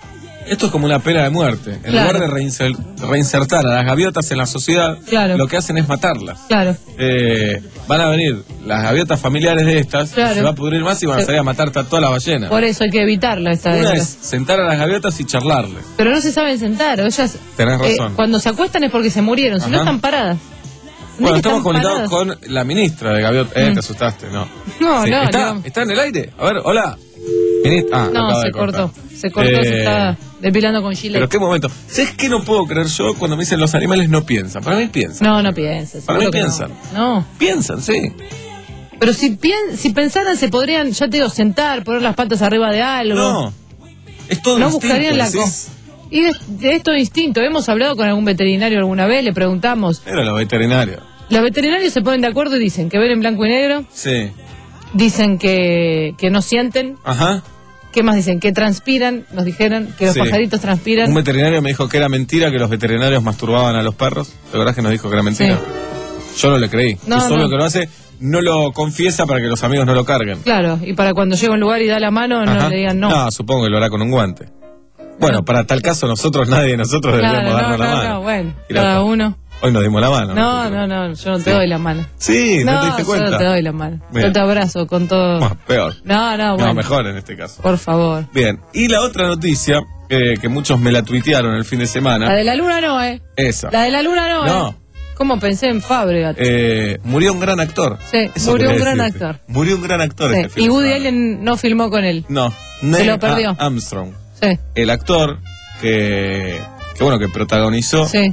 Esto es como una pena de muerte. En Claro. lugar de reinser- reinsertar a las gaviotas en la sociedad, Claro. lo que hacen es matarlas. Claro. Eh, van a venir las gaviotas familiares de estas, Claro. se va a pudrir más y van a Se- salir a matar a todas las ballenas. Por eso hay que evitarlo esta Una vez. es sentar a las gaviotas y charlarles. Pero no se saben sentar. Ellas, Tenés eh, razón. cuando se acuestan es porque se murieron, si no Ajá. están paradas. Bueno, que estamos están comunicados paradas. con la ministra de Gaviotas. Eh, Mm. te asustaste, no. No, Sí. no, ¿Está, no. ¿Está en el aire? A ver, hola. Ministra. Ah, No, acaba se de cortar. cortó. Se cortó, Eh, se está depilando con Gillette. Pero qué momento. ¿Sabes qué no puedo creer yo cuando me dicen los animales no piensan? Para mí piensan. No, no pienses. Para mí seguro que piensan. No. no. Piensan, sí. Pero si, pien- si pensaran, se podrían, ya te digo, sentar, poner las patas arriba de algo. No. Es todo No instinto, buscarían la decís. cosa. Y de, de esto instinto, hemos hablado con algún veterinario alguna vez, le preguntamos. Era los veterinarios. Los veterinarios se ponen de acuerdo y dicen que ven en blanco y negro, Sí. dicen que, que no sienten. Ajá. ¿Qué más dicen? Que transpiran, nos dijeron, que los Sí. pajaritos transpiran. Un veterinario me dijo que era mentira que los veterinarios masturbaban a los perros. La verdad es que nos dijo que era mentira. Yo no le creí. No, es obvio no. que lo hace, no lo confiesa para que los amigos no lo carguen. Claro, y para cuando llega a un lugar y da la mano, Ajá. no le digan no. No, supongo que lo hará con un guante. Bueno, para tal caso nosotros, nadie de nosotros Claro, deberíamos no, darnos la no, mano. no, bueno, Y la- cada uno. Hoy nos dimos la mano. No, no, no, yo no te Sí. doy la mano. Sí, no, te diste yo cuenta. no te doy la mano. Bien. Yo te abrazo con todo. Bueno, peor. No, no, bueno. No, mejor en este caso. Por favor. Bien, y la otra noticia, eh, que muchos me la tuitearon el fin de semana, La de la luna no, ¿eh? esa. La de la luna no, No. ¿eh? ¿Cómo pensé en Fábregat? Eh, murió un gran actor. Sí, Eso murió un quería gran decirte. actor. Murió un gran actor Sí, este fin y de Woody semana. Allen no filmó con él. No, Se Neil lo perdió. A- Armstrong. Sí, El actor que, que bueno, que protagonizó sí.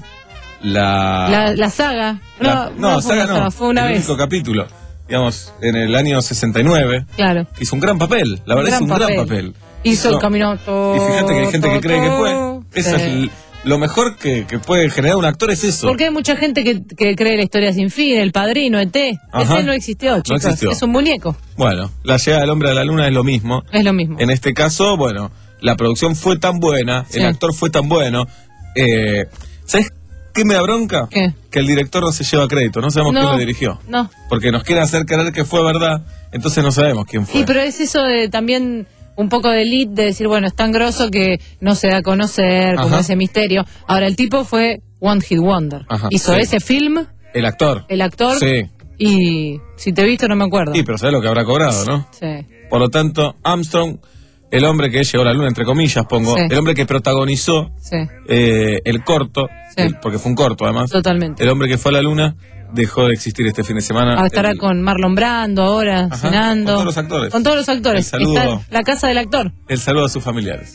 la... La, la saga. No, la- no, fue una saga no. saga, fue una el vez. único capítulo. Digamos, en el año sesenta y nueve. Claro. Que hizo un gran papel. La verdad, Un hizo un gran gran papel. papel. Hizo el No, camino todo. Y fíjate que hay gente que cree que fue. Eso Sí. es l- lo mejor que, que puede generar un actor, es eso. Porque hay mucha gente que, que cree la historia sin fin, el padrino, E T. Ajá. E T no existió, No chicos. existió. Es un muñeco. Bueno, la llegada del hombre a la luna es lo mismo. Es lo mismo. En este caso, bueno, la producción fue tan buena, Sí. el actor fue tan bueno. Eh, ¿Sabes qué me da bronca? ¿Qué? Que el director no se lleva crédito, no sabemos No. quién lo dirigió. No. Porque nos quieren hacer creer que fue verdad, entonces no sabemos quién fue. Sí, pero es eso de también un poco de elite, de decir, bueno, es tan grosso que no se da a conocer, como Ajá. ese misterio. Ahora, el tipo fue One Hit Wonder. Ajá, Hizo sí. ese film, El actor. el actor, Sí. y si te he visto no me acuerdo. Sí, pero ¿sabes lo que habrá cobrado, no? Sí. Por lo tanto, Armstrong, el hombre que llegó a la luna, entre comillas, pongo, Sí. el hombre que protagonizó Sí, eh, el corto, Sí. el- porque fue un corto además, totalmente. el hombre que fue a la luna dejó de existir este fin de semana. Ah, estará El- con Marlon Brando ahora, Ajá, cenando. con todos los actores. Con todos los actores. El saludo. Está la casa del actor. El saludo a sus familiares.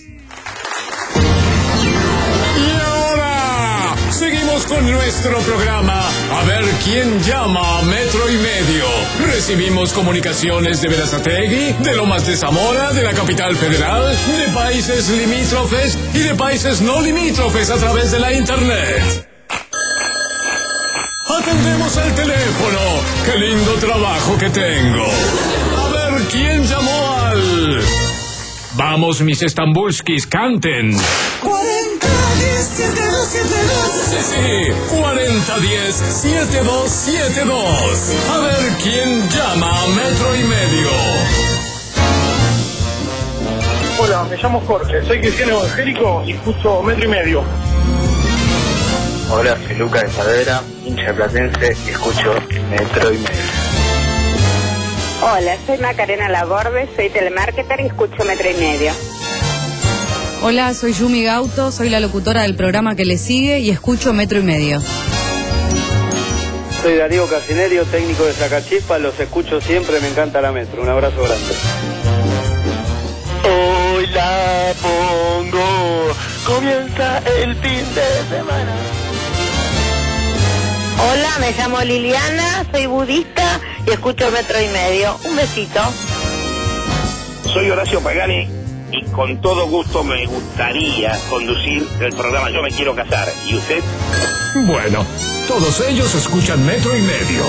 Y ahora seguimos con nuestro programa. A ver quién llama a metro y medio. Recibimos comunicaciones de Berazategui, de Lomas de Zamora, de la capital federal, de países limítrofes y de países no limítrofes a través de la internet. Atendemos el teléfono. Qué lindo trabajo que tengo. A ver quién llamó al... Vamos, mis estambulskis, canten. cuarenta diez siete dos siete dos. Sí, sí, cuarenta diez siete dos siete dos. A ver quién llama a metro y medio. Hola, me llamo Jorge, soy cristiano evangélico y escucho metro y medio. Hola, soy Lucas de Saavedra, hincha platense y escucho metro y medio. Hola, soy Macarena Laborde, soy telemarketer y escucho metro y medio. Hola, soy Yumi Gauto, soy la locutora del programa que le sigue y escucho metro y medio. Soy Darío Casinerio, técnico de Sacachispa, los escucho siempre, me encanta la metro. Un abrazo grande. Hoy la pongo, comienza el fin de semana. Hola, me llamo Liliana, soy budista y escucho metro y medio. Un besito. Soy Horacio Pagani y con todo gusto me gustaría conducir el programa Yo me quiero casar. ¿Y usted? Bueno, todos ellos escuchan metro y medio.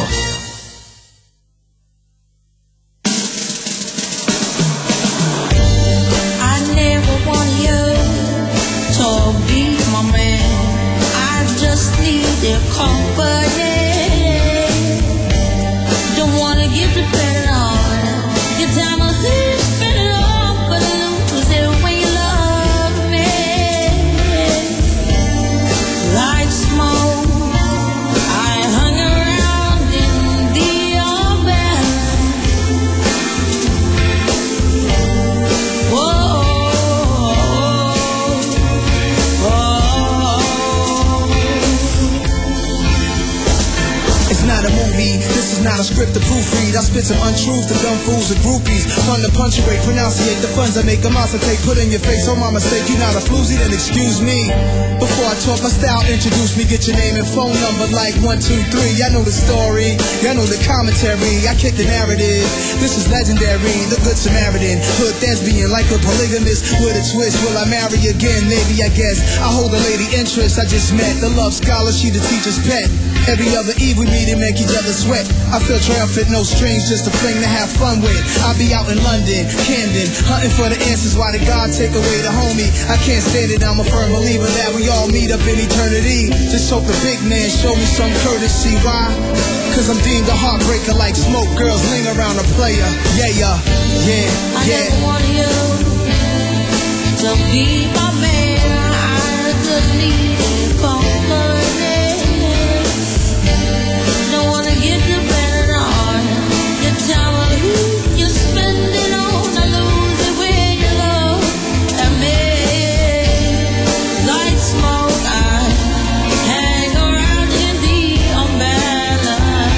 I never want you to be my man. I just need your company. Don't wanna get dependent on your time of spend it all, but lose it when you love me. envy. This is not a script to proofread. I spit some untruths to dumb fools and groupies. Fun to punctuate, pronunciate the funds I make a monster take. Put in your face, oh my mistake, you not a floozy, then excuse me. Before I talk my style, introduce me, get your name and phone number like one, two, three. Y'all know the story, y'all know the commentary. I kick the narrative. This is legendary, the good Samaritan. Hood thespian like a polygamist with a twist. Will I marry again? Maybe, I guess. I hold a lady interest I just met. The love scholar, she the teacher's pet. Every other eve we meet and make each other sweat. I feel triumphant, no strings, just a fling to have fun with. I'll be out in London, Camden, hunting for the answers. Why did God take away the homie? I can't stand it, I'm a firm believer that we all meet up in eternity. Just hope the big man show me some courtesy. Why? Cause I'm deemed a heartbreaker like smoke. Girls ling around a player. Yeah, yeah, yeah, yeah. I just want you to be my man. I just need company. Don't wanna get the better on. You tell me who you spend it on. I lose it when you love at me. Like smoke, I hang around in the umbrella.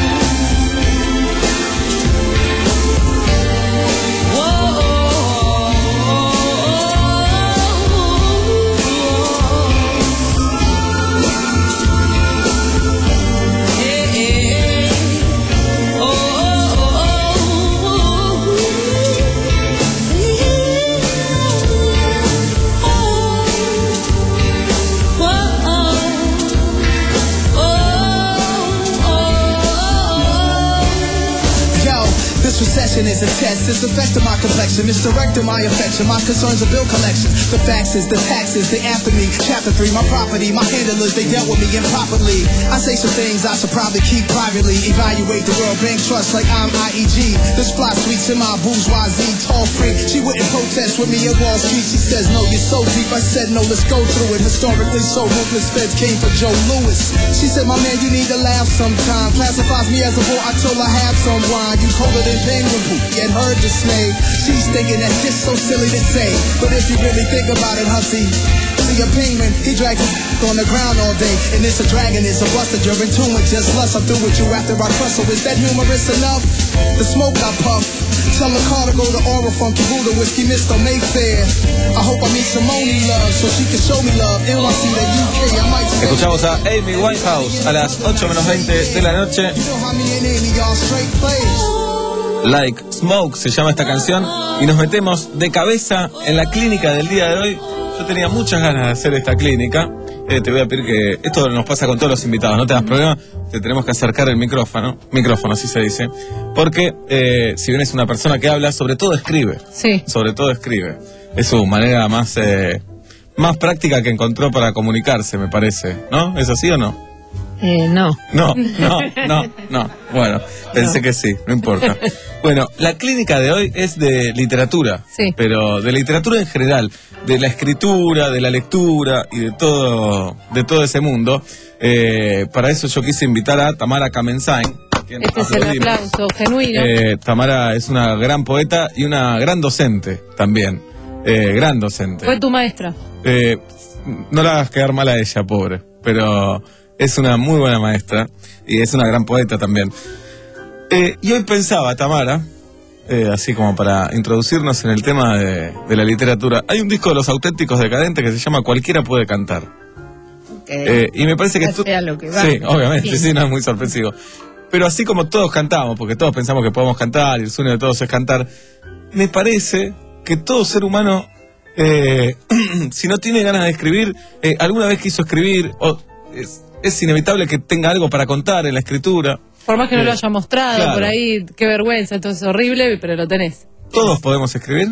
Recession is a test, it's affecting my complexion, it's directing my affection, my concerns are bill collection. The faxes, the taxes, they after me. Chapter three, my property, my handlers, they dealt with me improperly. I say some things I should probably keep privately. Evaluate the World Bank Trust like I'm I E G. This fly sweets in my bourgeoisie, tall freak. She wouldn't protest with me at Wall Street. She says, no, you're so deep. I said, no, let's go through it. Historically, so ruthless feds came for Joe Louis. She said, my man, you need to laugh sometime. Classifies me as a whore, I told her have some wine. You colder than penguin poop, yet heard dismay. She's thinking that's just so silly to say. But if you really think about it, hussy, see a penguin, he drags his on the ground all day. And it's a dragon, it's a buster, you're in tune with just lust. I'm through with you after I crush. So is that humorous enough? The smoke I puff. Tell the car to go to Aura, Funky Buddha, Whiskey Mister Mayfair. I hope I meet Simone love, so she can show me love. N Y C, the U K, I might say. Escuchamos a Amy Winehouse a las ocho menos veinte de la noche. Like Smoke se llama esta canción y nos metemos de cabeza en la clínica del día de hoy. Yo tenía muchas ganas de hacer esta clínica. Eh, te voy a pedir que esto nos pasa con todos los invitados, no te das problema, te tenemos que acercar el micrófono, micrófono así se dice, porque eh, si bien es una persona que habla, sobre todo escribe, sí. sobre todo escribe, es su manera más eh, más práctica que encontró para comunicarse, me parece, ¿no? ¿Es así o no? Eh, no. No, no, no, no. Bueno, pensé no. que sí, no importa. Bueno, la clínica de hoy es de literatura, sí. pero de literatura en general, de la escritura, de la lectura y de todo, de todo ese mundo. Eh, para eso yo quise invitar a Tamara Kamensain. Este es el aplauso genuino. Eh, Tamara es una gran poeta y una gran docente también. Eh, gran docente. ¿Fue tu maestra? Eh, no la hagas quedar mal a ella, pobre, pero es una muy buena maestra y es una gran poeta también. Eh, y hoy pensaba, Tamara, eh, así como para introducirnos en el tema de, de la literatura, hay un disco de Los Auténticos Decadentes que se llama Cualquiera puede cantar. Okay. Eh, y me parece que tú... sea lo que va. Sí, obviamente, sí. sí, sí, no es muy sorpresivo. Pero así como todos cantamos, porque todos pensamos que podemos cantar y el sueño de todos es cantar, me parece que todo ser humano, eh, si no tiene ganas de escribir, eh, alguna vez quiso escribir, o es, es inevitable que tenga algo para contar en la escritura. Por más que eh, no lo haya mostrado, claro. Por ahí, qué vergüenza, entonces horrible, pero lo tenés. ¿Todos podemos escribir?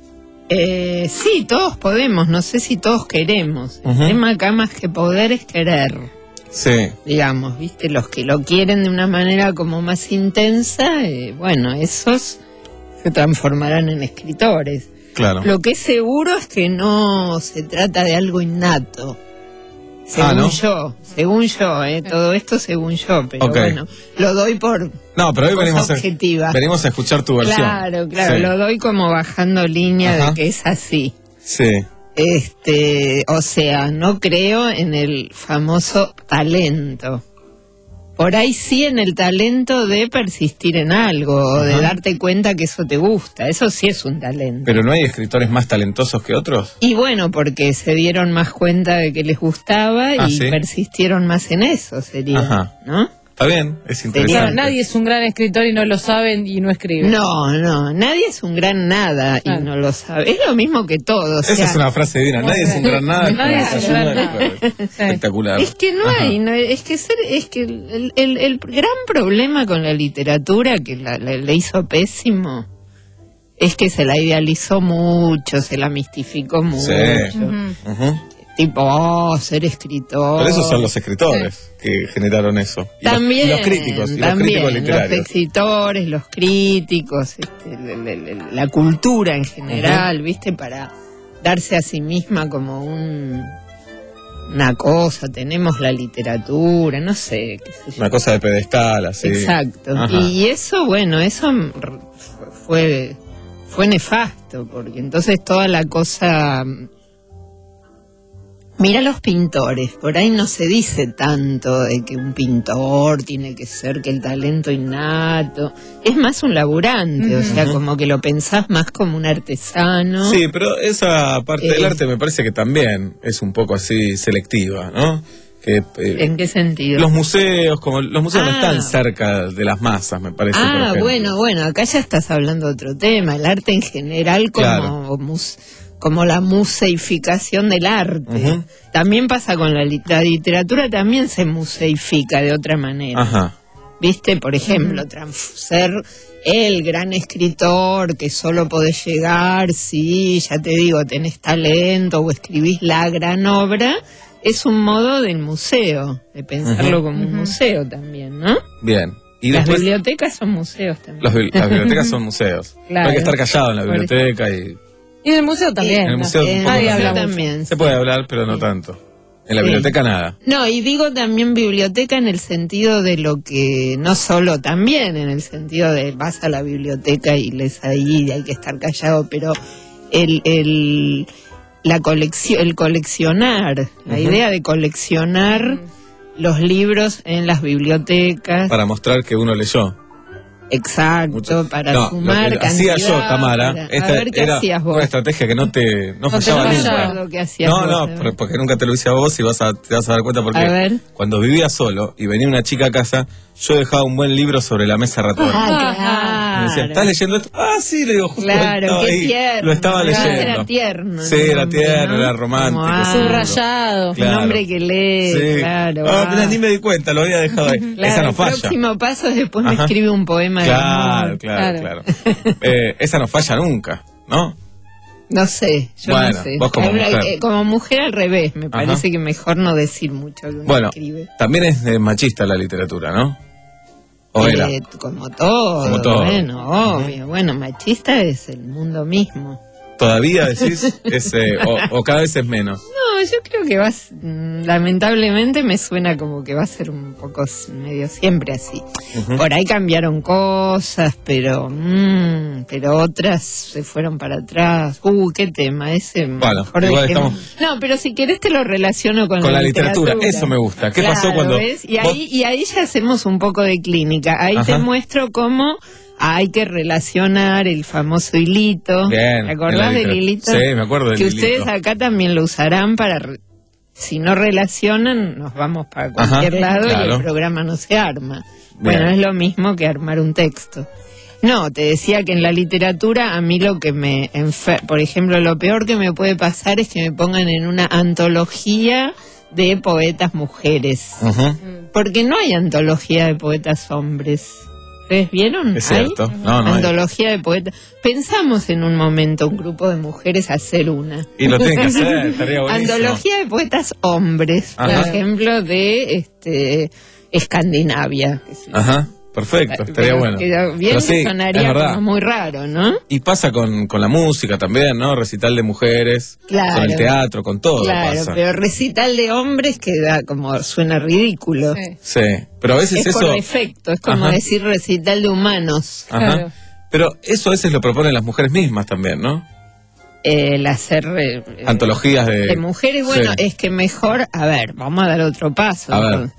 Eh, sí, todos podemos, no sé si todos queremos. Uh-huh. El tema acá más que poder es querer. Sí. Digamos, ¿viste? Los que lo quieren de una manera como más intensa, eh, bueno, esos se transformarán en escritores. Claro. Lo que es seguro es que no se trata de algo innato. Según ah, ¿no? yo, según yo, eh, todo esto según yo, pero okay. bueno, lo doy por no, pero hoy venimos objetiva. A, venimos a escuchar tu versión. Claro, claro, sí. Lo doy como bajando línea Ajá. de que es así. Sí. Este, o sea, no creo en el famoso talento. por ahí sí en el talento de persistir en algo, o de darte cuenta que eso te gusta, eso sí es un talento. Pero ¿no hay escritores más talentosos que otros? Y bueno, porque se dieron más cuenta de que les gustaba Ah, y ¿sí? persistieron más en eso, sería, Ajá. ¿no? Está bien, es Claro, interesante. nadie es un gran escritor y no lo sabe y no escribe. No, no, nadie es un gran nada y no lo sabe. Es lo mismo que todo. o Esa sea, es una frase divina, nadie es un gran nada. Nadie como es un gran ayuda, nada. Espectacular. Es que no Ajá. hay, no, es que ser, es que el, el, el gran problema con la literatura que la, la- le hizo pésimo es que se la idealizó mucho, se la mistificó mucho. Sí. Ujú. Tipo, oh, ser escritor. Por eso son los escritores que generaron eso. Y los- También, y los, críticos, y los también, críticos literarios. los escritores, los críticos, este, la, la- la- la cultura en general, ¿viste? Para darse a sí misma como un una cosa, tenemos la literatura, no sé, qué sé yo. Una cosa de pedestal, así. Exacto. Ajá. Y eso, bueno, eso r- fue fue nefasto, porque entonces toda la cosa... Mira los pintores, por ahí no se dice tanto de que un pintor tiene que ser que el talento innato, es más un laburante, o sea, Ujú. como que lo pensás más como un artesano. Sí, pero esa parte del Eh. arte me parece que también es un poco así selectiva, ¿no? Que, eh, ¿En qué sentido? los museos, como los museos no Ah. están cerca de las masas, me parece. por Ah, ejemplo. bueno, bueno, acá ya estás hablando de otro tema, el arte en general como, Claro. mus- como la museificación del arte. Ujú. También pasa con la, lit- la literatura, también se museifica de otra manera. Ajá. ¿Viste? Por ejemplo, trans- ser el gran escritor que solo podés llegar si, ya te digo, tenés talento o escribís la gran obra, es un modo del museo, de pensarlo Ujú. como un museo también, ¿no? Bien. Y Las después, bibliotecas son museos también. los bi- las bibliotecas son museos. Claro. No hay que estar callado en la Por biblioteca y Y en el museo también. en el ¿no? museo, un En poco el más. museo también. Se puede hablar, pero no tanto. En la Sí. biblioteca nada. No, y digo también biblioteca en el sentido de lo que, no solo también en el sentido de vas a la biblioteca y lees ahí y hay que estar callado, pero el, el, la colección, el coleccionar, la Ujú. idea de coleccionar los libros en las bibliotecas. Para mostrar que uno leyó. Exacto, para No, sumar lo que hacía yo, cantidad, Tamara, para- esta a ver qué era hacías vos. una estrategia que no te no No te fallaba no nunca. recuerdo qué hacías No, vos, no, a ver. por- porque nunca te lo hice a vos y vas a, te vas a dar cuenta porque A ver. cuando vivía solo y venía una chica a casa, yo dejaba un buen libro sobre la mesa ratón. Ah, Me decía, claro. ¿estás leyendo esto? Ah, sí, le digo, justo Claro, estaba qué ahí, tierno. lo estaba Claro, leyendo. Era tierno. Sí, el era nombre, tierno, ¿no? era romántico. Como, ah, seguro. Subrayado. Claro. Un hombre que lee, Sí. claro. Ah, ah. mirá, ni me di cuenta, lo había dejado ahí. Claro, Esa no el falla. próximo paso es después me Ajá. escribe un poema de Claro, amor. claro, claro. Eh, esa no falla nunca, ¿no? No sé, yo Bueno, no sé. vos como Habla- mujer. eh, como mujer al revés, me Ajá. parece que mejor no decir mucho lo que uno Bueno, escribe. también es eh, machista la literatura, ¿no? ¿O era? Eh, como todo, Como todo. bueno, obvio. Bueno, machista es el mundo mismo. ¿Todavía decís? Es, eh, o, o cada vez es menos. No, yo creo que vas, mm, lamentablemente me suena como que va a ser un poco s- medio siempre así. Ujú. Por ahí cambiaron cosas, pero mm, pero otras se fueron para atrás. Uh, qué tema, ese Bueno, mejor igual dejemos. estamos- No, pero si querés te lo relaciono con, Con la literatura, eso me gusta. ¿Qué pasó Claro, cuando ¿ves? Y vos- ahí, y ahí ya hacemos un poco de clínica. Ahí te Ajá. muestro cómo hay que relacionar el famoso hilito. Bien, ¿Te en acordás la del literatura. hilito? Sí, me acuerdo del Que hilito. ustedes acá también lo usarán para... re- Si no relacionan, nos vamos para cualquier Ajá, lado y claro. el programa no se arma. Bien. Bueno, es lo mismo que armar un texto. No, te decía que en la literatura a mí lo que me... enfer- Por ejemplo, lo peor que me puede pasar es que me pongan en una antología de poetas mujeres. Ujú. Porque no hay antología de poetas hombres. ¿Ustedes vieron? Es ¿Hay? cierto. No, no hay. Antología de poetas. Pensamos en un momento, un grupo de mujeres, hacer una. Y lo tienen que hacer, estaría buenísimo. Antología de poetas hombres, por Ajá. ejemplo, de este Escandinavia. qué sé yo. Ajá, perfecto, estaría Pero bueno. queda bien Pero que sí, es sonaría verdad. como muy raro, ¿no? Y pasa con, con la música también, ¿no? Recital de mujeres, Claro. con el teatro, con todo Claro, pasa. pero recital de hombres queda como, suena ridículo. Sí, pero a veces Es eso... por defecto, es como Ajá. decir recital de humanos. Ajá. Pero eso a veces lo proponen las mujeres mismas también, ¿no? El hacer eh, Antologías de... de mujeres, bueno, Sí. es que mejor, a ver, vamos a dar otro paso. A ver.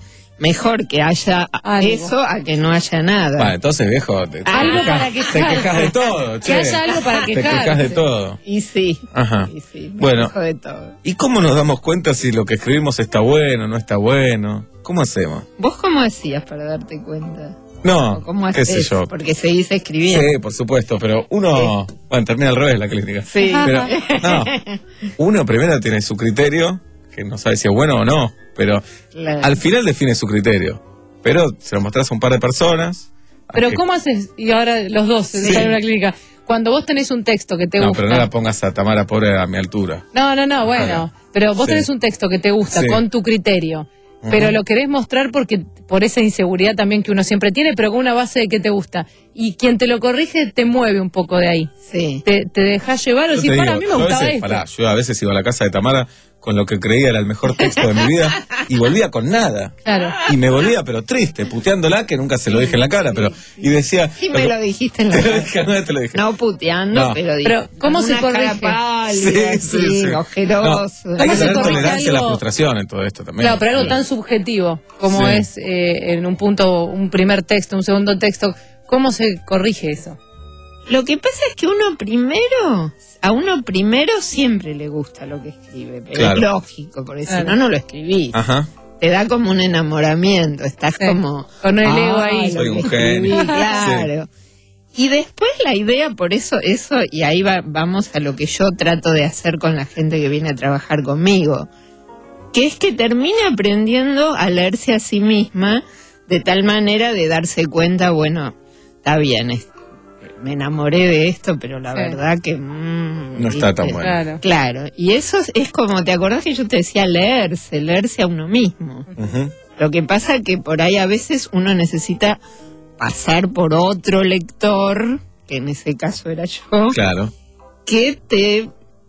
mejor que haya Algo. eso a que no haya nada. Bueno, entonces, viejo, te, Algo te, para te quejarse. quejas de todo, Que che. haya algo para Te quejarse. quejas de todo. Y sí, Ajá. y sí, me Bueno, quejo de todo. ¿y cómo nos damos cuenta si lo que escribimos está bueno, no está bueno? ¿Cómo hacemos? ¿Vos cómo decías para darte cuenta? No, ¿O ¿Cómo qué haces? sé yo. Porque seguís escribiendo. Sí, por supuesto, pero uno... Bueno, termina al revés la clínica. Sí. Pero, no, uno primero tiene su criterio, que no sabe si es bueno o no, pero Claro. al final define su criterio. Pero se lo mostrás a un par de personas. Pero que- ¿cómo haces? Y ahora los dos Sí. están en una clínica. Cuando vos tenés un texto que te No, gusta. pero no la pongas a Tamara pobre a mi altura. No, no, no, bueno. Pero vos Sí. tenés un texto que te gusta Sí. con tu criterio. Ujú. Pero lo querés mostrar porque por esa inseguridad también que uno siempre tiene, pero con una base de que te gusta. Y quien te lo corrige te mueve un poco de ahí. Sí. Te, te dejas llevar o Yo decís, te para, a digo, mí me yo a gustaba veces, esto. pará, yo a veces iba a la casa de Tamara con lo que creía era el mejor texto de mi vida y volvía con nada. Claro. Y me volvía, pero triste, puteándola, que nunca se lo dije en la cara, pero... Y decía... Y me lo dijiste en la Te lo cara. dije, alguna vez te lo dije. No puteando, No. pero, Pero, ¿cómo se una cara corrige? pálida, Sí, sí, así, sí. ojeroso. No, hay que se tener corrige tolerancia a la algo? frustración en todo esto también. Claro, pero algo tan subjetivo como Sí. es eh, en un punto, un primer texto, un segundo texto, ¿cómo se corrige eso? Lo que pasa es que uno primero, a uno primero siempre le gusta lo que escribe, pero Claro. es lógico, porque Claro. si no, no lo escribís. Ajá. Te da como un enamoramiento, estás Sí. como... Con el ego "Ay, ahí". lo Soy que un escribí", genio. Claro. Y después la idea, por eso, eso, y ahí va, vamos a lo que yo trato de hacer con la gente que viene a trabajar conmigo, que es que termine aprendiendo a leerse a sí misma de tal manera de darse cuenta, bueno, está bien, es- me enamoré de esto, pero la Sí. verdad que... mm, No está tan ¿viste? bueno. Claro. Claro, y eso es, es como, ¿te acordás que yo te decía leerse, leerse a uno mismo? Ujú. Lo que pasa que por ahí a veces uno necesita pasar por otro lector, que en ese caso era yo, Claro. que te...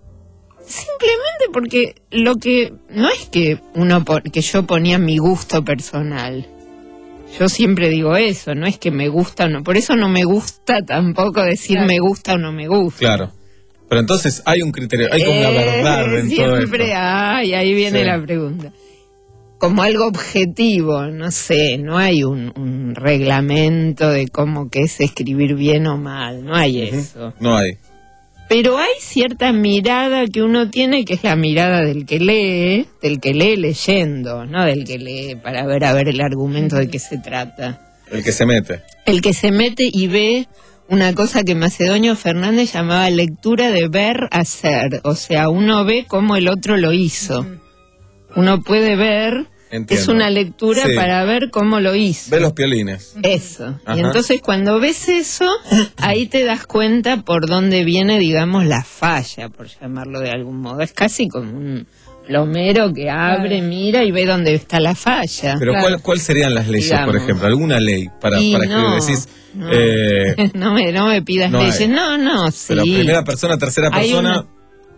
Simplemente porque lo que... No es que uno po- que yo ponía mi gusto personal. Yo siempre digo eso, no es que me gusta o no. Por eso no me gusta tampoco decir Claro. me gusta o no me gusta. Claro. Pero entonces hay un criterio, hay como una Eh, verdad en todo esto. Siempre hay, ahí viene Sí. la pregunta. Como algo objetivo, no sé, no hay un, un reglamento de cómo que es escribir bien o mal, no hay eso. No hay. Pero hay cierta mirada que uno tiene, que es la mirada del que lee, del que lee leyendo, no del que lee para ver a ver el argumento de qué se trata. El que se mete. El que se mete y ve una cosa que Macedonio Fernández llamaba lectura de ver hacer, o sea, uno ve cómo el otro lo hizo. Uno puede ver, Entiendo. es una lectura Sí. para ver cómo lo hizo. Ve los piolines. Eso. Ajá. Y entonces cuando ves eso, ahí te das cuenta por dónde viene, digamos, la falla, por llamarlo de algún modo. Es casi como un plomero que abre, mira y ve dónde está la falla. Pero Claro. ¿cuál, ¿cuál serían las leyes, Digamos. por ejemplo? ¿Alguna ley para, Y para que no, decís... no. eh, no, me, no me pidas no hay. leyes. No, no, sí. pero primera persona, tercera Hay persona... una-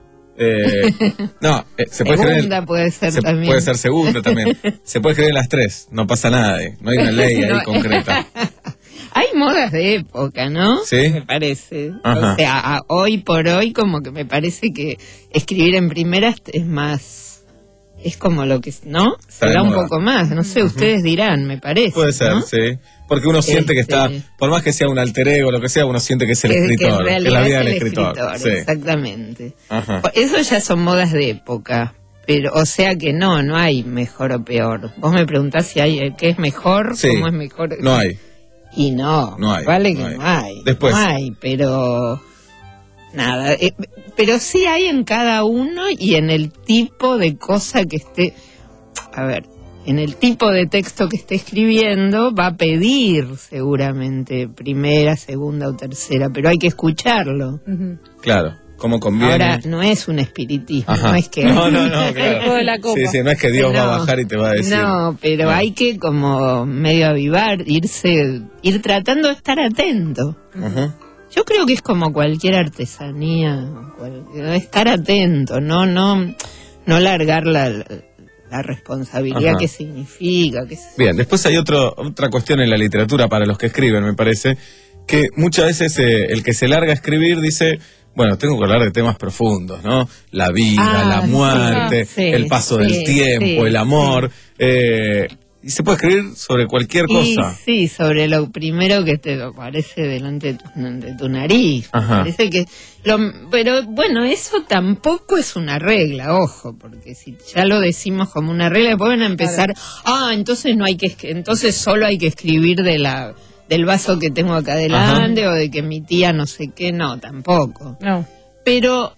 eh, no, eh, se puede escribir... Segunda puede ser se- también. Puede ser segunda también. Se puede escribir en las tres, no pasa nada. eh, No hay una ley ahí No. concreta. Hay modas de época, ¿no? Sí. Me parece. Ajá. O sea, a- hoy por hoy como que me parece que escribir en primeras es más... Es como lo que... ¿No? Está Se de da un moda. poco más. No sé, ustedes dirán, me parece. Puede ser, ¿no? sí. Porque uno siente que está, Este- por más que sea un alter ego o lo que sea, uno siente que es el Que- que en escritor, que es realidad la vida es del el escritor. Sí. Exactamente. Ajá. Eso ya son modas de época. Pero, o sea que no, no hay mejor o peor. Vos me preguntás si hay, eh, ¿qué es mejor? Sí. ¿Cómo es mejor? No hay. Y no, No hay, vale no que hay. no hay. Después. No hay, pero nada. eh, pero sí hay en cada uno y en el tipo de cosa que esté. A ver, en el tipo de texto que esté escribiendo va a pedir seguramente primera, segunda o tercera, pero hay que escucharlo. Claro, como conviene. Ahora, no es un espiritismo, Ajá. no es que... No, no, no, El juego claro. de la copa. Sí, sí, no es que Dios va a No, bajar y te va a decir. No, pero No. hay que como medio avivar, irse, ir tratando de estar atento. Ujú. Yo creo que es como cualquier artesanía, cual- estar atento, no, no, no largar la, la responsabilidad Ajá. que significa. Que es- Bien, después hay otro, otra cuestión en la literatura para los que escriben, me parece, que muchas veces eh, el que se larga a escribir dice, bueno, tengo que hablar de temas profundos, ¿no? La vida, Ah, la sí, muerte, sí, el paso sí, del tiempo, sí, el amor. eh, y se puede escribir sobre cualquier cosa. Y, sí, sobre lo primero que te aparece delante de tu, de tu nariz. Ajá. Parece que lo, pero bueno, eso tampoco es una regla, ojo, porque si ya lo decimos como una regla, después van a empezar, claro. ah, entonces no hay que, entonces solo hay que escribir de la del vaso que tengo acá adelante, ajá. o de que mi tía no sé qué, no, tampoco. No. Pero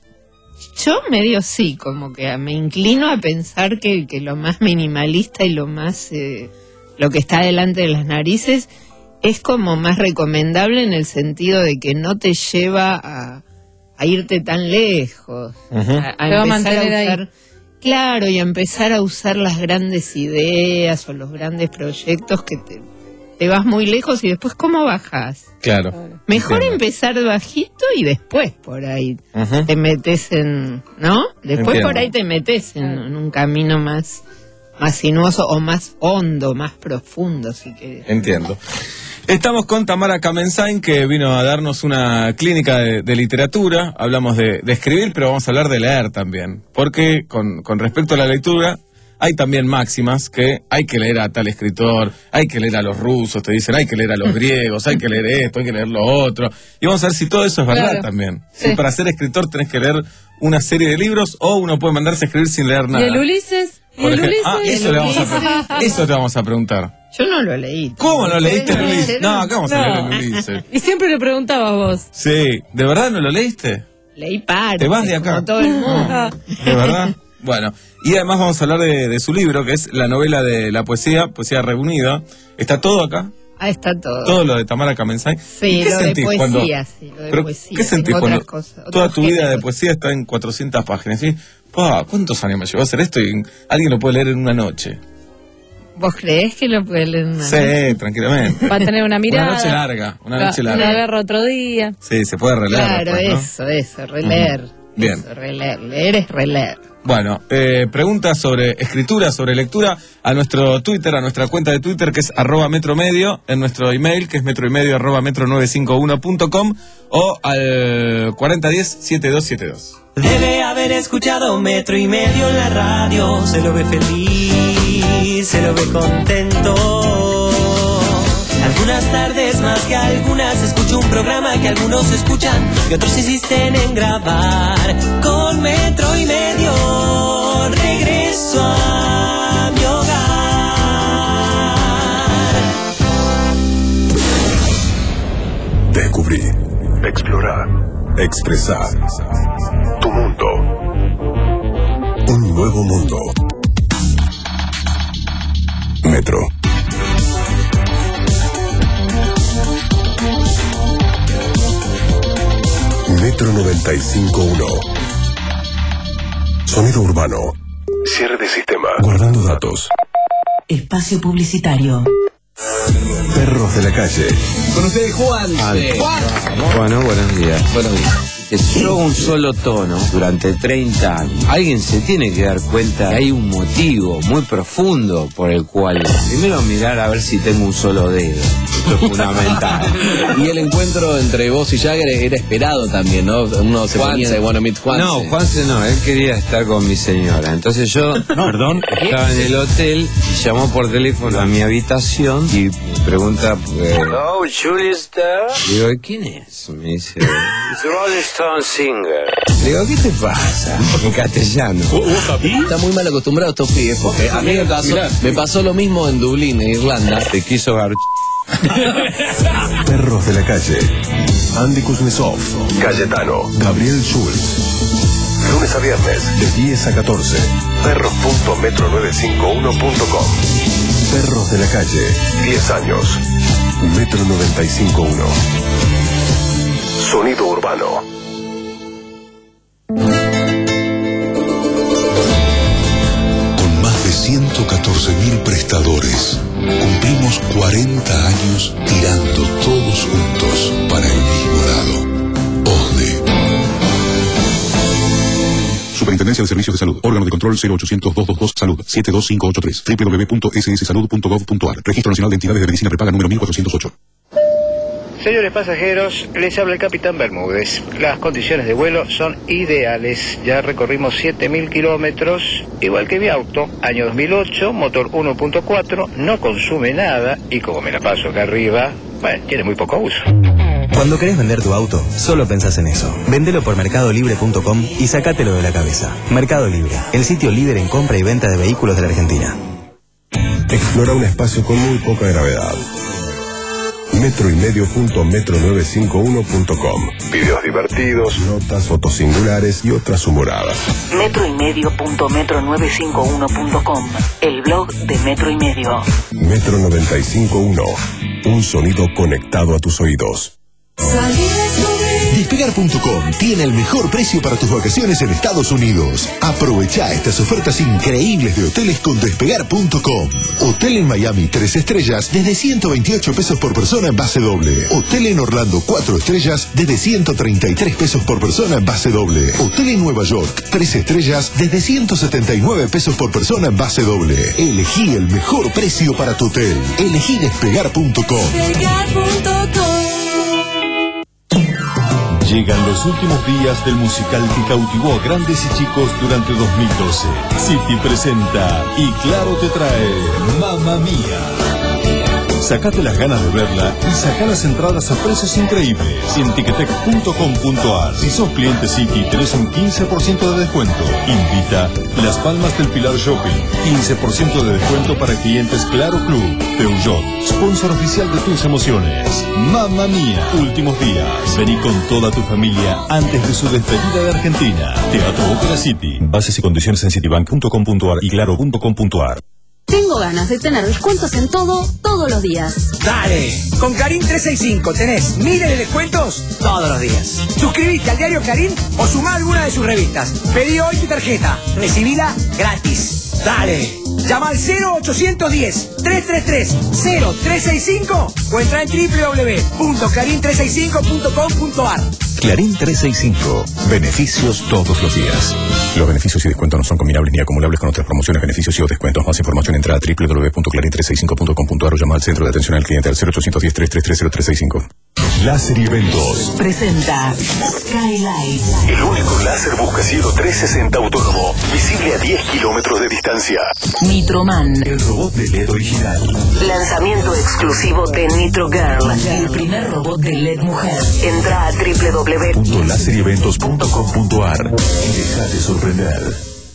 yo medio sí, como que me inclino a pensar que, que lo más minimalista y lo más, eh, lo que está delante de las narices es como más recomendable en el sentido de que no te lleva a, a irte tan lejos, uh-huh. a, a te va a empezar mantener a usar, ahí. Claro, y a empezar a usar las grandes ideas o los grandes proyectos que te, te vas muy lejos y después ¿cómo bajás? Claro. Mejor Entiendo. empezar bajito y después por ahí uh-huh. te metes en, ¿no? Después Entiendo. por ahí te metes en, en un camino más, más sinuoso o más hondo, más profundo, si querés. Entiendo. Estamos con Tamara Kamensain, que vino a darnos una clínica de, de literatura. Hablamos de, de escribir, pero vamos a hablar de leer también. Porque con, con respecto a la lectura, hay también máximas que hay que leer a tal escritor, hay que leer a los rusos, te dicen, hay que leer a los griegos, hay que leer esto, hay que leer lo otro. Y vamos a ver si todo eso es verdad, claro. también. Sí. Si para ser escritor tenés que leer una serie de libros o uno puede mandarse a escribir sin leer nada. ¿Y el Ulises? ¿Y Por el ejemplo, Ulises? ah, eso, le vamos a, eso te vamos a preguntar. Yo no lo leí. ¿Cómo no leíste el Ulises? No, acá vamos no. a leer el Ulises. Y siempre le preguntabas vos. Sí, ¿de verdad no lo leíste? Leí parte. ¿Te vas de acá? Como todo el mundo. ¿De verdad? Bueno, y además vamos a hablar de, de su libro, que es la novela de la poesía, Poesía Reunida. ¿Está todo acá? Ah, está todo. Todo lo de Tamara Kamensain. Sí, ¿Qué lo de sentís poesía, cuando, sí, lo de pero poesía. ¿Qué sentís otras cuando cosas, toda tu vida géneros. de poesía está en cuatrocientas páginas? ¿Sí? Pa, ¿cuántos años me llevó a hacer esto? Y alguien lo puede leer en una noche. ¿Vos creés que lo puede leer en una Sí, noche? tranquilamente. Va a tener una mirada. Una noche larga, una noche La larga. agarra otro día. Sí, se puede releer. Claro, después, ¿no? eso, eso, releer. Uh-huh. Bien. Eso, releer. Leer es releer. Bueno, eh, preguntas sobre escritura, sobre lectura, a nuestro Twitter, a nuestra cuenta de Twitter, que es arroba metromedio, en nuestro email, que es metroymedio arroba metro nueve cinco uno punto com, o al cuarenta diez setenta y dos setenta y dos. Debe haber escuchado Metro y Medio en la radio. Se lo ve feliz, se lo ve contento. Algunas tardes más que algunas escucho un programa que algunos escuchan y otros insisten en grabar. Con Metro y Medio regreso a mi hogar. Descubrí, explorar, expresar tu mundo. Un nuevo mundo. Metro. Metro noventa y cinco punto uno. Sonido urbano. Cierre de sistema. Guardando datos. Espacio publicitario. Perros de la calle. Con ustedes Juan. Juan. Bueno, buenos días. Buenos días. Yo un solo tono durante treinta años. Alguien se tiene que dar cuenta que hay un motivo muy profundo por el cual primero mirar a ver si tengo un solo dedo. Esto es fundamental. Y el encuentro entre vos y Jagger era esperado también, ¿no? Uno se Juanse. ponía de Wanna Meet Juanse. No, Juanse no, él quería estar con mi señora. Entonces yo, no, perdón, estaba en el hotel y llamó por teléfono a mi habitación y me pregunta, eh, Hello, Julie está. Digo, ¿quién es? Me dice, it's Rolling Stone Singer. Le digo, ¿qué te pasa? En castellano. Está muy mal acostumbrado a estos pibes, porque a mí me pasó, me pasó lo mismo en Dublín, en Irlanda. Te quiso gar... Perros de la calle. Andy Kuznetsov, Cayetano, Gabriel Schulz. Lunes a viernes, de diez a catorce. perros punto metro nueve cinco uno punto com. Perros de la calle, diez años. Metro noventa y cinco punto uno. Sonido urbano. Con más de ciento catorce mil prestadores, cumplimos cuarenta años tirando todos juntos para el mismo lado. O S D E. Superintendencia de Servicios de Salud. Órgano de control cero ochocientos, doscientos veintidós, Salud. siete dos cinco ocho tres. doble u doble u doble u punto s s salud punto gov punto a r. Registro Nacional de Entidades de Medicina Prepaga número mil cuatrocientos ocho. Señores pasajeros, les habla el capitán Bermúdez. Las condiciones de vuelo son ideales. Ya recorrimos siete mil kilómetros, igual que mi auto. Año dos mil ocho, motor uno punto cuatro, no consume nada y como me la paso acá arriba, bueno, tiene muy poco uso. Cuando querés vender tu auto, solo pensás en eso. Vendelo por mercado libre punto com y sacátelo de la cabeza. Mercado Libre, el sitio líder en compra y venta de vehículos de la Argentina. Explora un espacio con muy poca gravedad. metro y medio punto metro novecientos cincuenta y uno punto com. Videos divertidos, notas, fotos singulares y otras humoradas. metro y medio punto metro novecientos cincuenta y uno punto com. El blog de Metro y Medio. Metro novecientos cincuenta y uno. Un sonido conectado a tus oídos. Despegar punto com tiene el mejor precio para tus vacaciones en Estados Unidos. Aprovecha estas ofertas increíbles de hoteles con Despegar punto com. Hotel en Miami tres estrellas desde ciento veintiocho pesos por persona en base doble. Hotel en Orlando cuatro estrellas desde ciento treinta y tres pesos por persona en base doble. Hotel en Nueva York tres estrellas desde ciento setenta y nueve pesos por persona en base doble. Elegí el mejor precio para tu hotel. Elegí Despegar punto com. Despegar punto com. Llegan los últimos días del musical que cautivó a grandes y chicos durante dos mil doce. City presenta y Claro te trae Mamma Mía. Sacate las ganas de verla y saca las entradas a precios increíbles en ticketek punto com punto ar. Si sos cliente City tenés un quince por ciento de descuento. Invita Las Palmas del Pilar Shopping. quince por ciento de descuento para clientes Claro Club. Peugeot, sponsor oficial de tus emociones. Mamma Mía, últimos días. Vení con toda tu familia antes de su despedida de Argentina. Teatro Ópera City. Bases y condiciones en citibank punto com punto ar y claro punto com punto ar. Tengo ganas de tener descuentos en todo, todos los días. ¡Dale! Con Clarín trescientos sesenta y cinco tenés miles de descuentos todos los días. Suscribite al diario Clarín o sumá alguna de sus revistas. Pedí hoy tu tarjeta. Recibila gratis. ¡Dale! Llama al cero ochocientos diez, trescientos treinta y tres, cero trescientos sesenta y cinco o entra en doble u doble u doble u punto clarín trescientos sesenta y cinco punto com punto ar. Clarín trescientos sesenta y cinco. Beneficios todos los días. Los beneficios y descuentos no son combinables ni acumulables con otras promociones, beneficios y o descuentos. Más información entra a doble u doble u doble u punto clarín trescientos sesenta y cinco punto com punto ar o llama al centro de atención al cliente al cero ochocientos diez, trescientos treinta y tres, cero trescientos sesenta y cinco. Láser y Eventos Presenta Skylight. El único láser buscacielo trescientos sesenta autónomo, visible a diez kilómetros de distancia. Nitroman. El robot de L E D original. Lanzamiento exclusivo de Nitro Girl, el primer robot de L E D mujer. Entra a doble u doble u doble u punto láser y eventos punto com punto ar y déjate sorprender.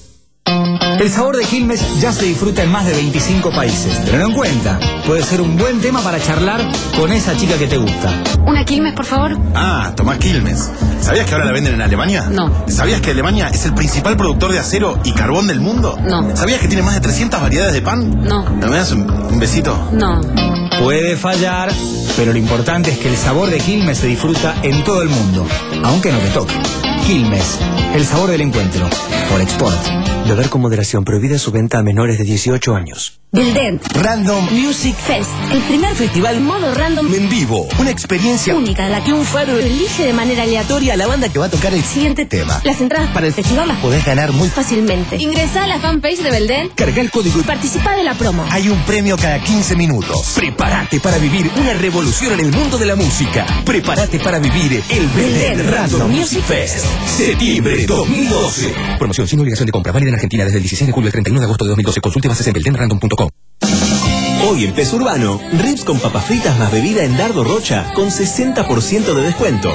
El sabor de Quilmes ya se disfruta en más de veinticinco países. Tenlo en cuenta, puede ser un buen tema para charlar con esa chica que te gusta. ¿Una Quilmes, por favor? Ah, tomá Quilmes. ¿Sabías que ahora la venden en Alemania? No. ¿Sabías que Alemania es el principal productor de acero y carbón del mundo? No. ¿Sabías que tiene más de trescientas variedades de pan? No. ¿Me das un, un besito? No. Puede fallar, pero lo importante es que el sabor de Quilmes se disfruta en todo el mundo, aunque no te toque. Quilmes, el sabor del encuentro. Por Export. Beber con moderación, prohibida su venta a menores de dieciocho años. Bildent Random Music Fest, el primer festival modo random en vivo. Una experiencia única en la que un faro elige de manera aleatoria a la banda que va a tocar el siguiente tema. Las entradas para el festival las podés ganar muy fácilmente. Ingresa a la fanpage de Bildent, carga el código y participa de la promo. Hay un premio cada quince minutos. Prepárate para vivir una revolución en el mundo de la música. Prepárate para vivir el Bildent Random Music Fest. Septiembre dos mil doce. Promoción sin obligación de compra, válida en Argentina desde el dieciséis de julio al treinta y uno de agosto de dos mil doce. Consulte bases en bildent random punto com. Hoy en Peso Urbano, ribs con papas fritas más bebida en Dardo Rocha con sesenta por ciento de descuento.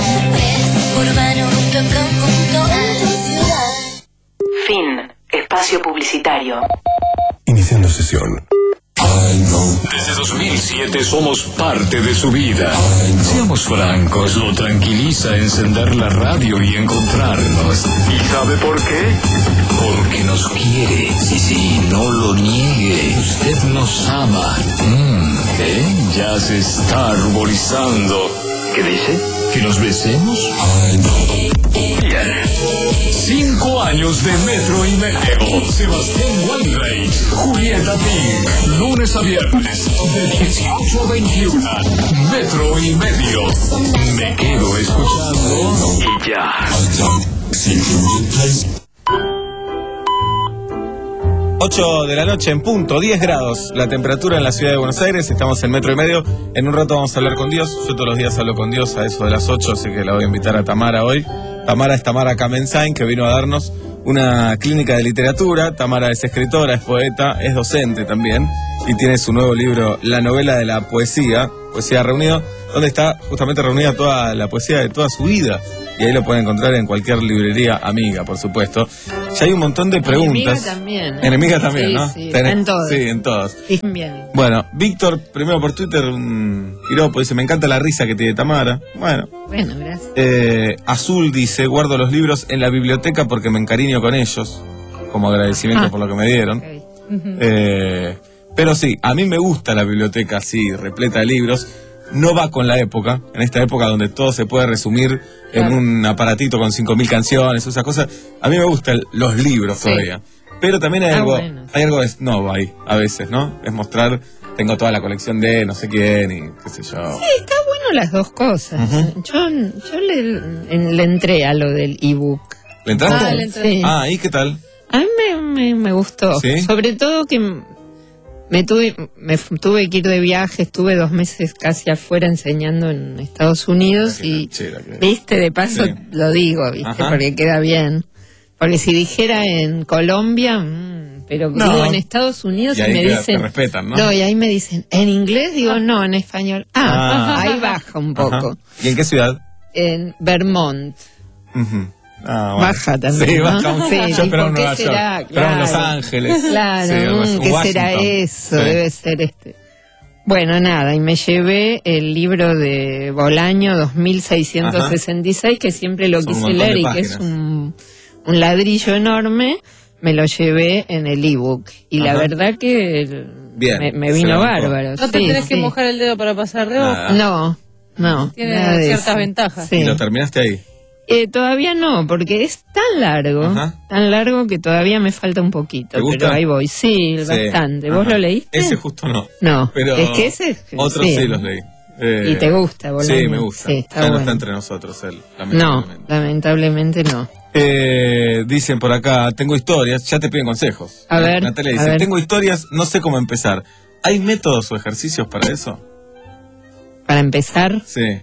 Fin. Espacio publicitario. Iniciando sesión. Desde dos mil siete somos parte de su vida. Seamos francos, lo tranquiliza encender la radio y encontrarnos. ¿Y sabe por qué? Porque nos quiere. Sí, sí, no lo niegue. Usted nos ama. Mm, ¿eh? Ya se está arborizando. ¿Qué dice? ¿Que nos besemos? Bien. Cinco años de Metro y Medio. Sebastián Weinreich, Julieta Pink. Lunes a viernes, de dieciocho a veintiuno. Metro y Medio. Me quedo escuchando y ya. ocho de la noche en punto, diez grados la temperatura en la ciudad de Buenos Aires. Estamos en Metro y Medio. En un rato vamos a hablar con Dios. Yo todos los días hablo con Dios a eso de las ocho, así que la voy a invitar a Tamara hoy. Tamara es Tamara Kamensain, que vino a darnos una clínica de literatura. Tamara es escritora, es poeta, es docente también, y tiene su nuevo libro, La novela de la poesía, Poesía Reunido, donde está justamente reunida toda la poesía de toda su vida. Y ahí lo pueden encontrar en cualquier librería amiga, por supuesto. Ya hay un montón de preguntas. Enemiga también. Enemiga también, sí, ¿no? Sí, Tenés, en todos. Sí, en todos. Sí, bien. Bueno, Víctor, primero por Twitter, un piropo, dice, me encanta la risa que tiene Tamara. Bueno. Bueno, gracias. Eh, Azul dice, guardo los libros en la biblioteca porque me encariño con ellos, como agradecimiento Ah. por lo que me dieron. Okay. Eh, pero sí, a mí me gusta la biblioteca así, repleta de libros. No va con la época, en esta época donde todo se puede resumir Claro. en un aparatito con cinco mil canciones, esas cosas. A mí me gustan los libros Sí. todavía. Pero también hay Ah, algo, bueno. hay algo de snob ahí, a veces, ¿no? Es mostrar, tengo toda la colección de no sé quién y qué sé yo. Sí, está bueno las dos cosas. Ujú. Yo, yo le, en- le entré a lo del ebook. ¿Le entraste? Ah, le entré. Sí. Ah, ¿y qué tal? A mí me, me, me gustó. ¿Sí? Sobre todo que m- me tuve, me f- tuve que ir de viaje, estuve dos meses casi afuera enseñando en Estados Unidos y, Chera, que- viste, de paso Sí. lo digo, viste, Ajá. porque queda bien. Porque si dijera en Colombia, mm, pero No. digo en Estados Unidos Y y, ahí me queda- dicen... te respetan, ¿no? No, y ahí me dicen, ¿en inglés? Digo, no, en español. Ah, Ah. ahí baja un poco. Ajá. ¿Y en qué ciudad? En Vermont. Ujú. Ah, bueno. Baja también, Sí, ¿no? baja un Sí, Yo tipo, esperaba en ¿qué Nueva será? York. Esperaba en Los Claro. Ángeles. Claro, Sí, algo así. mm, ¿qué será Washington. eso? Sí. Debe ser este. Bueno, nada, y me llevé el libro de Bolaño dos mil seiscientos sesenta y seis, que siempre lo Son un quise montón de leer y que es páginas. un, un ladrillo enorme. Me lo llevé en el ebook. Y la Ajá. verdad que el- Bien, me, me se vino bancó. bárbaro. No te sí, tenés que sí. mojar el dedo para pasar de hoja. No, no. Tiene nada de ciertas eso. ventajas. Sí. ¿Y lo terminaste ahí? Eh, todavía no, porque es tan largo, Ajá. tan largo que todavía me falta un poquito. ¿Te gusta? Pero ahí voy, sí, Sí. bastante. ¿Vos Ajá. lo leíste? Ese justo no. No, Pero es que ese... otros sí, los leí. Eh, ¿Y te gusta, Bolaño? Sí, me gusta. Sí, está ya no bueno. está entre nosotros él, No, lamentablemente. lamentablemente no. Eh, dicen por acá, tengo historias, ya te piden consejos. A ver, Natalia a dice, ver. tengo historias, no sé cómo empezar. ¿Hay métodos o ejercicios para eso? Para empezar, Sí.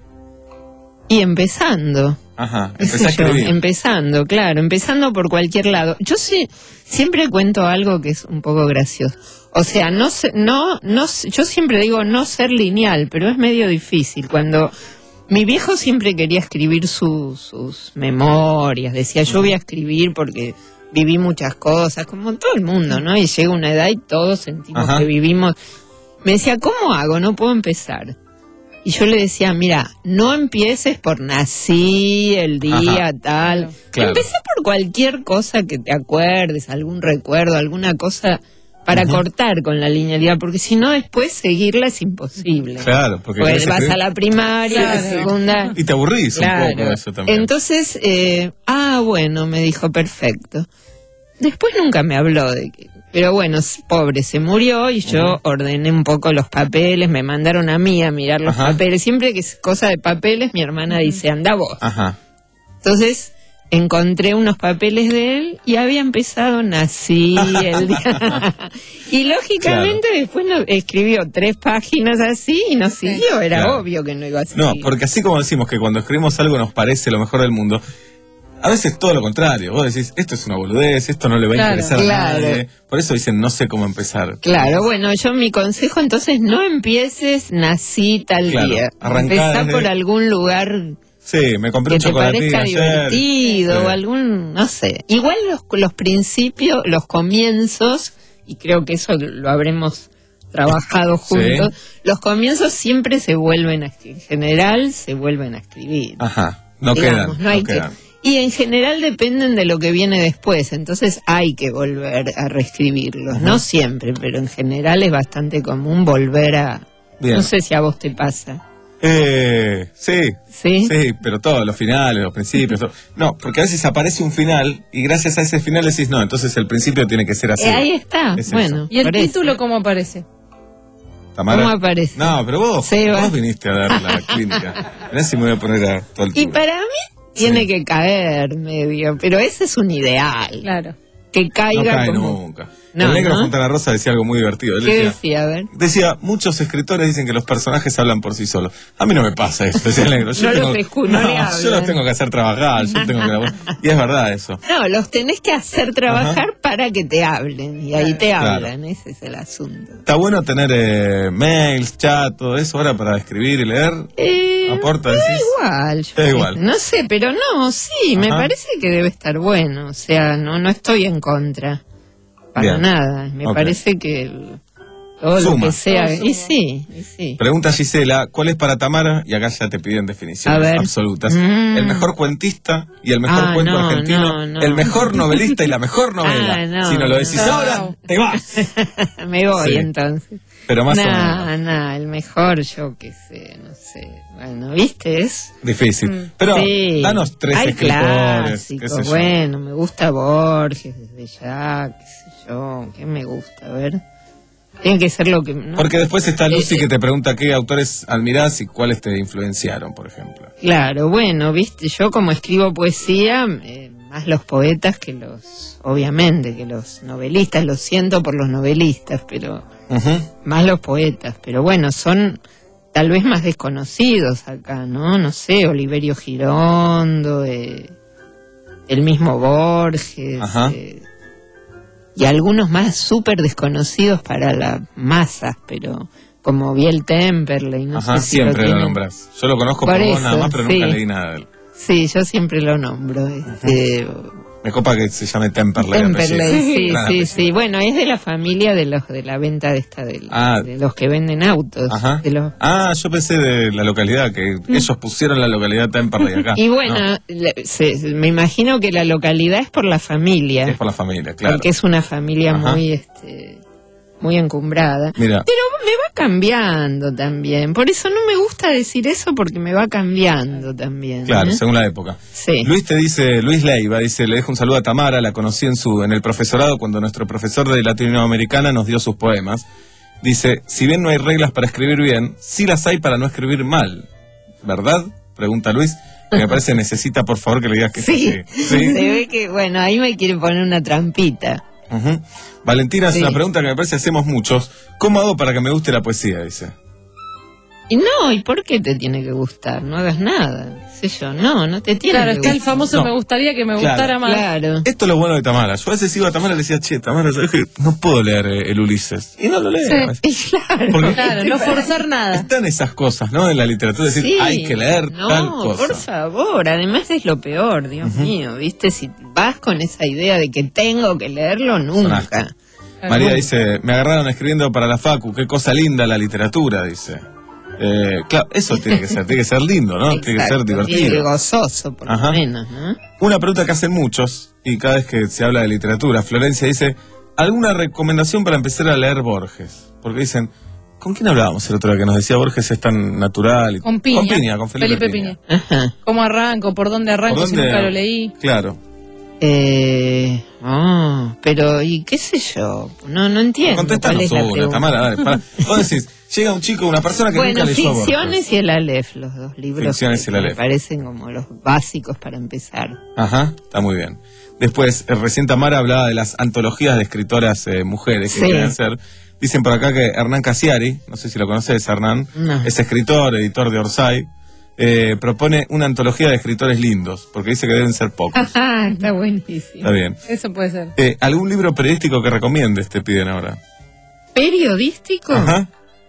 y empezando. Ajá, qué sé empecé a yo, escribir. empezando, claro, empezando por cualquier lado. Yo sí, siempre cuento algo que es un poco gracioso. O sea, no sé, no, no, sé- yo siempre digo no ser lineal, pero es medio difícil. Cuando mi viejo siempre quería escribir su- sus memorias, decía yo voy a escribir porque viví muchas cosas, como todo el mundo, ¿no? Y llega una edad y todos sentimos Ajá. que vivimos. Me decía, ¿cómo hago? No puedo empezar. Y yo le decía, mira, no empieces por nací, el día, Ajá. tal. Claro. Empecé por cualquier cosa que te acuerdes, algún recuerdo, alguna cosa para Ujú. cortar con la linealidad, porque si no después seguirla es imposible. Claro, porque Pues querés vas escribir- a la primaria, a la Claro. segunda. Y te aburrís un Claro. poco de eso también. Entonces, eh, ah, bueno, me dijo, perfecto. Después nunca me habló de que... Pero bueno, s- pobre, se murió y yo ordené un poco los papeles, me mandaron a mí a mirar los Ajá. papeles. Siempre que es cosa de papeles, mi hermana dice, anda vos. Ajá. Entonces, encontré unos papeles de él y había empezado, nací el día. Y lógicamente después no, escribió tres páginas así y no siguió. Era Claro. obvio que no iba a seguir. No, porque así como decimos que cuando escribimos algo nos parece lo mejor del mundo, a veces todo lo contrario. Vos decís, esto es una boludez, esto no le va a Claro, interesar claro. a nadie. Por eso dicen, no sé cómo empezar. Claro, bueno, yo mi consejo entonces no empieces nací tal Claro, día. arrancá Empezá desde- por algún lugar Sí, me compré que un te chocolatín parezca ayer. divertido Sí. o algún, no sé. Igual los, los principios, los comienzos, y creo que eso lo habremos trabajado juntos, los comienzos siempre se vuelven a escribir, en general se vuelven a escribir. Ajá, no Digamos, quedan, no hay no que- quedan. Y en general dependen de lo que viene después, entonces hay que volver a reescribirlos. No siempre, pero en general es bastante común volver a... Bien. No sé si a vos te pasa. Eh, sí, ¿Sí? sí, pero todos los finales, los principios. todo. No, porque a veces aparece un final y gracias a ese final decís, no, entonces el principio tiene que ser así. Eh, ahí está, Es eso. bueno. ¿Y el por eso. título cómo aparece? Tamara. ¿Cómo aparece? No, pero vos, Seba. vos viniste a dar la clínica. Mirá si me voy a poner a tu Y altura. para mí tiene que caer medio, pero ese es un ideal. Claro. que caiga no cae como... nunca. No, el negro ¿no? Fontana Rosa decía algo muy divertido. Él ¿Qué decía, decía? A ver. decía, muchos escritores dicen que los personajes hablan por sí solos. A mí no me pasa eso, decía el negro. Yo No tengo, los escu- no le yo hablan. los tengo que hacer trabajar, yo tengo que... Y es verdad eso. No, los tenés que hacer trabajar Ajá. para que te hablen. Y ahí te Claro. hablan, ese es el asunto. Está bueno tener eh, mails, chat, todo eso ahora para escribir y leer. Eh, Aporta, da decís. igual, yo Da igual. no sé, pero no, sí, me Ajá. parece que debe estar bueno. O sea, no, no estoy en contra. Para Bien. nada. Me Ok. parece que el- todo Suma. lo que sea. Todo suma. Y sí, y sí. Pregunta Gisela, ¿cuál es para Tamara? Y acá ya te piden definiciones A ver. absolutas. Mm. El mejor cuentista y el mejor Ah, cuento no, argentino. no, no. El mejor novelista y la mejor novela. Ah, no, si no lo decís no. ahora, te vas. Me voy Sí. entonces. Pero más o nah, menos. nah, el mejor, yo qué sé, no sé. Bueno, ¿viste? Es. Difícil. Pero Sí. danos tres Hay escritores. Qué clásicos, sé yo. bueno, me gusta Borges desde ya, qué sé yo, ¿qué me gusta? A ver. Tiene que ser lo que... ¿no? Porque después está Lucy Eh, que te pregunta qué autores admirás y cuáles te influenciaron, por ejemplo. Claro, bueno, viste, yo como escribo poesía, eh, más los poetas que los, obviamente, que los novelistas, lo siento por los novelistas, pero Ujú. más los poetas, pero bueno, son tal vez más desconocidos acá, ¿no? No sé, Oliverio Girondo, eh, el mismo Borges, Ajá. eh, y algunos más súper desconocidos para las masas, pero como Biel Temperley, no Ajá, sé si lo siempre lo, tienen. nombrás. Yo lo conozco Por por vos eso, nada más, pero sí. nunca leí nada de él. Sí, yo siempre lo nombro. Este, Me copa que se llame Temperley. Temperley, apellido. sí, Gran sí, apellido. sí. Bueno, es de la familia de los de la venta de esta del- Ah. de los que venden autos. Ajá. de los- Ah, yo pensé de la localidad, que ellos pusieron la localidad Temperley acá. Y bueno, No, le- se- se- me imagino que la localidad es por la familia, es por la familia, claro. porque es una familia Ajá. muy, este, muy encumbrada. Mira, Pero me va cambiando también. Por eso no me gusta decir eso, porque me va cambiando también. claro, ¿eh? según la época. Sí. Luis te dice, Luis Leiva, dice, le dejo un saludo a Tamara, la conocí en su en el profesorado cuando nuestro profesor de latinoamericana nos dio sus poemas. Dice, si bien no hay reglas para escribir bien, sí las hay para no escribir mal. ¿Verdad? Pregunta Luis. Que me parece necesita, por favor, que le digas que Sí. sí. Se ve que, bueno, ahí me quiere poner una trampita. Ujú. Valentina hace Sí. una pregunta que me parece hacemos muchos. ¿Cómo hago para que me guste la poesía? Dice. Y no, ¿y por qué te tiene que gustar? No hagas nada. Sé yo, no, no te tiene Claro, que está el gustar. famoso No. me gustaría que me Claro. gustara más. Claro. Esto es lo bueno de Tamara. Yo a veces iba a Tamara y le decía, che, Tamara, ¿sabes que no puedo leer eh, el Ulises? Y no lo leo. Sí. Y claro. Porque- Claro, no forzar nada. Están esas cosas, ¿no? En la literatura, decir, Sí, hay que leer no, tal cosa. por favor, además es lo peor, Dios mío, ¿viste? Si vas con esa idea de que tengo que leerlo, nunca. Sonaste. María dice, me agarraron escribiendo para la facu, qué cosa linda la literatura, dice. Eh, claro, eso tiene que ser, tiene que ser lindo, ¿no? Tiene que ser Exacto, y divertido. gozoso, por Ajá. lo menos, ¿no? Una pregunta que hacen muchos, y cada vez que se habla de literatura, Florencia dice, ¿alguna recomendación para empezar a leer Borges? Porque dicen, ¿con quién hablábamos el otro día que nos decía Borges es tan natural? y- Con Piña. Con Piña, con Felipe, Piña. Ajá. ¿Cómo arranco? ¿Por dónde arranco ¿Por si dónde? nunca lo leí? Claro. Eh, ah, pero, ¿y qué sé yo? No, no entiendo. ¿Cuál Contéstanos es la una, pregunta? Tamara, dale. Para. Vos decís, llega un chico, una persona que Bueno, nunca leyó a Borges. Ficciones y el Aleph, los dos libros Ficciones que, y el que Aleph. me parecen como los básicos para empezar. Ajá, está muy bien. Después, eh, recién Tamara hablaba de las antologías de escritoras eh, mujeres que Sí. quieren hacer. Dicen por acá que Hernán Casiari, no sé si lo conoces, Hernán, No. es escritor, editor de Orsay, eh, propone una antología de escritores lindos, porque dice que deben ser pocos. Ajá, está buenísimo. Está bien. Eso puede ser. Eh, ¿Algún libro periodístico que recomiendes te piden ahora? ¿Periodístico? Ajá.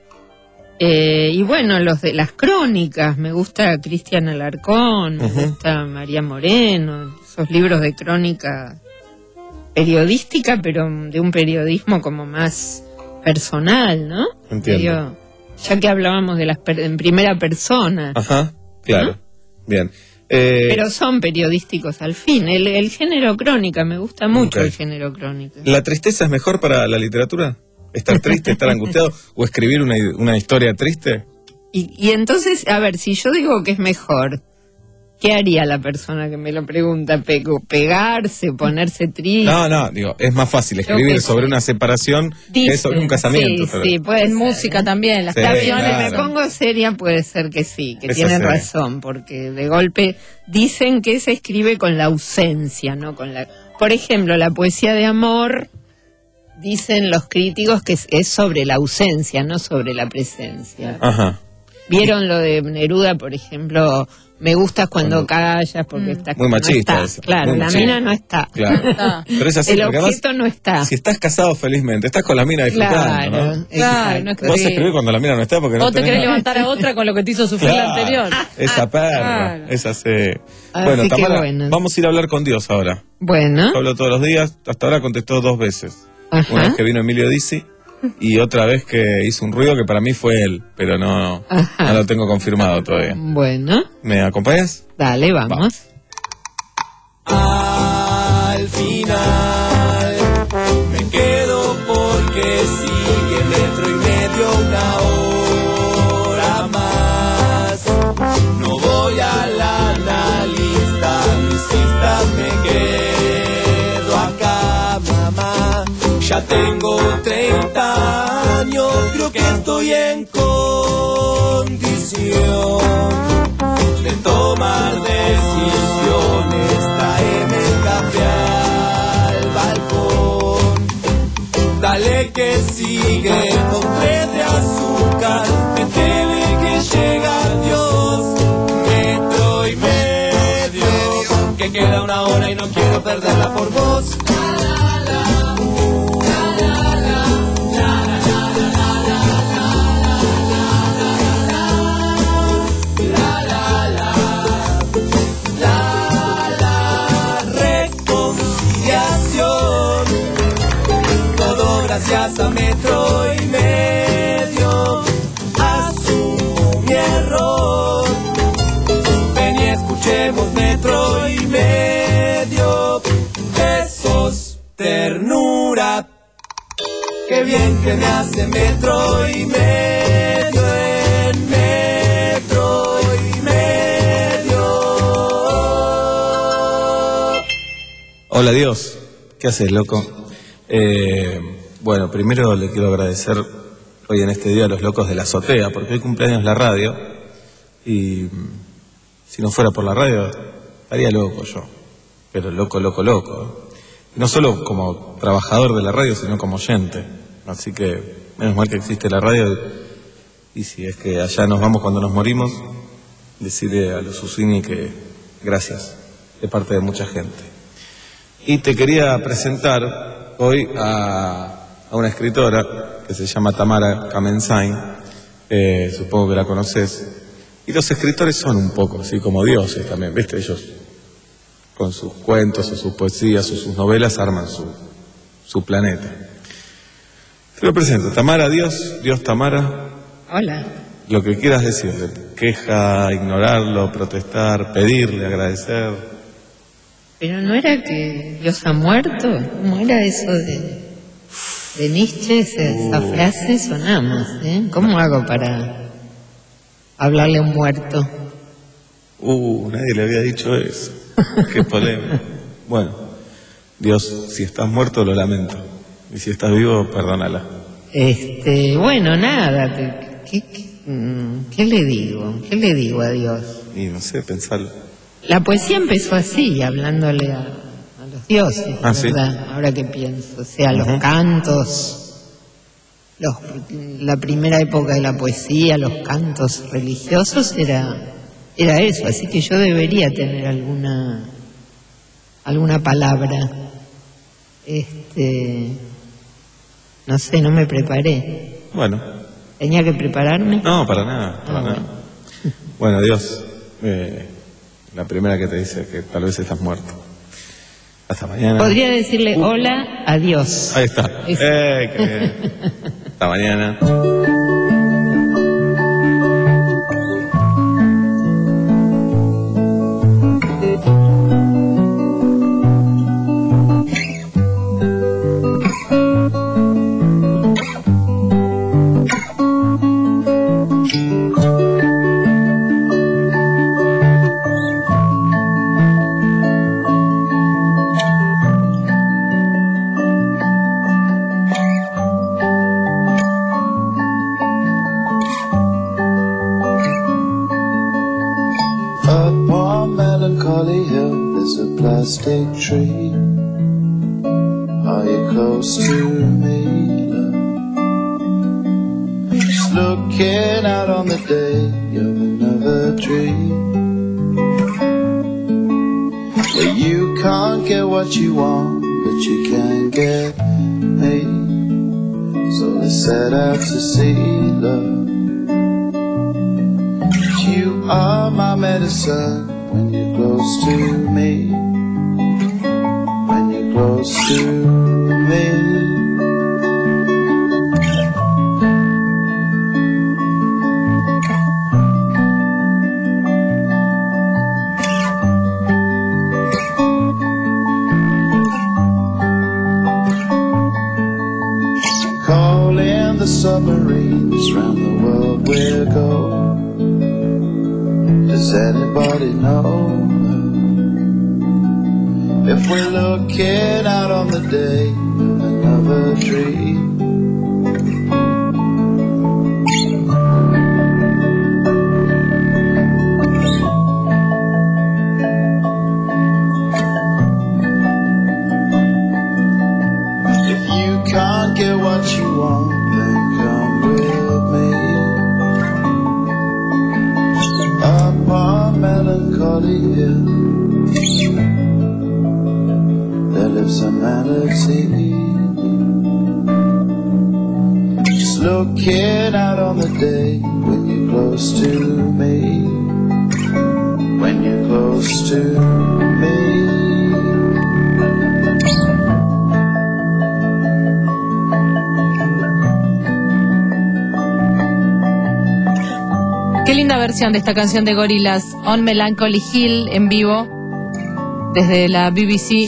Eh, y bueno, los de las crónicas, me gusta Cristian Alarcón, me Ujú. gusta María Moreno, esos libros de crónica periodística, pero de un periodismo como más personal, ¿no? Entiendo. Digo, ya que hablábamos de las per- en primera persona, Ajá, claro. Bien. Eh, pero son periodísticos al fin. El, el género crónica, me gusta mucho Ok. el género crónica. ¿La tristeza es mejor para la literatura? ¿Estar triste, estar angustiado o escribir una, una historia triste? Y, y entonces, a ver, si yo digo que es mejor, ¿qué haría la persona que me lo pregunta? Pego, ¿pegarse, ponerse triste? No, no, digo, es más fácil Yo escribir qué sobre sé. una separación que Dicen, sobre un casamiento. Sí, pero- sí, puede En ser. música también, las Sí, Canciones, canciones. me claro. pongo seria, puede ser que sí, que Esa tienen seria. razón, porque de golpe dicen que se escribe con la ausencia, ¿no? Con la, por ejemplo, la poesía de amor, dicen los críticos que es, es sobre la ausencia, no sobre la presencia. Ajá. ¿Vieron lo de Neruda, por ejemplo? Me gustas cuando, cuando callas porque mm. estás... Muy machista no eso. Claro, Muy la machista. mina no está. Claro. Está. Pero es así, el porque objeto además, no está. Si estás casado felizmente, estás con la mina disfrutando, claro, ¿no? Claro, no es que Vos escribís cuando la mina no está porque no o te tenés querés nada. levantar a otra con lo que te hizo sufrir Claro, la anterior. Esa perra, Claro. esa sí. Así Bueno, que Tamara, bueno. vamos a ir a hablar con Dios ahora. Bueno. Yo hablo todos los días, hasta ahora contestó dos veces. Ajá. Una vez que vino Emilio Dizzi y otra vez que hizo un ruido que para mí fue él, pero no, no lo tengo confirmado todavía. Bueno. ¿Me acompañas? Dale, vamos. Al final me quedo porque sigue metro y medio una hora más. No voy a la analista, mis citas me quedo acá, mamá. Ya tengo treinta años, creo que estoy en condición de tomar decisiones. Traeme café al balcón, dale que sigue con tres de azúcar, métele que llega Dios, metro y medio, que queda una hora y no quiero perderla por vos. Gracias a metro y medio, asumo mi error. Ven y escuchemos metro y medio, besos, ternura. Qué bien que me hace metro y medio, en metro y medio. Hola Dios, ¿qué haces, loco? Eh, bueno, primero le quiero agradecer hoy en este día a los locos de la azotea, porque hoy cumpleaños la radio y si no fuera por la radio estaría loco yo, pero loco, loco, loco. Y no solo como trabajador de la radio, sino como oyente. Así que menos mal que existe la radio y si es que allá nos vamos cuando nos morimos, decirle a los Susini que gracias de parte de mucha gente. Y te quería presentar hoy a, a una escritora que se llama Tamara Kamensain, eh, supongo que la conoces, y los escritores son un poco así como dioses también, ¿viste? Ellos con sus cuentos o sus poesías o sus novelas arman su, su planeta. Te lo presento, Tamara, Dios, Dios Tamara. Hola. Lo que quieras decirle, queja, ignorarlo, protestar, pedirle, agradecer. Pero no era que Dios ha muerto, ¿cómo era eso de, de Nietzsche? Esa, esa Uh. frase sonamos, ¿eh? ¿Cómo hago para hablarle a un muerto? Uh, nadie le había dicho eso. Qué polémico. Bueno, Dios, si estás muerto lo lamento. Y si estás vivo, perdónala. Este, bueno, nada, ¿qué, qué, qué, mm, ¿qué le digo? ¿Qué le digo a Dios? Y no sé, pensarlo. La poesía empezó así, hablándole a, a los dioses, Ah, ¿verdad? ¿sí? Ahora que pienso, o sea, los Ujú. cantos, los, la primera época de la poesía, los cantos religiosos, era, era eso, así que yo debería tener alguna, alguna palabra. Este, no sé, no me preparé. Bueno. ¿Tenía que prepararme? No, para nada, para Ah, nada. Bueno, Dios, eh, la primera que te dice que tal vez estás muerto. Hasta mañana. Podría decirle hola, adiós. Ahí está. Eso. Eh, qué bien. Hasta mañana. Upon melancholy hill there's a plastic tree Are you close to me, love? Just looking out on the day of another dream, where you can't get what you want, but you can get me. So let's set out to see, love. You are my medicine when you're close to me. When you're close to me. Calling the submarines round the world we'll go. Does anybody know if we're looking out on the day of another dream? If you can't get what you want, then come with me upon Melancholy Hill. There lives a melody, just looking out on the day when you're close to me, when you're close to me. Qué linda versión de esta canción de Gorillaz, On Melancholy Hill, en vivo, desde la B B C.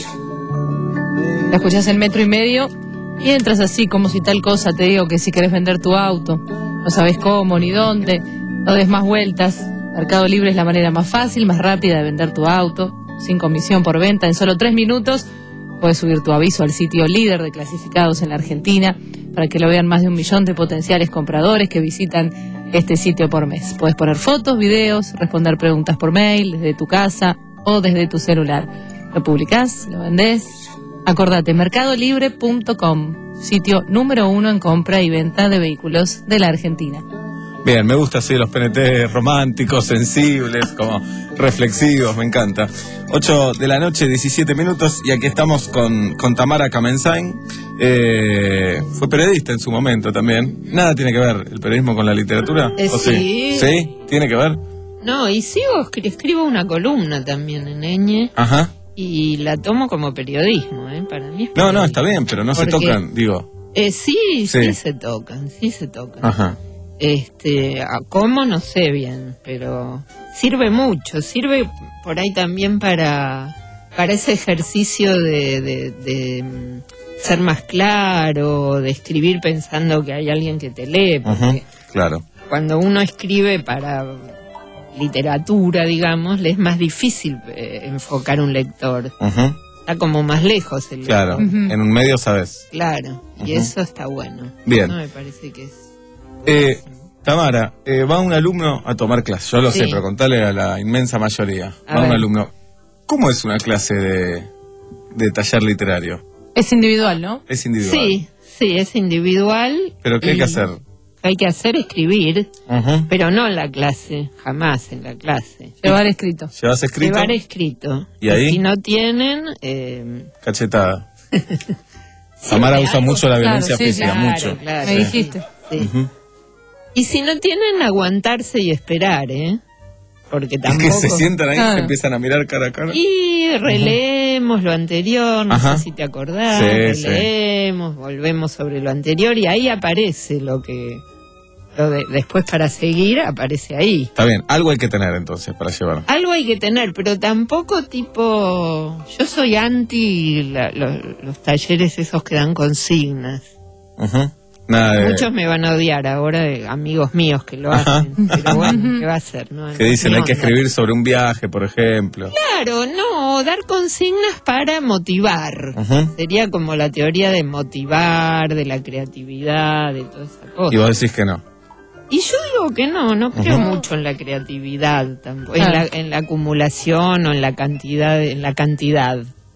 La escuchás en Metro y Medio y entras así como si tal cosa. Te digo que si querés vender tu auto, no sabes cómo ni dónde, no des más vueltas. Mercado Libre es la manera más fácil, más rápida de vender tu auto, sin comisión por venta. En solo tres minutos puedes subir tu aviso al sitio líder de clasificados en la Argentina para que lo vean más de un millón de potenciales compradores que visitan este sitio por mes. Puedes poner fotos, videos, responder preguntas por mail, desde tu casa o desde tu celular. Lo publicás, lo vendés. Acordate, mercado libre punto com, sitio número uno en compra y venta de vehículos de la Argentina. Bien, me gusta así los P N T románticos, sensibles, como reflexivos, me encanta. ocho de la noche, diecisiete minutos, y aquí estamos con, con Tamara Kamensain. Eh, fue periodista en su momento también. Nada tiene que ver el periodismo con la literatura. Eh, ¿O sí. sí? ¿Sí? ¿Tiene que ver? No, y sigo, escribo una columna también en Eñe. Ajá. Y la tomo como periodismo, ¿eh? Para mí es No, no, está bien, pero no Porque, se tocan, digo. Eh, sí, sí, Sí. sí se tocan, sí se tocan. Ajá. Este, a cómo no sé bien, pero sirve mucho, sirve por ahí también para, para ese ejercicio de, de, de mm, ser más claro, de escribir pensando que hay alguien que te lee, porque Ajá, claro. cuando uno escribe para literatura, digamos, le es más difícil eh, enfocar un lector. Ajá. Está como más lejos el Claro, lector. en un medio sabes. Claro, y Ujú. eso está bueno. Bien. No me parece que es... Eh, Tamara, eh, va un alumno a tomar clase, yo lo Sí. sé, pero contale a la inmensa mayoría. A Va un ver. alumno. ¿Cómo es una clase de, de taller literario? Es individual, ¿no? Es individual. Sí, sí, es individual. ¿Pero qué hay y que hacer? Hay que hacer escribir, Ujú. pero no en la clase, jamás en la clase. Llevar escrito. ¿Llevas escrito? Llevar escrito. ¿Y ahí? si no tienen... Eh, Cachetada. sí, Tamara usa algo- mucho la violencia claro, sí, física, claro, mucho. claro. Me dijiste. Sí. Ujú. Y si no tienen, aguantarse y esperar, ¿eh? Porque Es tampoco... que se sientan ahí y Claro. se empiezan a mirar cara a cara. Y releemos lo anterior, no Ajá. sé si te acordás, Sí, sí. releemos, volvemos sobre lo anterior y ahí aparece lo que... Lo de, después para seguir aparece ahí. Está bien, algo hay que tener entonces para llevar. Algo hay que tener, pero tampoco tipo... Yo soy anti la- lo- los talleres esos que dan consignas. Ujú. Nada de... Muchos me van a odiar ahora, eh, amigos míos que lo Ajá. hacen. Pero bueno, ¿qué va a hacer? No, Que dicen no hay que onda. escribir sobre un viaje, por ejemplo. Claro, no, dar consignas para motivar. Ujú. Sería como la teoría de motivar, de la creatividad, de toda esa cosa. Y vos decís que no. Y yo digo que no, no creo Ujú. mucho en la creatividad tampoco, en, Claro. la, en la acumulación o en la cantidad, en la cantidad.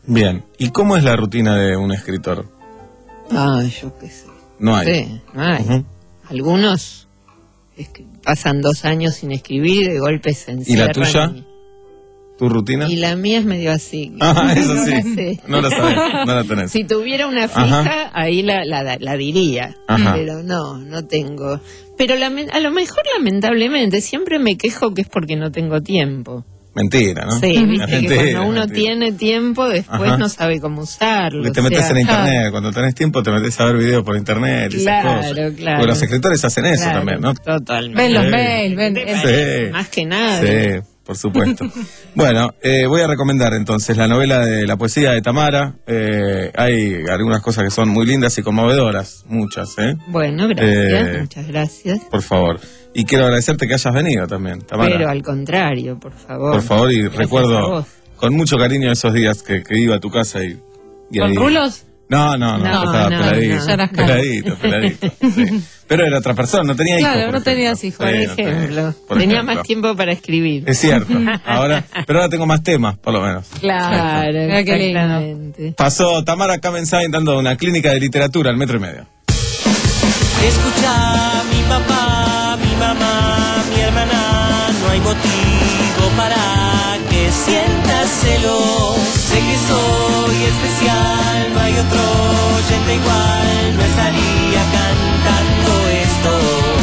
Bien. ¿Y cómo es la rutina de un escritor? Ah, yo qué sé. No hay. Sí, no hay. Uh-huh. Algunos es que pasan dos años sin escribir, de golpe se encierran. ¿Y la tuya? Y... ¿Tu rutina? Y la mía es medio así. Ah, eso no sí. La sé. No la sabes, no la tenés. Si tuviera una fija, Ajá. ahí la, la, la diría. Ajá. Pero no, no tengo. Pero la, a lo mejor, lamentablemente, siempre me quejo que es porque no tengo tiempo. Mentira, ¿no? Sí, viste mentira, que cuando uno mentira. tiene tiempo, después Ajá. no sabe cómo usarlo. Que te o metes sea, en internet, claro. cuando tenés tiempo te metes a ver videos por internet y Claro, esas cosas. claro. Porque los escritores hacen eso Claro, también, ¿no? Totalmente. Ven los mails, ven. Sí. Más que nada. Sí, por supuesto. Bueno, eh, voy a recomendar entonces la novela de la poesía de Tamara. Eh, hay algunas cosas que son muy lindas y conmovedoras, muchas, ¿eh? Bueno, gracias, Eh, muchas gracias. Por favor. Y quiero agradecerte que hayas venido también, Tamara. Pero al contrario, por favor. Por favor, y Gracias a recuerdo vos. con mucho cariño esos días que, que iba a tu casa y... y ¿Con ahí- rulos? No, no, no, No, estaba no, peladito, no, ya eras peladito, peladito, sí. Pero era otra persona, no tenía hijos. Claro, por no ejemplo. tenías hijos. Por Sí, no tenía- ejemplo. por Tenía ejemplo. más tiempo para escribir. Es cierto, ahora, pero ahora tengo más temas, por lo menos. Claro, Mira qué lindo. exactamente. Pasó Tamara Kamensain dando una clínica de literatura al metro y medio. Escucha, mi papá, mi mamá, mi hermana, no hay motivo para que sientas celos. Sé que soy especial, no hay otro oyente igual, no estaría cantando esto.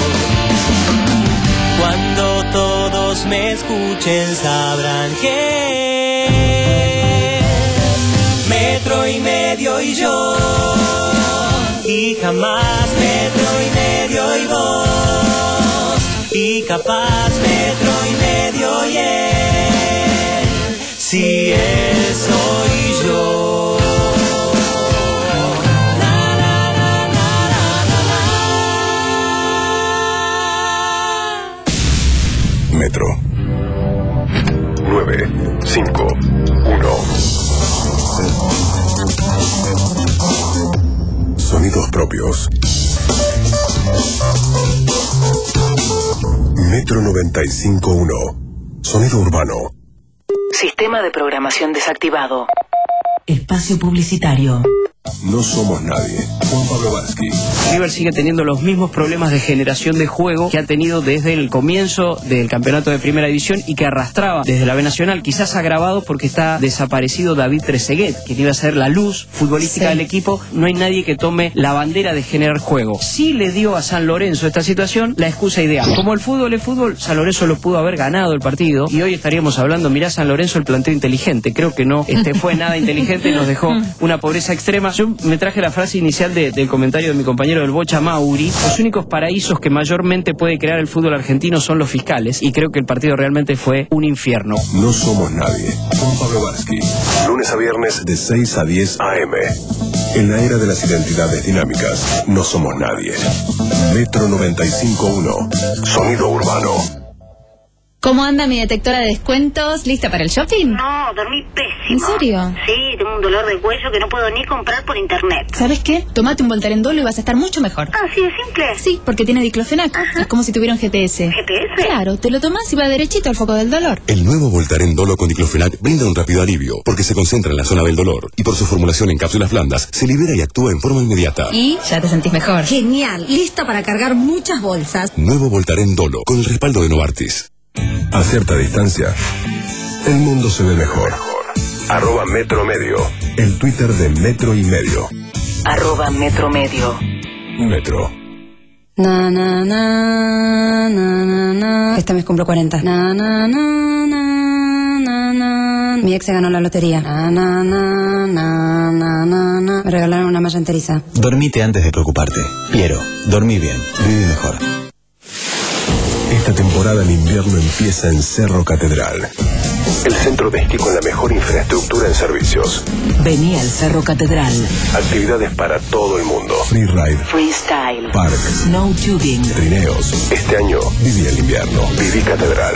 Cuando todos me escuchen sabrán que metro y medio y yo, y jamás metro y medio y vos, y capaz metro y medio y él, si él soy yo. Na, na, na, na, na, na. Metro. nueve cinco uno. Sonidos propios. Metro noventa y cinco punto uno. Sonido urbano. Sistema de programación desactivado. Espacio publicitario. No somos nadie. Juan Pablo Varsky. River sigue teniendo los mismos problemas de generación de juego que ha tenido desde el comienzo del campeonato de primera división y que arrastraba desde la B Nacional, quizás agravado porque está desaparecido David Trezeguet, que iba a ser la luz futbolística Sí. del equipo. No hay nadie que tome la bandera de generar juego. Sí le dio a San Lorenzo esta situación la excusa ideal. Como el fútbol es fútbol, San Lorenzo lo pudo haber ganado el partido y hoy estaríamos hablando, mirá San Lorenzo el planteo inteligente. Creo que no este fue nada inteligente, nos dejó una pobreza extrema. Yo me traje la frase inicial de, del comentario de mi compañero del Bocha, Mauri. Los únicos paraísos que mayormente puede crear el fútbol argentino son los fiscales, y creo que el partido realmente fue un infierno. No somos nadie. Juan Pablo Varsky. Lunes a viernes de seis a diez a eme. En la era de las identidades dinámicas, no somos nadie. Metro noventa y cinco punto uno. Sonido urbano. ¿Cómo anda mi detectora de descuentos? ¿Lista para el shopping? No, dormí pésimo. ¿En serio? Sí, tengo un dolor de cuello que no puedo ni comprar por internet. ¿Sabes qué? Tómate un Voltaren Dolo y vas a estar mucho mejor. Ah, sí, es simple. Sí, porque tiene diclofenac. Ajá. Es como si tuviera un G P S. ¿G P S? Claro, te lo tomas y va derechito al foco del dolor. El nuevo Voltaren Dolo con diclofenac brinda un rápido alivio porque se concentra en la zona del dolor y por su formulación en cápsulas blandas se libera y actúa en forma inmediata. Y ya te sentís mejor. Genial, lista para cargar muchas bolsas. Nuevo Voltaren Dolo con el respaldo de Novartis. A cierta distancia, el mundo se ve mejor. Arroba Metro Medio. El Twitter de Metro y Medio. Arroba Metro Medio. Metro. Na, na, na, na, na, na. Este mes cumplo cuarenta. Na, na, na, na, na, na. Mi ex se ganó la lotería. Na, na, na, na, na, na, na. Me regalaron una malla enteriza. Dormite antes de preocuparte. Piero, dormí bien, viví mejor. Esta temporada en invierno empieza en Cerro Catedral. El centro de esquí con la mejor infraestructura en servicios. Vení al Cerro Catedral. Actividades para todo el mundo. Freeride, Freestyle. park, Snow tubing. trineos. Este año viví el invierno. Viví Catedral.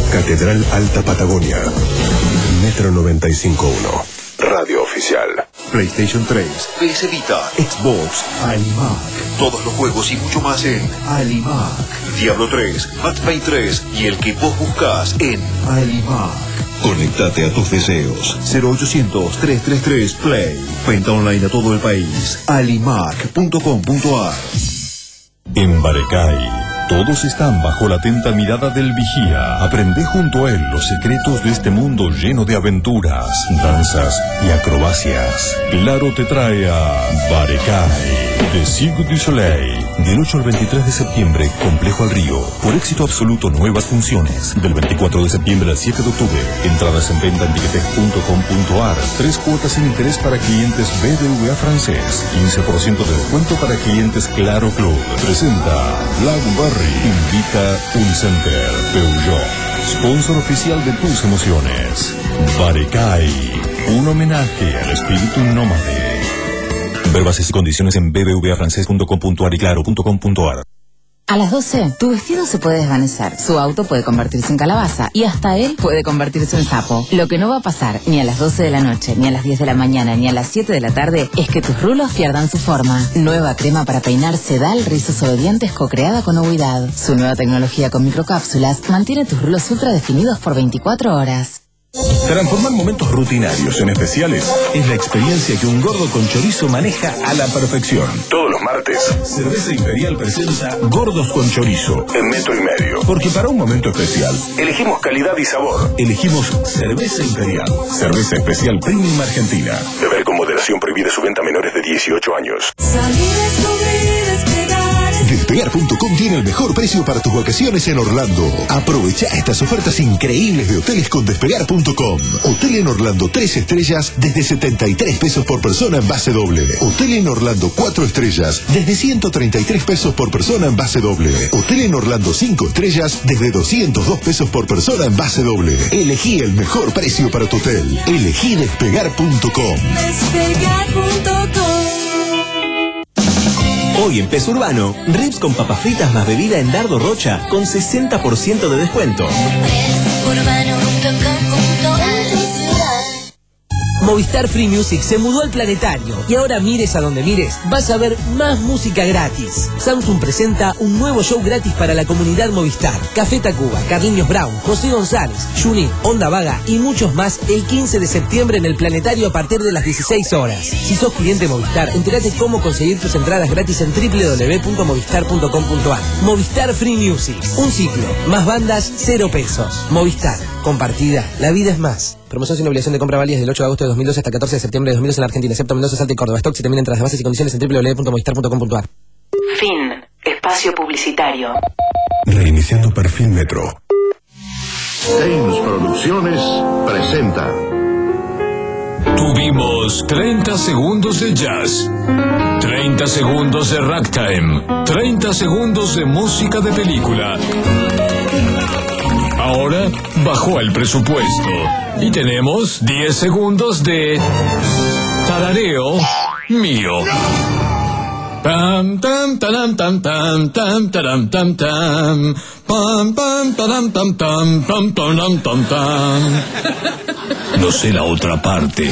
Catedral Alta Patagonia. Metro noventa y cinco punto uno. Radio oficial. PlayStation tres, P S Vita, Xbox, Alimac. Todos los juegos y mucho más en Alimac. Diablo tres, Max Payne tres y el que vos buscás en Alimac. Conectate a tus deseos. cero ochocientos, trescientos treinta y tres, Play. Venta online a todo el país. alimac punto com punto a r. En Barecay, todos están bajo la atenta mirada del vigía. Aprende junto a él los secretos de este mundo lleno de aventuras, danzas y acrobacias. Claro te trae a Barecay, de Cirque du Soleil. Del ocho al veintitrés de septiembre, Complejo al Río. Por éxito absoluto, nuevas funciones. Del veinticuatro de septiembre al siete de octubre. Entradas en venta en ticketek punto com punto a r. Tres cuotas sin interés para clientes B B V A francés. quince por ciento de descuento para clientes Claro Club. Presenta Blackberry. Invita Unicenter. Peugeot. Sponsor oficial de tus emociones. Barecay. Un homenaje al espíritu nómade. Ver bases y condiciones en b b v a francés punto com punto a r y claro punto com punto a r. A las doce, tu vestido se puede desvanecer, su auto puede convertirse en calabaza y hasta él puede convertirse en sapo. Lo que no va a pasar ni a las doce de la noche, ni a las diez de la mañana, ni a las siete de la tarde es que tus rulos pierdan su forma. Nueva crema para peinar Sedal Rizos Obedientes co-creada con Ovidad. Su nueva tecnología con microcápsulas mantiene tus rulos ultra definidos por veinticuatro horas. Transformar momentos rutinarios en especiales es la experiencia que un gordo con chorizo maneja a la perfección. Todos los martes, Cerveza Imperial presenta Gordos con Chorizo en Metro y Medio. Porque para un momento especial, elegimos calidad y sabor. Elegimos Cerveza Imperial. Cerveza especial premium argentina. Beber con moderación, prohibida su venta a menores de dieciocho años. Despegar punto com tiene el mejor precio para tus vacaciones en Orlando. Aprovecha estas ofertas increíbles de hoteles con Despegar punto com. Hotel en Orlando tres estrellas desde setenta y tres pesos por persona en base doble. Hotel en Orlando cuatro estrellas desde ciento treinta y tres pesos por persona en base doble. Hotel en Orlando cinco estrellas desde doscientos dos pesos por persona en base doble. Elegí el mejor precio para tu hotel. Elegí Despegar punto com. Despegar punto com. Hoy en Peso Urbano, ribs con papas fritas más bebida en Dardo Rocha con sesenta por ciento de descuento. urbano punto com punto a r. Movistar Free Music se mudó al Planetario y ahora mires a donde mires, vas a ver más música gratis. Samsung presenta un nuevo show gratis para la comunidad Movistar. Café Tacuba, Carliños Brown, José González, Junín, Onda Vaga y muchos más el quince de septiembre en el Planetario a partir de las dieciséis horas. Si sos cliente Movistar, entérate cómo conseguir tus entradas gratis en doble u doble u doble u punto movistar punto com punto a r. Movistar Free Music, un ciclo, más bandas, cero pesos. Movistar, compartida, la vida es más. Promoción sin obligación de compra válida desde el ocho de agosto de dos mil doce hasta el catorce de septiembre de dos mil doce en Argentina, excepto Mendoza, Salta y Córdoba. Stock si termina entre las bases y condiciones en doble u doble u doble u punto movistar punto com punto a r. Fin. Espacio publicitario. Reiniciando perfil Metro. Ames Producciones presenta. Tuvimos treinta segundos de jazz, treinta segundos de ragtime, treinta segundos de música de película. Ahora bajó el presupuesto y tenemos diez segundos de tarareo mío. Pam tam taram tam tam tam taram tam tam pam pam taram tam tam tam taram tam tam. No sé la otra parte.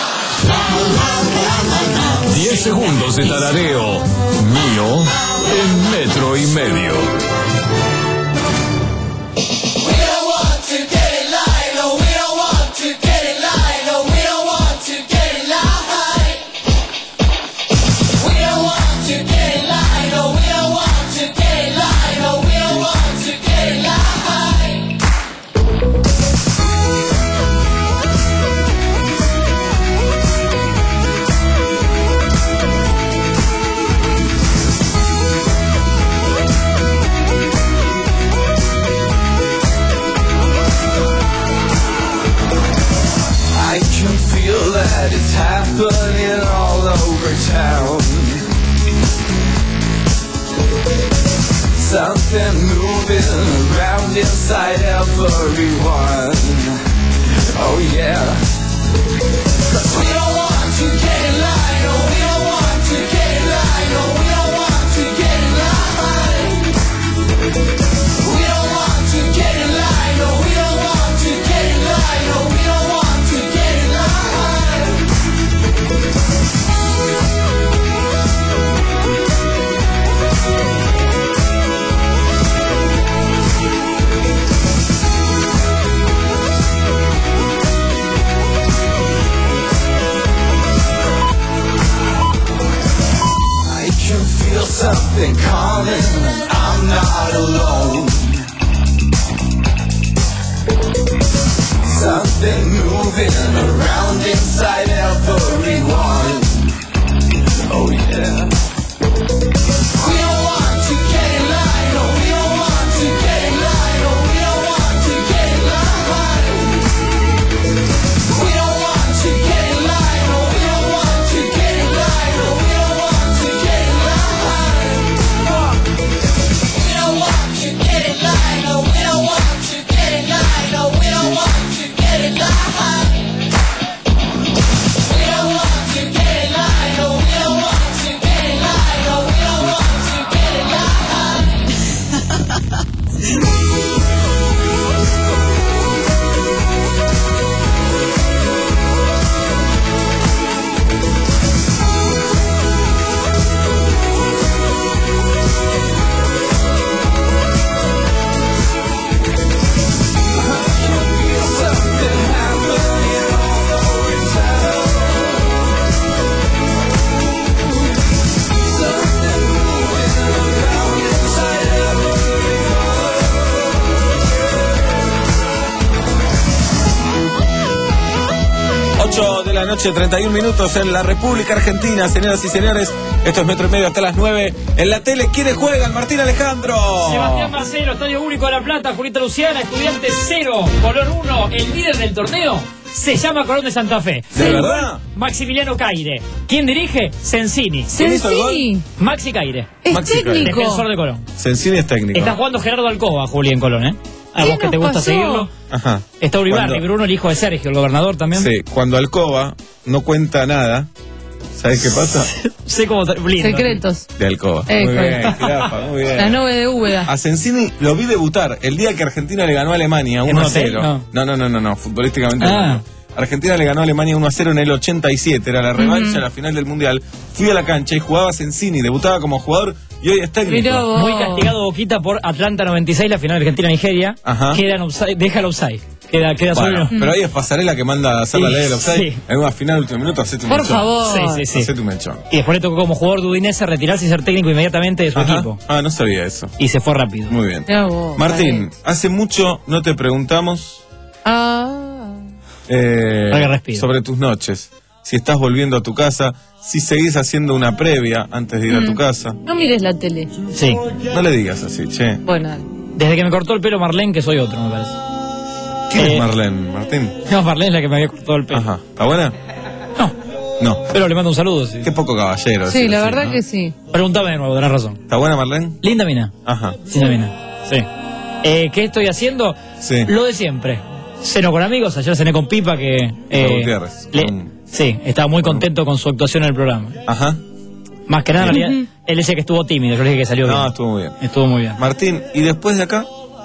diez segundos de tarareo mío en metro y medio. That it's happening all over town. Something moving around inside everyone. Oh yeah. 'Cause we don't want to get in line. No, we don't want to get in line. No, we don't want to get in line. We don't want to get in line. No, we don't want to get in line. No, we don't want to get in line. something calling, I'm not alone. Something moving around inside everyone. Oh yeah. We don't want to get in line, no, we don't want to get in line, no, we don't want to get in line. We don't want to get in line, no, we don't want to get in line, no, we don't want to get in line. We don't want to get in line, no, we don't want to get in line, no, we don't want to get in line. We don't want to get in line, no, we don't want to get in line, no, we don't want to get in line. ocho de la noche, treinta y un minutos en la República Argentina, señoras y señores. Esto es Metro y Medio hasta las nueve. En la tele, ¿quiénes juegan? Martín Alejandro. Sebastián Marcelo, Estadio Único de La Plata, Julieta Luciana, Estudiantes cero, Color uno, el líder del torneo se llama Colón de Santa Fe. ¿De verdad? Maximiliano Caire. ¿Quién dirige? Sensini. ¿Quién hizo el gol? Maxi Caire. Es Maxi Caire. técnico. Defensor de Colón. Sensini es técnico. Está jugando Gerardo Alcoba, Juli, en Colón, ¿eh? A ¿Qué vos que te nos gusta pasó? seguirlo. Ajá. Está Uribarri, Cuando- Bruno, el hijo de Sergio, el gobernador también. Sí, cuando Alcoba no cuenta nada, ¿sabes qué pasa? Sé cómo... Lindo. Secretos. De Alcoba. Eh, Muy bien, claro. jirafa, muy bien. La nube de Úbeda. A Sensini lo vi debutar el día que Argentina le ganó a Alemania ¿En uno a un hotel? cero. No. No, no, no, no, no, futbolísticamente Ah. no. Argentina le ganó a Alemania uno a cero en el ochenta y siete, era la revancha, Ujú. la final del Mundial. Fui a la cancha y jugaba Sensini, debutaba como jugador y hoy es técnico. Mirá vos. Muy castigado Boquita por Atlanta noventa y seis, la final Argentina-Nigeria. Ajá. Queda en offside, deja el offside. Queda, queda Bueno, solo. pero ahí es Pasarela que manda a hacer la Sí, ley del offside. sí. En una final último minuto, hacete un Por mechón. favor. Sí, sí, sí. Hacete un mechón. Y después le tocó como jugador de Udinese retirarse y ser técnico inmediatamente de su Ajá. equipo. Ah, no sabía eso. Y se fue rápido. Muy bien. Mirá vos, Martín, hace mucho no te preguntamos Ah. eh, Para que respire. sobre tus noches. Si estás volviendo a tu casa, si seguís haciendo una previa antes de ir a tu Mm. casa. No mires la tele. Sí. No le digas así, che. Bueno, Desde que me cortó el pelo Marlene, que soy otro, me parece. ¿Quién Eh, es Marlene, Martín? No, Marlene es la que me había cortado el pelo. Ajá. ¿Está buena? No. No. Pero le mando un saludo, sí. Qué poco caballero. sí, decir la así, verdad ¿no? que sí. Pregúntame de nuevo, tenés razón. ¿Está buena, Marlene? Linda mina. Ajá. Linda mina. Sí. Eh, ¿Qué estoy haciendo? Sí. Lo de siempre. Ceno con amigos, ayer cené con Pipa que... eh, Gutiérrez. le- Mm. sí, estaba muy contento con su actuación en el programa. Ajá. Más que nada, en realidad, Ujú. él decía que estuvo tímido, yo le dije que salió bien. No, estuvo muy bien. Estuvo muy bien. Martín, ¿y después de acá?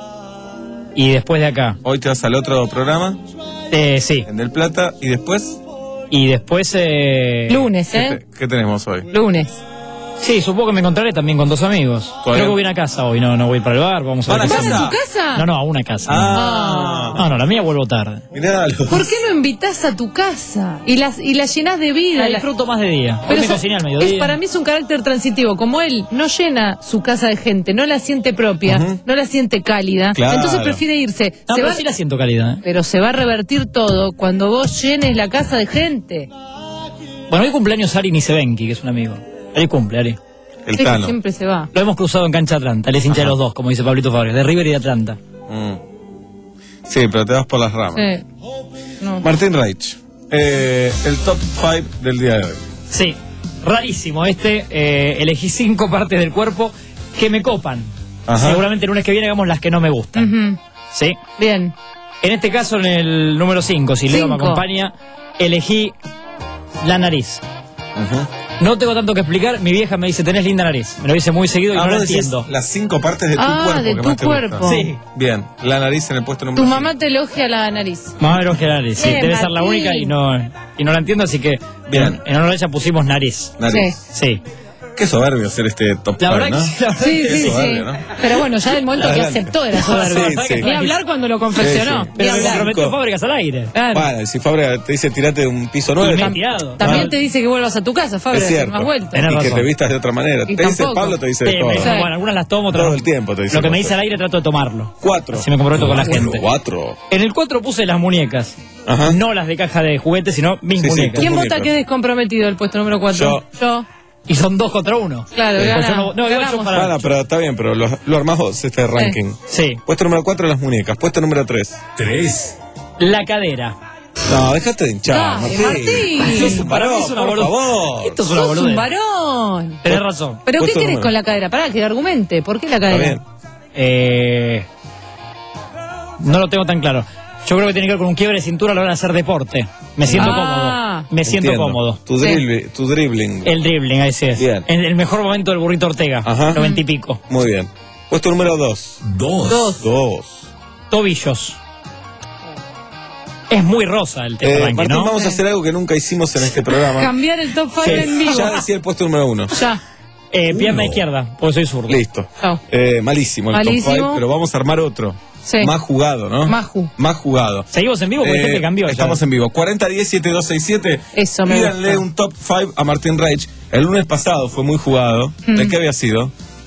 Y después de acá, Hoy te vas al otro programa, eh, sí. en Del Plata, y después, Y después... Eh, Lunes, ¿qué, ¿eh? te- qué tenemos hoy? Lunes. Sí, supongo que me encontraré también con dos amigos. Todavía- Creo que voy a ir a casa hoy, no, no voy para el bar, vamos a ¿Van ver. a qué casa? hacemos. ¿Tu casa? No, no, a una casa. Ah. No, no, la mía vuelvo tarde. Mirá, los- ¿Por qué no invitas a tu casa? Y las y la llenás de vida. La La- disfruto más de día. Hoy Pero me eso- cociné al es, mediodía. para mí es un carácter transitivo. Como él no llena su casa de gente, no la siente propia, Ujú. no la siente cálida, Claro. entonces prefiere irse. No, Se pero va- sí la siento calidad. ¿eh? pero se va a revertir todo cuando vos llenes la casa de gente. Bueno, hoy cumpleaños Ari Nisebenki, que es un amigo. Ari cumple, Ari. el Sí, que Tano. siempre se va. Lo hemos cruzado en cancha Atlanta. Él es hincha de los dos, como dice Pablito Fabres, de River y de Atlanta. Mm. Sí, pero te vas por las ramas. Sí. No. Martín Reich, eh, el top cinco del día de hoy. Sí, rarísimo este. eh, elegí cinco partes del cuerpo que me copan. Ajá. Seguramente el lunes que viene hagamos las que no me gustan. Ujú. Sí. Bien. En este caso, en el número cinco, si Leo me Cinco. acompaña, elegí la nariz. Ujú. No tengo tanto que explicar, mi vieja me dice, tenés linda nariz. Me lo dice muy seguido y Ah, no lo vos decís entiendo. las cinco partes de tu Ah, cuerpo de que tu más te cuerpo. gustan. Sí. Bien, la nariz en el puesto número Tu cinco. mamá te elogia la nariz. Mamá me elogia la nariz, sí, Bien, debe ser la Martín. única y no, y no la entiendo, así que Bien. en, en honor a ella pusimos nariz. Nariz. Sí. Qué soberbio hacer este top La five, verdad ¿no? que- la verdad Sí, que sí, sí. soberbio, ¿no? Pero bueno, ya del momento que Adelante. aceptó era soberbio. Sí, sí. Ni hablar cuando lo confeccionó. Sí, sí. Ni Pero me hablar. comprometió Fábricas al aire. Claro. Bueno, si Fabra te dice tirate de un piso nueve, me ha tirado. También te dice que vuelvas a tu casa, Fabra, es hacer cierto. más vueltas. Tenés Y que razón. te vistas de otra manera. Y Te dice tampoco. Pablo, te dice Sí, de todo. me- bueno, algunas las tomo, otras Todo no. el tiempo te dice Lo que me cosas. dice al aire trato de tomarlo. Cuatro. Así me comprometo con la Cuatro, gente. Cuatro. En el cuatro puse las muñecas. Ajá. No las de caja de juguetes, sino mis Sí, sí, muñecas. ¿Quién Tus vota muñecos. que es descomprometido el puesto número cuatro? Yo. Yo. Y son dos contra uno. Claro, Sí. gana- Pues yo no- no, igual yo ganamos. para- Bueno, pero está bien, pero lo, lo armás vos, este ranking. Sí. Puesto número cuatro, las muñecas. Puesto número tres. Tres. La cadera. No, déjate de hinchar, Dale, Martín. Martín. Sos un Para mí varón, es una por boludez. favor. Esto es una Sos un boludez. varón. Tenés razón. ¿Pero qué Puesto querés número. con la cadera? Pará, que argumente. ¿Por qué la Está cadera? bien. Eh, no lo tengo tan claro. Yo creo que tiene que ver con un quiebre de cintura a la hora de hacer deporte. Me siento Ah. cómodo. Me siento Entiendo. cómodo. Tu, Sí. dribli- tu dribbling. El dribbling, ahí sí es. Bien. En el mejor momento del burrito Ortega. Ajá. Noventa y pico. Muy bien. Puesto número dos. Dos. Dos. Dos. Tobillos. Es muy rosa el tema Eh, ranking, Martín, ¿no? vamos a hacer algo que nunca hicimos en este programa. Cambiar el top five en vivo. Ya decía el puesto número uno. Ya. Eh, pierna izquierda, porque soy zurdo. Listo. Chao. Eh, malísimo el Malísimo. top five, pero vamos a armar otro. Sí. Más jugado, ¿no? Maju. Más jugado. Seguimos en vivo porque Eh, gente cambió. ya. Estamos en vivo. cuarenta diez siete dos seis siete. Eso me Pídanle gusta. un top cinco a Martín Reich. El lunes pasado fue muy jugado. Mm. ¿De qué había sido?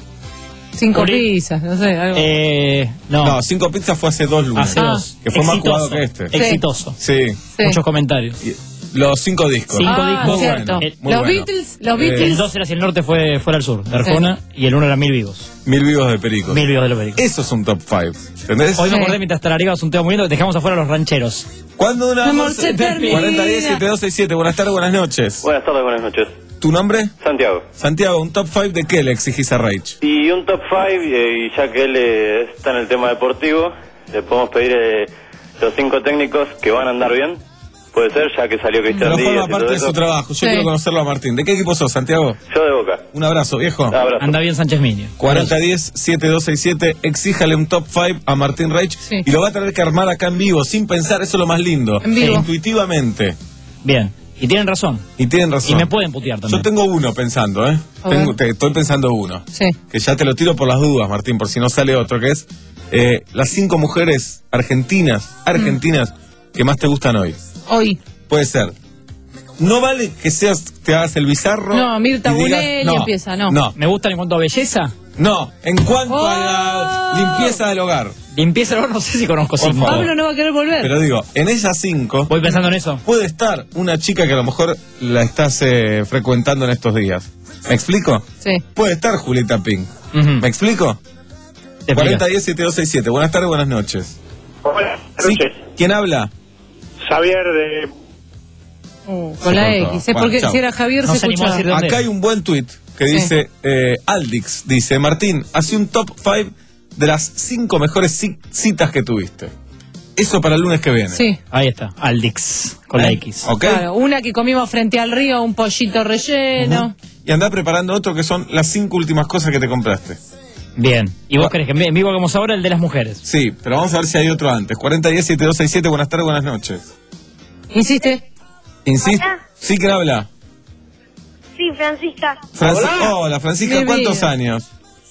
Cinco Juli. pizzas, no sé. Algo. Eh, no, No, cinco pizzas fue hace dos lunes. hace Ah. dos. Que fue más Exitoso. jugado que este. Sí. Exitoso. Sí. Sí. Muchos comentarios. Y los cinco discos. Cinco Ah, discos. cierto. Muy muy los bueno. Beatles, los Eh, El Beatles. dos era si el norte fue fuera al sur, de Arjona, y el uno era Mil Vivos. Mil vivos de Perico. Mil Vivos de los Pericos. Eso es un top cinco. ¿Entendés? Hoy me Sí. acordé mientras tarareabas un tema muy lindo, dejamos afuera a los rancheros. ¿Cuándo un Amor amor se se termina. cuarenta diez siete dos seis siete. Buenas tardes, buenas noches. Buenas tardes, buenas noches. ¿Tu nombre? Santiago. Santiago, un top cinco de qué le exigís a Reich? Y un top cinco, y ya que él eh, está en el tema deportivo, le podemos pedir eh, los cinco técnicos que van a andar bien. Puede ser, ya que salió Cristian Pero Díaz forma y todo parte de eso. su trabajo. Yo Sí. quiero conocerlo a Martín. ¿De qué equipo sos, Santiago? Yo de Boca. Un abrazo, viejo. Abrazo. Anda bien Sánchez Miño. cuarenta diez siete dos seis siete. Exíjale un top cinco a Martín Reich. Sí. Y lo va a tener que armar acá en vivo, sin pensar. Eso es lo más lindo. En vivo. Intuitivamente. Bien. Y tienen razón. Y tienen razón. Y me pueden putear también. Yo tengo uno pensando, ¿eh? A Tengo- ver. te- estoy pensando uno. Sí. Que ya te lo tiro por las dudas, Martín, por si no sale otro, que es eh, las cinco mujeres argentinas, argentinas, que más te gustan hoy. Hoy. Puede ser. No vale que seas, te hagas el bizarro. No, Mirta y digas- Bunelli no, empieza, no. No, ¿Me gustan en cuanto a belleza? no. En cuanto Oh. a la limpieza del hogar. Limpieza, no sé si conozco Por cinco. favor. Pablo no va a querer volver. Pero digo, en esas cinco Voy pensando en eso. puede estar una chica que a lo mejor la estás eh, frecuentando en estos días. ¿Me explico? Sí. Puede estar Julieta Pink. Ujú. ¿Me explico? Te cuarenta explicas. diez siete dos seis siete. Buenas tardes, buenas noches. Buenas ¿Sí? noches. ¿Quién habla? Javier de... Uh, con la Se cortó. X. Es Bueno, porque chao. si era Javier No se se animó a escuchaba. decir dónde Acá era. hay un buen tuit que Sí. dice eh, Aldix. Dice, Martín, hace un top cinco de las cinco mejores ci- citas que tuviste. Eso para el lunes que viene. Sí. Ahí está, Aldix, con la ¿Eh? X. ¿Ok? Claro, una que comimos frente al río, un pollito relleno. Y andá preparando otro que son las cinco últimas cosas que te compraste. Bien. ¿Y vos querés que en vivo hagamos ahora el de las mujeres? Sí, pero vamos a ver si hay otro antes. cuarenta diez siete dos seis siete. Buenas tardes, buenas noches. Insiste. Insisto. Hola. ¿Sí que habla? Sí, Francisca. Franci- Hola, Francisca, Mi ¿cuántos vida. años?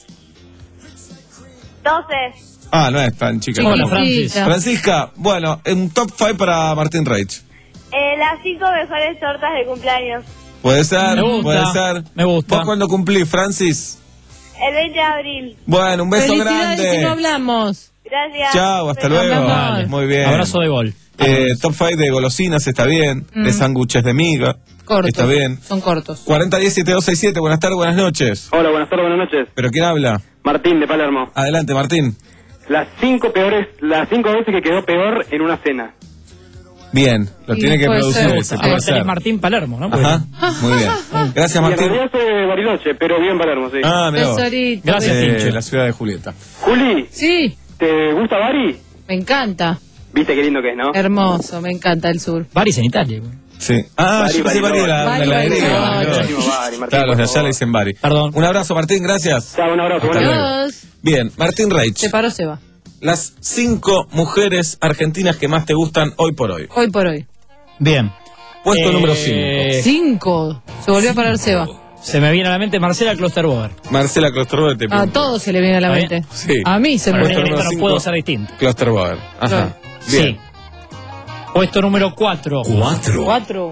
doce. Ah, no es tan chica. Hola, tampoco. Francis. Francisca, bueno, un top cinco para Martín Reich. Eh, las cinco mejores tortas de cumpleaños. Puede ser, Me gusta, puede ser. me gusta. ¿Vos cuándo cumplís, Francis? El veinte de abril. Bueno, un beso Felicidades grande. si no hablamos. Gracias. Chao, hasta Besos. luego. Dale. Muy bien. Abrazo de gol. Eh, top cinco de golosinas está bien. Mm. De sándwiches de miga. Cortos. Está bien. Son cortos. cuarenta diez siete dos seis siete. Buenas tardes, buenas noches. Hola, buenas tardes, buenas noches. ¿Pero quién habla? Martín de Palermo. Adelante, Martín. Las cinco peores, las cinco veces que quedó peor en una cena. Bien, lo Sí, tiene que puede producir ser. ese, Sí. puede Aparte ser. es Martín Palermo, ¿no? Porque- Ajá, muy bien. Gracias, Y en Martín. realidad soy de Bariloche, pero vivo en Palermo, sí. Ah, mira vos. Tesorito. Gracias, Eh, Tincho. la ciudad de Julieta. Juli, Sí, ¿te gusta Bari? me encanta. Viste qué lindo que es, ¿no? Hermoso, me encanta el sur. Baris en Italia. güey. Sí. Ah, Bari, yo pensé Bari, Bari de la, Bari, de la Bari, alegría. Bari. Claro. Bari, Martín, Claro, los de por allá favor. le dicen Bari. Perdón. Un abrazo, Martín, gracias. Chao, un abrazo. Hasta buenas luego. noches. Adiós. Bien, Martín Reich. Se paró, se va. Las cinco mujeres argentinas que más te gustan hoy por hoy. Hoy por hoy. Bien. Puesto Eh, número cinco. Cinco. Se volvió a parar Seba. Se me viene a la mente Marcela Klosterboer. Marcela Klosterboer te A todos se le viene a la ¿Está mente. Sí. A mí se me Bueno, viene. esto no cinco. puedo ser distinto. Klosterboer. Ajá. Claro. Bien. Sí. Puesto número cuatro. Cuatro. Cuatro.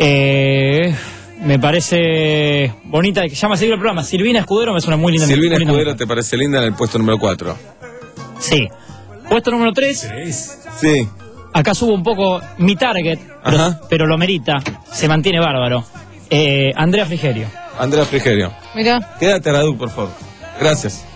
Eh, me parece bonita, que llama a seguir el programa. Silvina Escudero me suena muy linda. Silvina muy linda Escudero mujer. te parece linda en el puesto número cuatro. Sí. Puesto número tres. Sí. Acá subo un poco mi target, pero, Ajá. pero lo merita. Se mantiene bárbaro. Eh, Andrea Frigerio. Andrea Frigerio. Mirá. Quédate, Aradu, por favor. Gracias.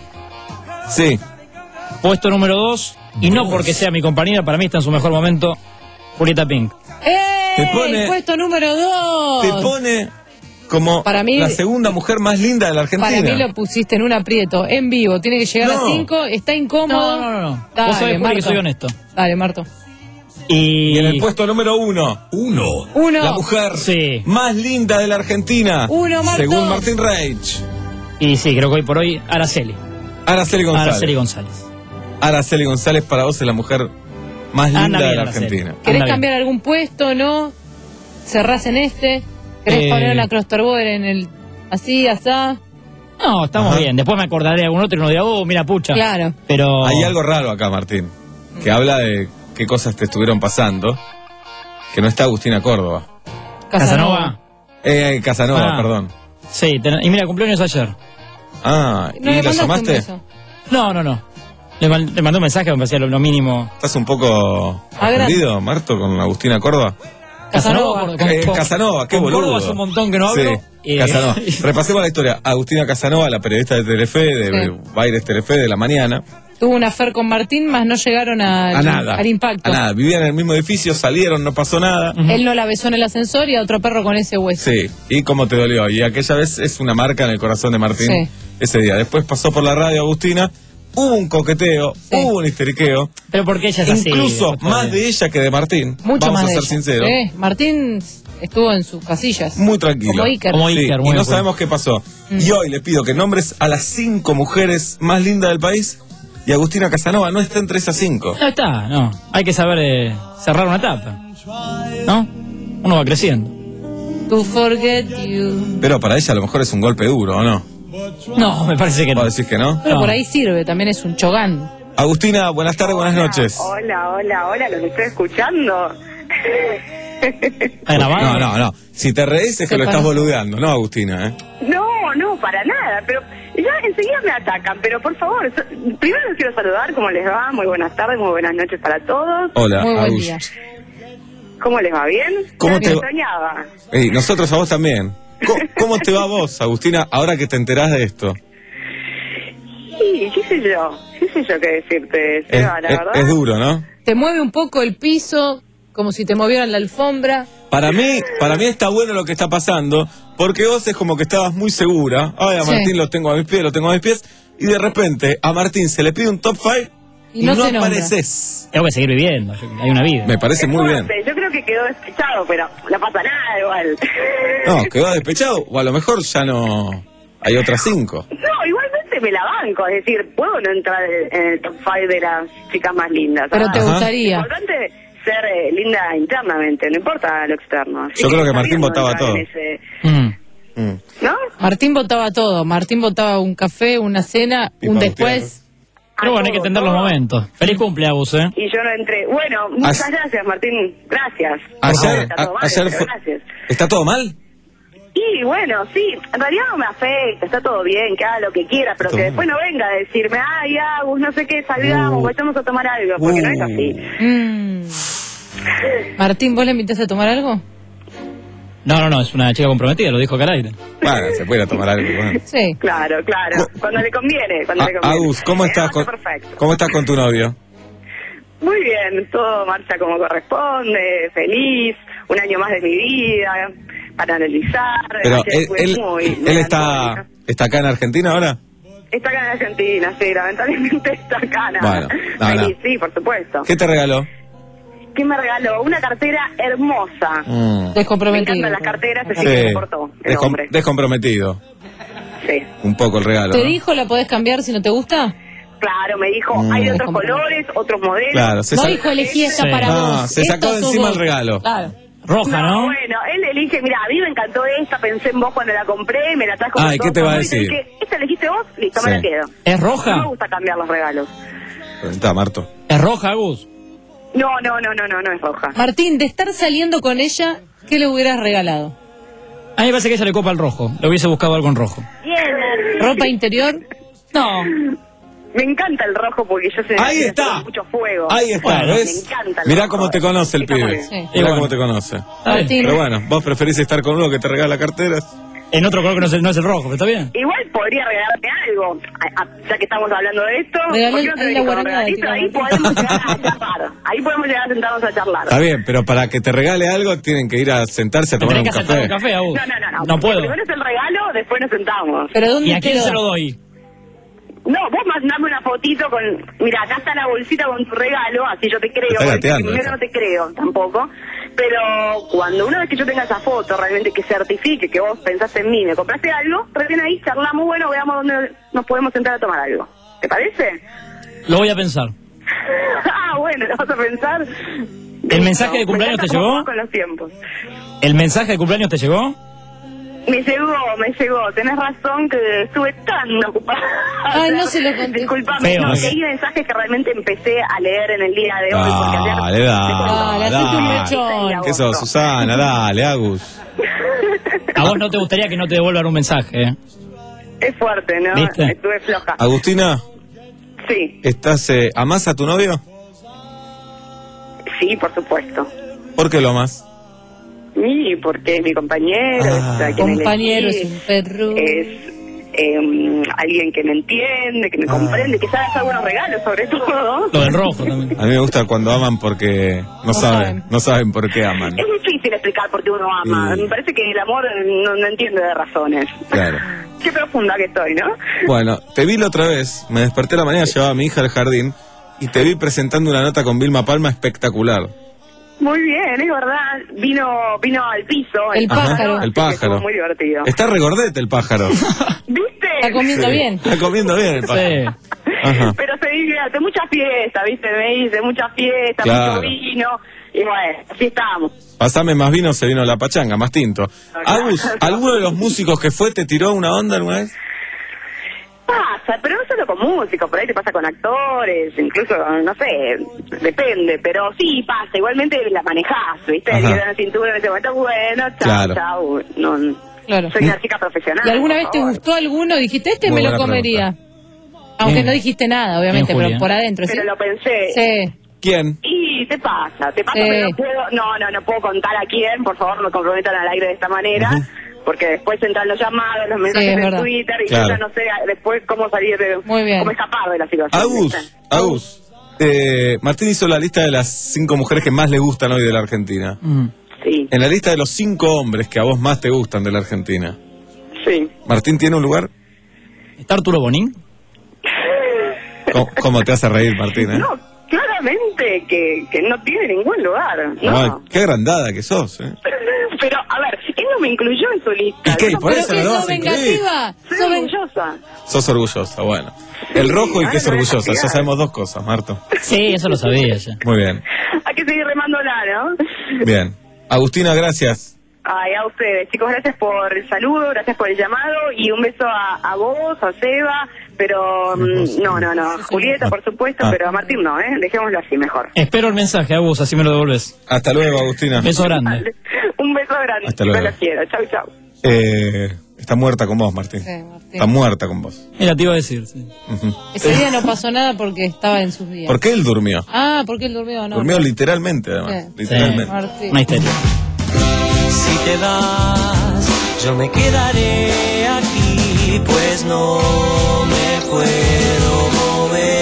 Sí. Puesto número dos. Y no porque sea mi compañera, para mí está en su mejor momento, Julieta Pink. ¡Eh! Te pone- Puesto número dos. Te pone como Para mí- la segunda mujer más linda de la Argentina. Para mí lo pusiste en un aprieto, en vivo. Tiene que llegar No. a cinco, está incómodo. No, no, no, no. Dale, Vos sabés, Juli, que Marto. soy honesto. Dale, Marto. Y, Y en el puesto número uno. Uno. Uno. La mujer Sí. más linda de la Argentina. Uno, Marto. Según Martín Reich. Y sí, creo que hoy por hoy, Araceli. Araceli González. Araceli González. Araceli González para vos es la mujer más linda Anda de bien, la Araceli. Argentina. ¿Querés Anda cambiar algún puesto, no? ¿Cerrás en este? ¿Querés Eh. poner una Klosterboer en el así, asá? No, estamos Ajá. bien. Después me acordaré de algún otro y uno dirá, oh, mira, pucha. Claro. Pero. Hay algo raro acá, Martín, que habla de qué cosas te estuvieron pasando, que no está Agustina Córdoba. Casanova. Eh, Casanova, Ah. perdón. Sí, ten- y mira, cumpleaños ayer. Ah, ¿No ¿y le la mandaste un llamaste? beso? No, no, no. Le, man- le mandé un mensaje, me parecía lo, lo mínimo. ¿Estás un poco Ah, grande. ofendido, Marto, con Agustina Córdoba? Casanova. con- con- Eh, con- Casanova, qué con boludo. Córdoba hace un montón que no hablo. Sí, Eh, Casanova. Repasemos la historia. Agustina Casanova, la periodista de Telefe, de Sí. Baires Telefe de la mañana. Tuvo una affair con Martín, más no llegaron al, A nada. al impacto. A nada. Vivían en el mismo edificio, salieron, no pasó nada. Él no la besó en el ascensor y a otro perro con ese hueso. Sí, y cómo te dolió. Y aquella vez es una marca en el corazón de Martín Sí. ese día. Después pasó por la radio Agustina, hubo un coqueteo, hubo un histeriqueo. Pero porque ella es así. Incluso después más de- de ella que de Martín. Mucho Vamos más a de ser ella. sinceros. Sí, Martín estuvo en sus casillas. Muy tranquilo. Como Iker. Como Sí, Iker, y muy no bien. sabemos qué pasó. Mm. Y hoy le pido que nombres a las cinco mujeres más lindas del país. Y Agustina Casanova no está entre esas cinco. No está, no. Hay que saber eh, cerrar una etapa. ¿No? Uno va creciendo. To forget you. Pero para ella a lo mejor es un golpe duro, ¿o no? No, me parece que no. ¿Vos decís que no? Pero No. por ahí sirve, también es un chogán. Agustina, buenas tardes, buenas noches. Hola, hola, hola, los estoy escuchando. ¿Está grabado? No, no, no. Si te reís es que Se lo estás parece. boludeando, ¿no, Agustina? ¿eh? No, no, para nada, pero ya enseguida me atacan, pero por favor, so- primero los quiero saludar, ¿cómo les va? Muy buenas tardes, muy buenas noches para todos. Hola, Muy buen Agus. día. ¿Cómo les va? ¿Bien? ¿Cómo Me te va? extrañaba. Ey, nosotros a vos también. ¿Cómo, cómo te va a vos, Agustina, ahora que te enterás de esto? Sí, qué sé yo, qué sé yo qué decirte, Es, Seba, la es- verdad. es duro, ¿no? Te mueve un poco el piso, como si te movieran la alfombra. Para mí, para mí está bueno lo que está pasando, porque vos es como que estabas muy segura. Ay, a Sí. Martín lo tengo a mis pies, lo tengo a mis pies. Y de repente a Martín se le pide un top five Y y, no no, te nombra. apareces. Tengo que seguir viviendo. yo- Hay una vida. Me parece muy bien. Fuerte, yo creo que quedó despechado, pero no pasa nada igual. No, quedó despechado, o a lo mejor ya no hay otras cinco. No, igualmente me la banco, es decir, puedo no entrar en el top five de las chicas más lindas. Pero ¿sabes? te Ajá. gustaría. Lo importante es ser eh, linda internamente, no importa lo externo. Así Yo creo que está Martín bien no votaba entrar todo. en ese- Mm. Mm. ¿No? Martín votaba todo. Martín votaba un café, una cena, Y un pautear. después. Pero bueno, hay que entender los momentos. Feliz cumple, Agus, ¿eh? Y yo no entré. Bueno, muchas As- gracias, Martín. Gracias. Ayer, Está todo a- mal, ayer pero fue- gracias. ¿Está todo mal? Y bueno, sí, en realidad no me afecta, está todo bien, que haga lo que quiera, pero Todo que bien. después no venga a decirme, ay, Agus, no sé qué, salgamos, Uh. vayamos a tomar algo, porque no es Uh. así. Mm. Martín, ¿vos le invitaste a tomar algo? No, no, no, es una chica comprometida, lo dijo acá al aire. Bueno, se puede ir a tomar algo. Bueno. Sí. Claro, claro, cuando le conviene, cuando le A- conviene. Agus, ¿cómo Eh, estás, está con, perfecto. ¿cómo estás con tu novio? Muy bien, todo marcha como corresponde, feliz, un año más de mi vida, para analizar. Pero ayer él, fue él, muy él está, melancólica. está acá en Argentina ahora. Está acá en Argentina, sí, lamentablemente está acá. nada. Bueno, nada, Feliz, sí, por supuesto. ¿Qué te regaló? ¿Qué me regaló? Una cartera hermosa. Mm. Me Descomprometido. encantan las carteras, así Sí. que me importó el Descom- hombre. descomprometido. Sí. Un poco el regalo. ¿Te ¿no? dijo la podés cambiar si no te gusta? Claro, me dijo, Mm. hay de otros colores, otros modelos. Claro, se No sa- dijo elegí esta Sí. para No, vos. se sacó Estos de sos encima vos. el regalo. Claro. Roja, ¿no? Bueno, él elige, mira, a mí me encantó esta, pensé en vos cuando la compré, me la trajo con Ah, ¿y todo qué te va a favorito, decir? dije, ¿esta elegiste vos? Listo, Sí. me la quedo. ¿Es roja? No me gusta cambiar los regalos. Preguntá, Marto. ¿Es roja, Gus? No, no, no, no, no, no es roja. Martín, de estar saliendo con ella, ¿qué le hubieras regalado? A mí me parece que ella le copa el rojo. Le hubiese buscado algo en rojo. Bien, ¿Ropa interior? No. Me encanta el rojo porque yo sé Ahí está. mucho fuego. Ahí está, Bueno, ¿ves? me encanta el Mirá rojo. cómo te conoce el Está pibe. muy bien. Sí. Mirá Y bueno. cómo te conoce. Martín. Pero bueno, vos preferís estar con uno que te regala carteras. En otro color que no es el, no es el rojo, pero está bien. Igual podría regalarte algo, a- a- ya que estamos hablando de esto. Regaló ¿por qué no te ahí venís la con un guaranada, regalito? tira, Ahí Martín. podemos llegar a charlar. Ahí podemos llegar a sentarnos a charlar. Está bien, pero para que te regale algo tienen que ir a sentarse a Me tomar un tenés que aceptar café. un café, Agus. No, no, no, no. No puedo. Primero es el regalo, después nos sentamos. ¿Pero dónde ¿Y a quién quedó? se lo doy? No, vos mandame una fotito con... Mira, acá está la bolsita con tu regalo, así yo te creo. Está porque gateando primero esta. no te creo tampoco. Pero cuando una vez que yo tenga esa foto, realmente que certifique que vos pensaste en mí, me compraste algo, recién ahí charlamos, bueno, veamos dónde nos podemos sentar a tomar algo. ¿Te parece? Lo voy a pensar. Ah, bueno, ¿lo vas a pensar? ¿El mensaje de cumpleaños te Pensá cómo llegó? vas con los tiempos. ¿El mensaje de cumpleaños te llegó? Me llegó, me llegó. Tenés razón que estuve tan ocupada. Ay, no se lo conté. Disculpame, Feo, no, ¿no? que hay mensajes que realmente empecé a leer en el día de hoy. porque ayer- Dale, Dale, dale, hacete un dale. mechón. ¿Qué sos, Susana? Dale, Agus. A vos no te gustaría que no te devuelvan un mensaje, ¿eh? Es fuerte, ¿no? ¿Viste? Estuve floja. Agustina, Sí, ¿estás, eh, amás a tu novio? sí, por supuesto. ¿Por qué lo amás? Y porque es mi compañero, Ah. es a quien Compañero, elegí, es un perro. es eh, alguien que me entiende, que me Ah. comprende, que sabe hacer buenos regalos sobre todo. Lo del rojo también. A mí me gusta cuando aman porque no, saben, saben. no saben por qué aman. Es difícil explicar por qué uno ama. Sí. Me parece que el amor no, no entiende de razones. Claro. Qué profunda que estoy, ¿no? Bueno, te vi la otra vez, me desperté a la mañana, llevaba a mi hija al jardín y te vi presentando una nota con Vilma Palma espectacular. Muy bien, es verdad. Vino vino al piso. El Ajá, pájaro. el así que pájaro. estuvo muy divertido. Está regordete el pájaro. ¿Viste? Está comiendo Sí, bien. Está comiendo bien el pájaro. Sí. Ajá. Pero se divierte, mucha fiesta, ¿viste? Me dice, mucha fiesta, Claro. mucho vino. Y bueno, así estamos. Pasame más vino, se vino la pachanga, más tinto. Agus, ¿alguno de los músicos que fue te tiró una onda alguna vez? Pasa, pero no solo con músicos, por ahí te pasa con actores, incluso, no sé, depende, pero sí pasa, igualmente la manejás, ¿viste? Ajá. Y en la cintura en ese momento, bueno, chao, Claro. chao, no, Claro. soy una chica profesional. ¿Y alguna por vez te favor. gustó alguno? Dijiste, este Muy me lo buena comería. Aunque Bien. no dijiste nada, obviamente, Bien, pero Julia. por adentro. ¿sí? Pero lo pensé. Sí. ¿Quién? Y te pasa, te pasa, Sí. pero no puedo, no, no, no puedo contar a quién, por favor, no me comprometan al aire de esta manera, porque después entran los llamados, los mensajes es en verdad. Twitter, y Claro. yo ya no sé después cómo salir de, Muy bien. cómo escapar de la situación. Agus, ¿viste? Agus. Eh, Martín hizo la lista de las cinco mujeres que más le gustan hoy de la Argentina. Mm. Sí, En la lista de los cinco hombres que a vos más te gustan de la Argentina, sí. ¿Martín tiene un lugar? ¿Está Arturo Bonín? ¿Cómo, cómo te hace reír, Martín? eh? No, claramente que, que no tiene ningún lugar, ¿no? Ay, qué agrandada que sos, ¿eh? Pero, a ver, él no me incluyó en su lista. ¿Y qué? Yo Por no eso puedo- no lo sos vas a incluir. vengativa. Soy Sos ven- orgullosa. Sos orgullosa, bueno. El rojo y que es Ay, no, orgullosa, ya no. sabemos dos cosas, Marto. Sí, eso lo sabía ya. Muy bien, Hay que seguir remándola, ¿no? bien. Agustina, gracias. Ay, a ustedes, chicos, gracias por el saludo, gracias por el llamado y un beso a, a vos, a Seba, pero mm, no, no, no, Julieta, por supuesto, Ah. pero a Martín no, ¿eh? Dejémoslo así mejor. Espero el mensaje, Agus, así me lo devolves. Hasta luego, Agustina. Beso grande. Un beso grande, Hasta chicos, luego. los quiero, chau, chau. Eh, está muerta con vos, Martín. Sí, Martín. Está muerta con vos. Mira, te iba a decir, sí. Ujú. Ese día no pasó nada porque estaba en sus días. ¿Por qué él durmió? Ah, porque él durmió, no. Durmió no. literalmente, además. Sí. Literalmente. Martín. Una histeria. Si te vas, yo me quedaré aquí, pues no me puedo mover.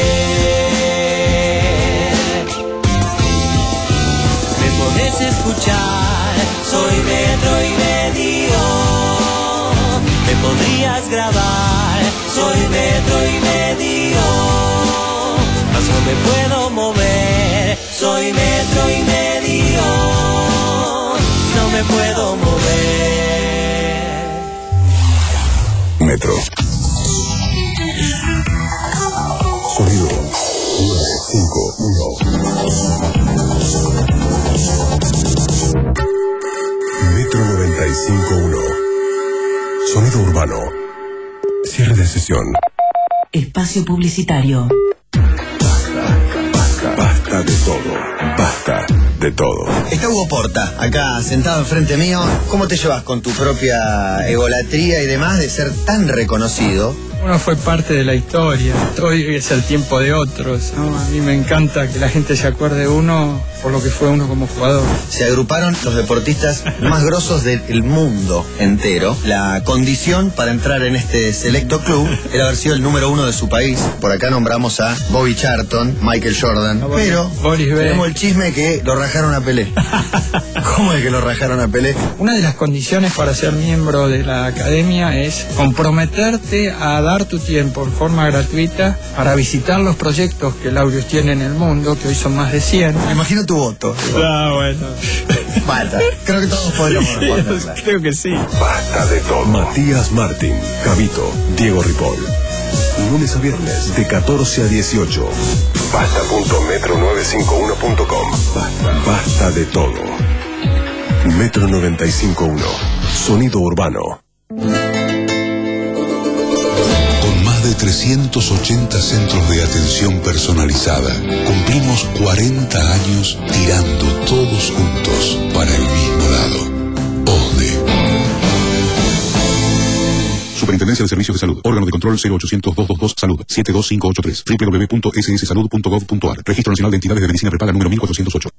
Me podés escuchar, soy metro y medio. Me podrías grabar, soy metro y medio. Mas no me puedo mover, soy metro y medio. No me puedo mover. Metro. Sonido nueve cinco uno. cinco uno. Sonido urbano. Cierre de sesión. Espacio publicitario. Basta, basta de todo. Basta de todo. Está Hugo Porta, acá sentado enfrente mío. ¿Cómo te llevas con tu propia egolatría y demás de ser tan reconocido? Uno fue parte de la historia, hoy es el tiempo de otros, ¿no? A mí me encanta que la gente se acuerde de uno por lo que fue uno como jugador. Se agruparon los deportistas más grosos del mundo entero. La condición para entrar en este selecto club era haber sido el número uno de su país. Por acá nombramos a Bobby Charlton, Michael Jordan, no, pero Boris B. tenemos el chisme que lo rajaron a Pelé. ¿Cómo es que lo rajaron a Pelé? Una de las condiciones para ser miembro de la academia es comprometerte a dar tu tiempo en forma gratuita para visitar los proyectos que Laureus tiene en el mundo, que hoy son más de cien. Me imagino tu voto. Ah, bueno. Basta. Creo que todos podríamos responder. Sí, creo que sí. Basta de todo. Matías Martín, Gabito, Diego Ripoll. Lunes a viernes de catorce a dieciocho. Basta punto metro novecientos cincuenta y uno punto com. Basta, basta de todo. Metro noventa y cinco punto uno. Sonido urbano. De trescientos ochenta centros de atención personalizada, cumplimos cuarenta años tirando todos juntos para el mismo lado. O D E. Superintendencia de Servicios de Salud. Órgano de control cero ochocientos, doscientos veintidós Salud. siete dos cinco ocho tres. doble u doble u doble u punto ese ese salud punto gov punto a r. Registro Nacional de Entidades de Medicina Prepaga número mil cuatrocientos ocho.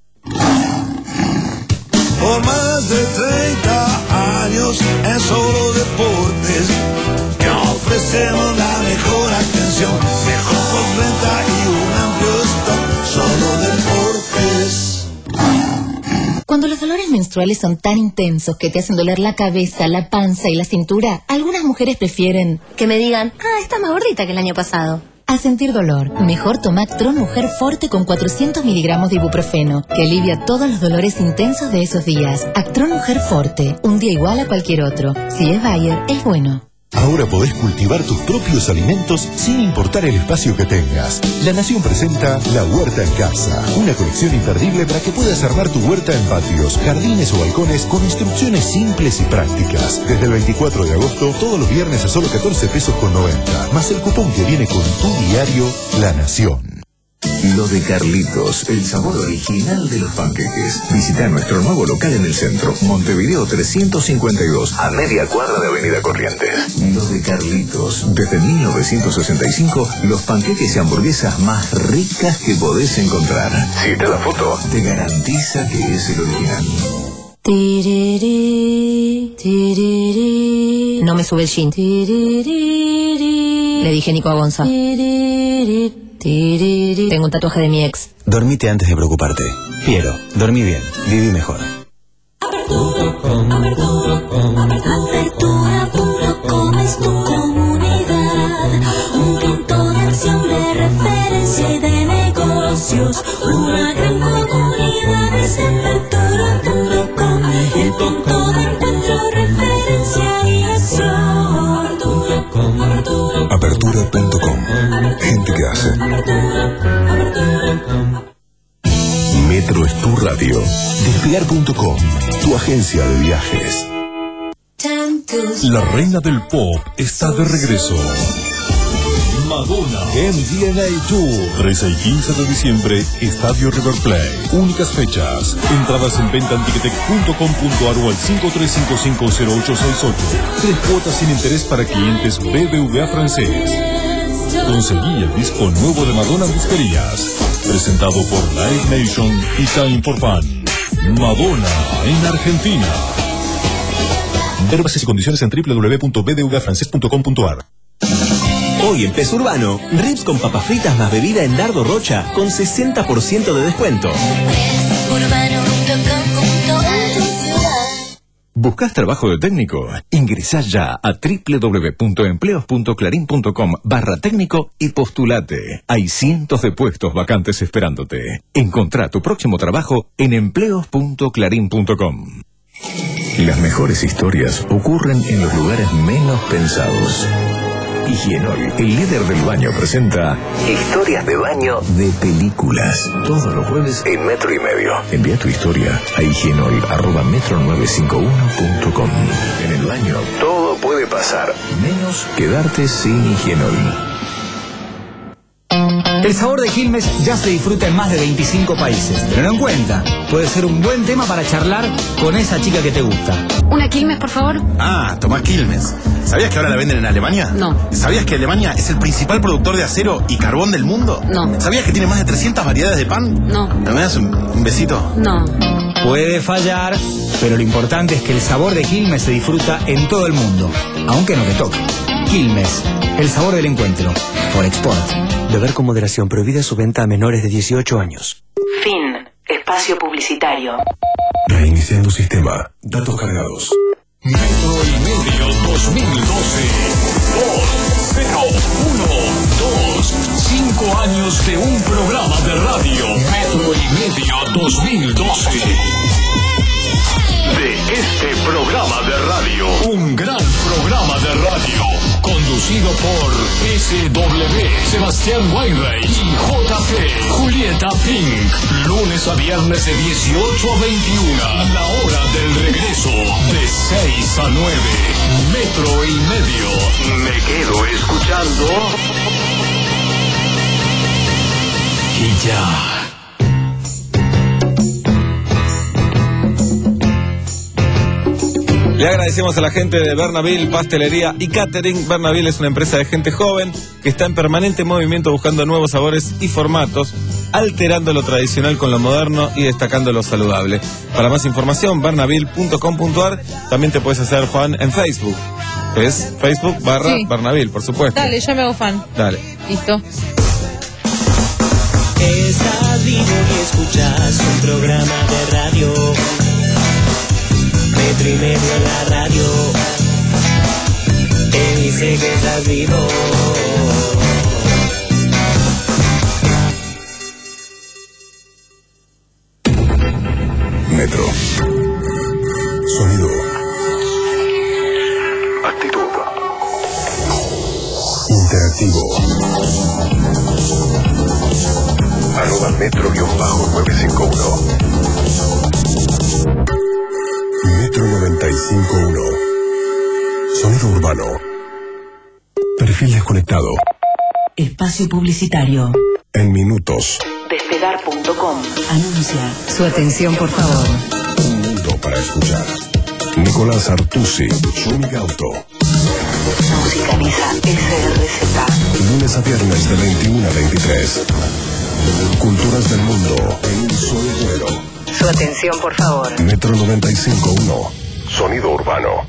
Por más de treinta años en Solo Deportes que ofrecemos la mejor atención, mejor postventa y un amplio stock. Solo Deportes. Cuando los dolores menstruales son tan intensos que te hacen doler la cabeza, la panza y la cintura, algunas mujeres prefieren que me digan, ah, está más gordita que el año pasado. A sentir dolor, mejor toma Actron Mujer Forte con cuatrocientos miligramos de ibuprofeno, que alivia todos los dolores intensos de esos días. Actron Mujer Forte, un día igual a cualquier otro. Si es Bayer, es bueno. Ahora podés cultivar tus propios alimentos sin importar el espacio que tengas. La Nación presenta La Huerta en Casa, una colección imperdible para que puedas armar tu huerta en patios, jardines o balcones con instrucciones simples y prácticas. Desde el veinticuatro de agosto, todos los viernes a solo catorce pesos con noventa, más el cupón que viene con tu diario La Nación. Lo de Carlitos, el sabor original de los panqueques. Visita nuestro nuevo local en el centro, Montevideo trescientos cincuenta y dos, a media cuadra de Avenida Corrientes. Lo de Carlitos, desde mil novecientos sesenta y cinco, los panqueques y hamburguesas más ricas que podés encontrar. Si te da foto, te garantiza que es el original. Tiriri, tiriri. No me sube el jean. Tiriri. Le dije Nico a Gonza. Tiriri. Tiriri. Tengo un tatuaje de mi ex. Dormite antes de preocuparte. Piero, dormí bien, viví mejor. Apertura punto com es tu comunidad, un punto de acción de referencia y de negocios, una gran comunidad es apertura punto com, el punto de encuentro, referencia y acción. Apertura punto com. Gente que hace. Metro es tu radio. Despegar punto com, tu agencia de viajes. La reina del pop está de regreso. Madonna M D N A Tour. trece y quince de diciembre, Estadio River Plate. Únicas fechas. Entradas en venta en ticketek punto com punto a r o al cinco tres cinco cinco cero ocho seis ocho. Tres cuotas sin interés para clientes B B V A francés. Conseguí el disco nuevo de Madonna en disquerías. Presentado por Live Nation y Time for Fun. Madonna en Argentina. Ver bases y condiciones en doble u doble u doble u punto b d v a francés punto com punto a r. Hoy en Pez Urbano, ribs con papas fritas más bebida en Nardo Rocha con sesenta por ciento de descuento. ¿Buscas trabajo de técnico? Ingresá ya a doble u doble u doble u punto empleos punto clarín punto com barra técnico y postulate. Hay cientos de puestos vacantes esperándote. Encontrá tu próximo trabajo en empleos punto clarín punto com. Las mejores historias ocurren en los lugares menos pensados. Higienol, el líder del baño, presenta Historias de baño de películas. Todos los jueves en Metro y Medio. Envía tu historia a higienol arroba metro nueve cinco uno punto com. En el baño todo puede pasar, menos quedarte sin Higienol. El sabor de Quilmes ya se disfruta en más de veinticinco países. Tenlo en cuenta, puede ser un buen tema para charlar con esa chica que te gusta. ¿Una Quilmes, por favor? Ah, tomá Quilmes. ¿Sabías que ahora la venden en Alemania? No. ¿Sabías que Alemania es el principal productor de acero y carbón del mundo? No. ¿Sabías que tiene más de trescientas variedades de pan? No. ¿Me das un, un besito? No. Puede fallar, pero lo importante es que el sabor de Quilmes se disfruta en todo el mundo, aunque no te toque. Quilmes, el sabor del encuentro. Por Export. Beber con moderación, prohibida su venta a menores de dieciocho años. Fin. Espacio publicitario. Reiniciando sistema. Datos cargados. Metro y Medio dos mil doce. dos, cero, uno, dos. Cinco años de un programa de radio. Metro y Medio dos mil doce. De este programa de radio. Un gran programa de radio. Conducido por S W, Sebastián Weinreich y J P, Julieta Pink. Lunes a viernes de dieciocho a veintiuna. La hora del regreso de seis a nueve. Metro y Medio. Me quedo escuchando. Y ya. Le agradecemos a la gente de Bernaville Pastelería y Catering. Bernaville es una empresa de gente joven que está en permanente movimiento buscando nuevos sabores y formatos, alterando lo tradicional con lo moderno y destacando lo saludable. Para más información, bernaville punto com punto ar. También te puedes hacer fan en Facebook. Es Facebook barra Sí. Bernaville, por supuesto. Dale, ya me hago fan. Dale. Listo. Estás vivo y escuchas un programa de radio. Metro y Medio en la radio. Él dice que estás vivo. Metro. Sonido. Actitud. Interactivo. Arroba Metro nueve cinco uno. Metro noventa y cinco punto uno. Sonido urbano. Perfil desconectado. Espacio publicitario. En minutos. Despegar punto com. Anuncia. Su atención, por favor. Un mundo para escuchar. Nicolás Artusi. Sonic Auto. Musicaliza S R Z. Lunes a viernes de veintiuno a veintitrés. Culturas del mundo en un solo vuelo. Su atención, por favor. Metro noventa y cinco punto uno. Sonido urbano.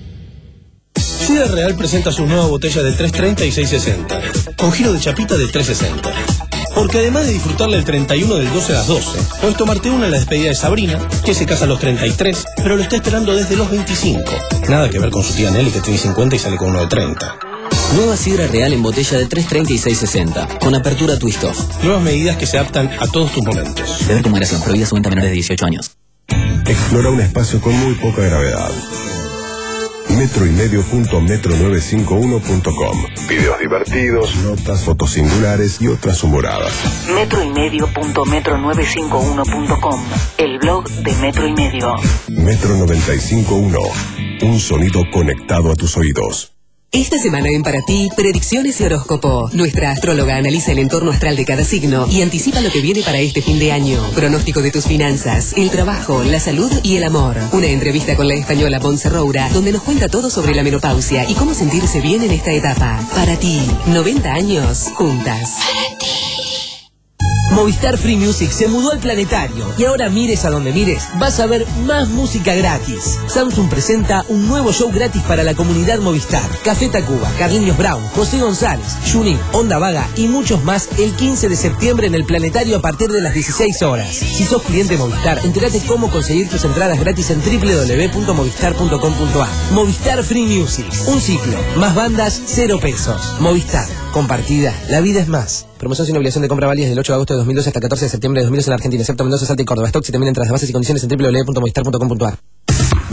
Sidra Real presenta su nueva botella de tres treinta y seis sesenta, con giro de chapita de tres sesenta. Porque además de disfrutarla el treinta y uno del doce a las doce, puedes tomarte una en la despedida de Sabrina, que se casa a los treinta y tres, pero lo está esperando desde los veinticinco. Nada que ver con su tía Nelly, que tiene cincuenta y sale con uno de treinta. Nueva Sidra Real en botella de tres treinta y seis sesenta, con apertura twist-off. Nuevas medidas que se adaptan a todos tus momentos. Beber con moderación, prohibida su venta a menores de dieciocho años. Explora un espacio con muy poca gravedad. Metro y Medio punto metro nueve cinco uno punto com. Videos divertidos, notas, fotos singulares y otras humoradas. Metro y Medio punto metro nueve cinco uno punto com. El blog de Metro y Medio. Metro noventa y cinco punto uno. Un sonido conectado a tus oídos. Esta semana en Para Ti, predicciones y horóscopo. Nuestra astróloga analiza el entorno astral de cada signo y anticipa lo que viene para este fin de año. Pronóstico de tus finanzas, el trabajo, la salud y el amor. Una entrevista con la española Montse Roura, donde nos cuenta todo sobre la menopausia y cómo sentirse bien en esta etapa. Para Ti, noventa años juntas. Para Ti. Movistar Free Music se mudó al planetario y ahora mires a donde mires, vas a ver más música gratis. Samsung presenta un nuevo show gratis para la comunidad Movistar. Café Tacuba, Carlinhos Brown, José González, Junín, Onda Vaga y muchos más el quince de septiembre en el planetario a partir de las dieciséis horas. Si sos cliente Movistar, entérate cómo conseguir tus entradas gratis en doble u doble u doble u punto movistar punto com punto a r. Movistar Free Music, un ciclo, más bandas, cero pesos. Movistar, compartida, la vida es más. Promoción sin obligación de compra válida del ocho de agosto de dos mil doce hasta catorce de septiembre de dos mil doce en Argentina, excepto Mendoza, Salta y Córdoba. Stock y también entras de bases y condiciones en doble u doble u doble u punto movistar punto com punto a r.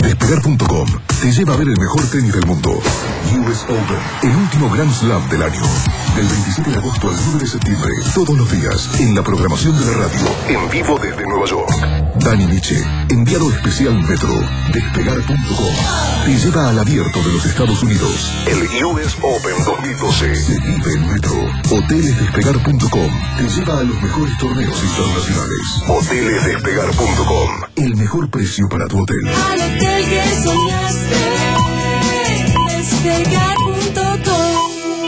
Despegar punto com te lleva a ver el mejor tenis del mundo. U S Open, el último Grand Slam del año. Del veintisiete de agosto al nueve de septiembre, todos los días, en la programación de la radio, en vivo desde Nueva York. Dani Miche, enviado especial Metro. Despegar punto com te lleva al abierto de los Estados Unidos. El U S Open dos mil doce se vive en Metro. Hoteles Despegar punto com te lleva a los mejores torneos internacionales. Hoteles Despegar punto com, el mejor precio para tu hotel. Al hotel que soñaste, despegar punto com.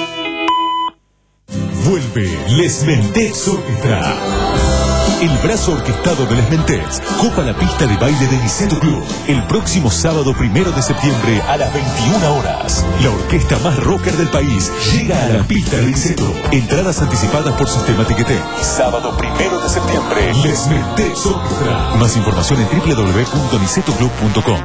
Vuelve Les Mentets Orquestra. El brazo orquestado de Les Mentets copa la pista de baile de Niceto Club el próximo sábado primero de septiembre a las veintiuna horas. La orquesta más rocker del país llega a la pista de Niceto. Entradas anticipadas por Sistema Tiqueté. Sábado primero de septiembre, Les Mentets Orquestra. Más información en doble u doble u doble u punto niceto club punto com.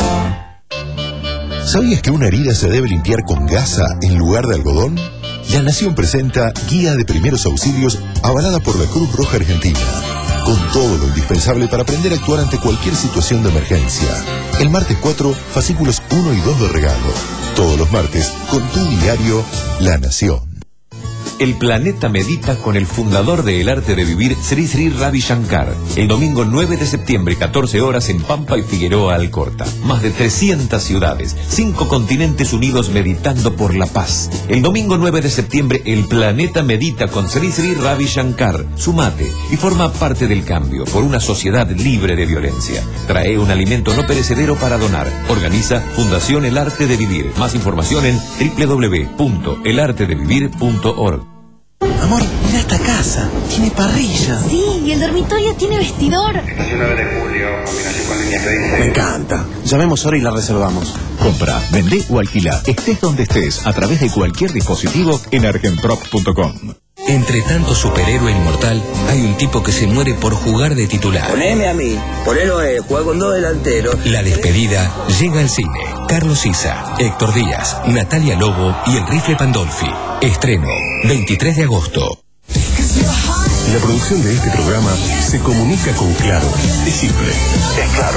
¿Sabías que una herida se debe limpiar con gasa en lugar de algodón? La Nación presenta Guía de Primeros Auxilios avalada por la Cruz Roja Argentina, con todo lo indispensable para aprender a actuar ante cualquier situación de emergencia. El martes cuatro, fascículos uno y dos de regalo. Todos los martes, con tu diario La Nación. El planeta medita con el fundador de El Arte de Vivir, Sri Sri Ravi Shankar. El domingo nueve de septiembre, catorce horas, en Pampa y Figueroa Alcorta. Más de trescientas ciudades, cinco continentes unidos meditando por la paz. El domingo nueve de septiembre, el planeta medita con Sri Sri Ravi Shankar. Sumate y forma parte del cambio por una sociedad libre de violencia. Trae un alimento no perecedero para donar. Organiza Fundación El Arte de Vivir. Más información en doble u doble u doble u punto el arte de vivir punto org. Amor, mira esta casa. Tiene parrilla. Sí, y el dormitorio tiene vestidor. Estación nueve de julio, combinación con línea P D C. Me encanta. Llamemos ahora y la reservamos. Compra, vende o alquila, estés donde estés, a través de cualquier dispositivo en argenprop punto com. Entre tanto superhéroe inmortal, hay un tipo que se muere por jugar de titular. Poneme a mí, ponelo a él, juega con dos delanteros. La despedida llega al cine. Carlos Isa, Héctor Díaz, Natalia Lobo y el Rifle Pandolfi. Estreno, veintitrés de agosto. La producción de este programa se comunica con Claro. Es simple, es claro.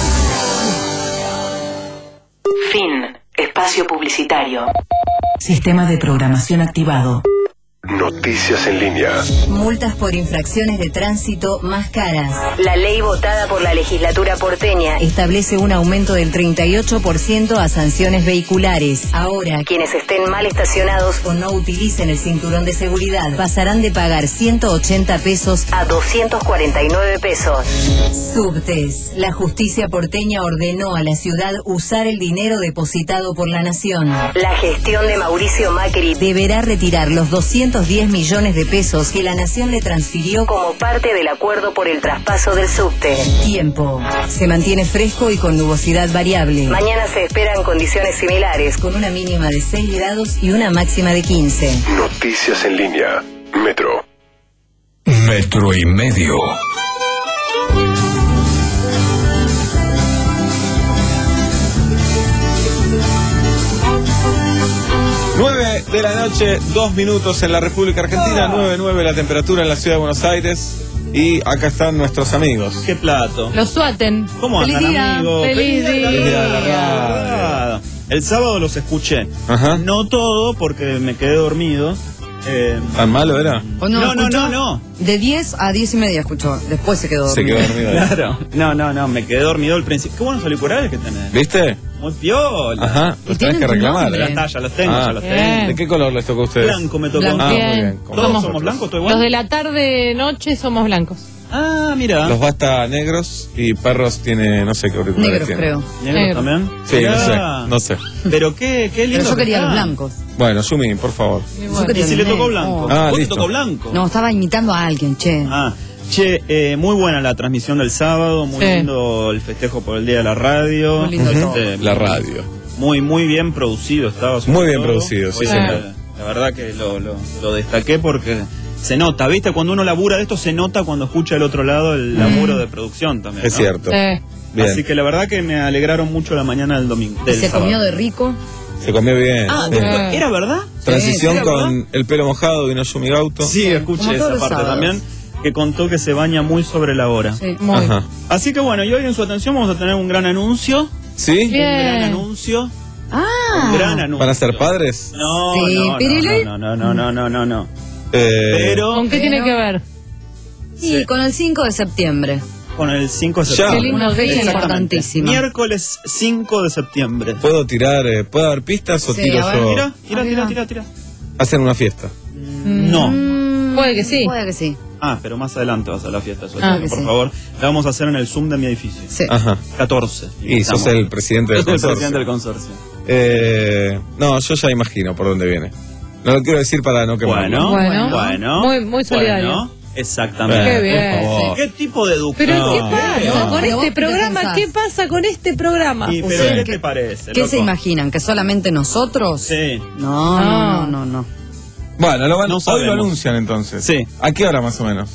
Fin. Espacio publicitario. Sistema de programación activado. Noticias en línea. Multas por infracciones de tránsito más caras. La ley votada por la legislatura porteña establece un aumento del treinta y ocho por ciento a sanciones vehiculares. Ahora, quienes estén mal estacionados o no utilicen el cinturón de seguridad pasarán de pagar ciento ochenta pesos a doscientos cuarenta y nueve pesos. Subtes. La justicia porteña ordenó a la ciudad usar el dinero depositado por la nación. La gestión de Mauricio Macri deberá retirar los doscientos diez millones de pesos que la nación le transfirió como parte del acuerdo por el traspaso del subte. Tiempo. Se mantiene fresco y con nubosidad variable. Mañana se esperan condiciones similares, con una mínima de seis grados y una máxima de quince. Noticias en línea. Metro. Metro y medio. nueve de la noche, dos minutos en la República Argentina, nueve nueve la temperatura en la ciudad de Buenos Aires. Y acá están nuestros amigos. ¿Qué plato? Los suaten. ¿Cómo andan, Feliz día, amigos? Feliz día. Feliz día de la radio. El sábado los escuché. Ajá. No todo, porque me quedé dormido. Eh, ¿Tan malo era? ¿O no, no, no, escuchó? no, no. De diez a diez y media escuchó. Después se quedó Se dormido. quedó dormido. Claro. No, no, no, me quedé dormido al principio. Qué buenos auriculares que tenés. ¿Viste? Muy piola. Ajá, los tenés que tu reclamar. nombre. Ya ¿eh? está, ya los tengo, Ah, ya los bien. tengo. ¿De qué color les tocó a ustedes? Blanco me tocó. Blanco. Ah, muy Bien. bien. como ¿Todos Somos- somos blancos? ¿Todo Los igual? de la tarde, noche somos blancos. Ah, mira. Los basta negros y perros tiene, no sé qué auriculares Negros, tiene. creo. ¿Negros Negro. también? Sí, Mirá. no sé, no sé. Pero qué, qué lindo. Pero yo que quería los está. blancos. Bueno, Yumi, por favor. Y Yo bueno. quería Y si los le tocó negros. blanco. Ah, ¿Vos te listo. tocó blanco? No, estaba imitando a alguien, che. Ah, che, eh, muy buena la transmisión del sábado, muy Sí. lindo el festejo por el Día de la Radio. Muy lindo todo. Este, La radio. Muy, muy bien producido estaba. sobre Muy bien todo. producido, sí, Oye, señor. La verdad que lo, lo, lo destaqué porque se nota, ¿viste? Cuando uno labura de esto se nota cuando escucha del otro lado el laburo de producción también, Es ¿no? cierto. Sí. Bien. Así que la verdad que me alegraron mucho la mañana del domingo. Y del se sábado. comió de rico. Se comió bien. Ah, sí. bueno. ¿era verdad? Transición Sí, ¿era con verdad? el pelo mojado, vino Yumi Gauto. Sí, escuché Como todos esa los parte sábados. también, que contó que se baña muy sobre la hora. Sí. Muy. Ajá. Así que bueno, y hoy en su atención vamos a tener un gran anuncio ¿Sí? Un gran anuncio. Ah. Un gran anuncio. ¿Van a ser padres? No, Sí, no, Pirili. no, no, no, no, no, no, no. Eh, Pero ¿Con qué tiene que ver? Y con el cinco de septiembre. con el cinco de Ya. septiembre. Qué lindo Una fecha Exactamente. importantísima. Miércoles cinco de septiembre. ¿Puedo tirar, eh, ¿puedo dar pistas o Sí, tiro a ver, yo? Tira, tira, tira, tira, tira. Hacen una fiesta. No. Mm, Puede que sí. Puede que sí. Ah, pero más adelante vas a la fiesta, eso, Ah, que por sí. favor. La vamos a hacer en el Zoom de mi edificio. Sí. Ajá. catorce. Y sos Estamos. el presidente del Yo soy el consorcio. presidente del consorcio. Eh, no, yo ya imagino por dónde viene. No lo quiero decir para no quemarlo. Bueno, Bueno. bueno. Muy- muy solidario. Bueno, exactamente. Qué bien. Por favor. ¿Qué tipo de educación? Pero ¿qué No, pasa no. con Pero vos este qué programa? pensás. ¿Qué pasa con este programa? Y, O pero sea, ¿qué ¿qué- te parece? ¿Qué loco? se imaginan? ¿Que solamente nosotros? Sí. No, no, no, no, no. Bueno, lo van, No hoy sabemos. lo anuncian entonces. Sí. ¿A qué hora más o menos?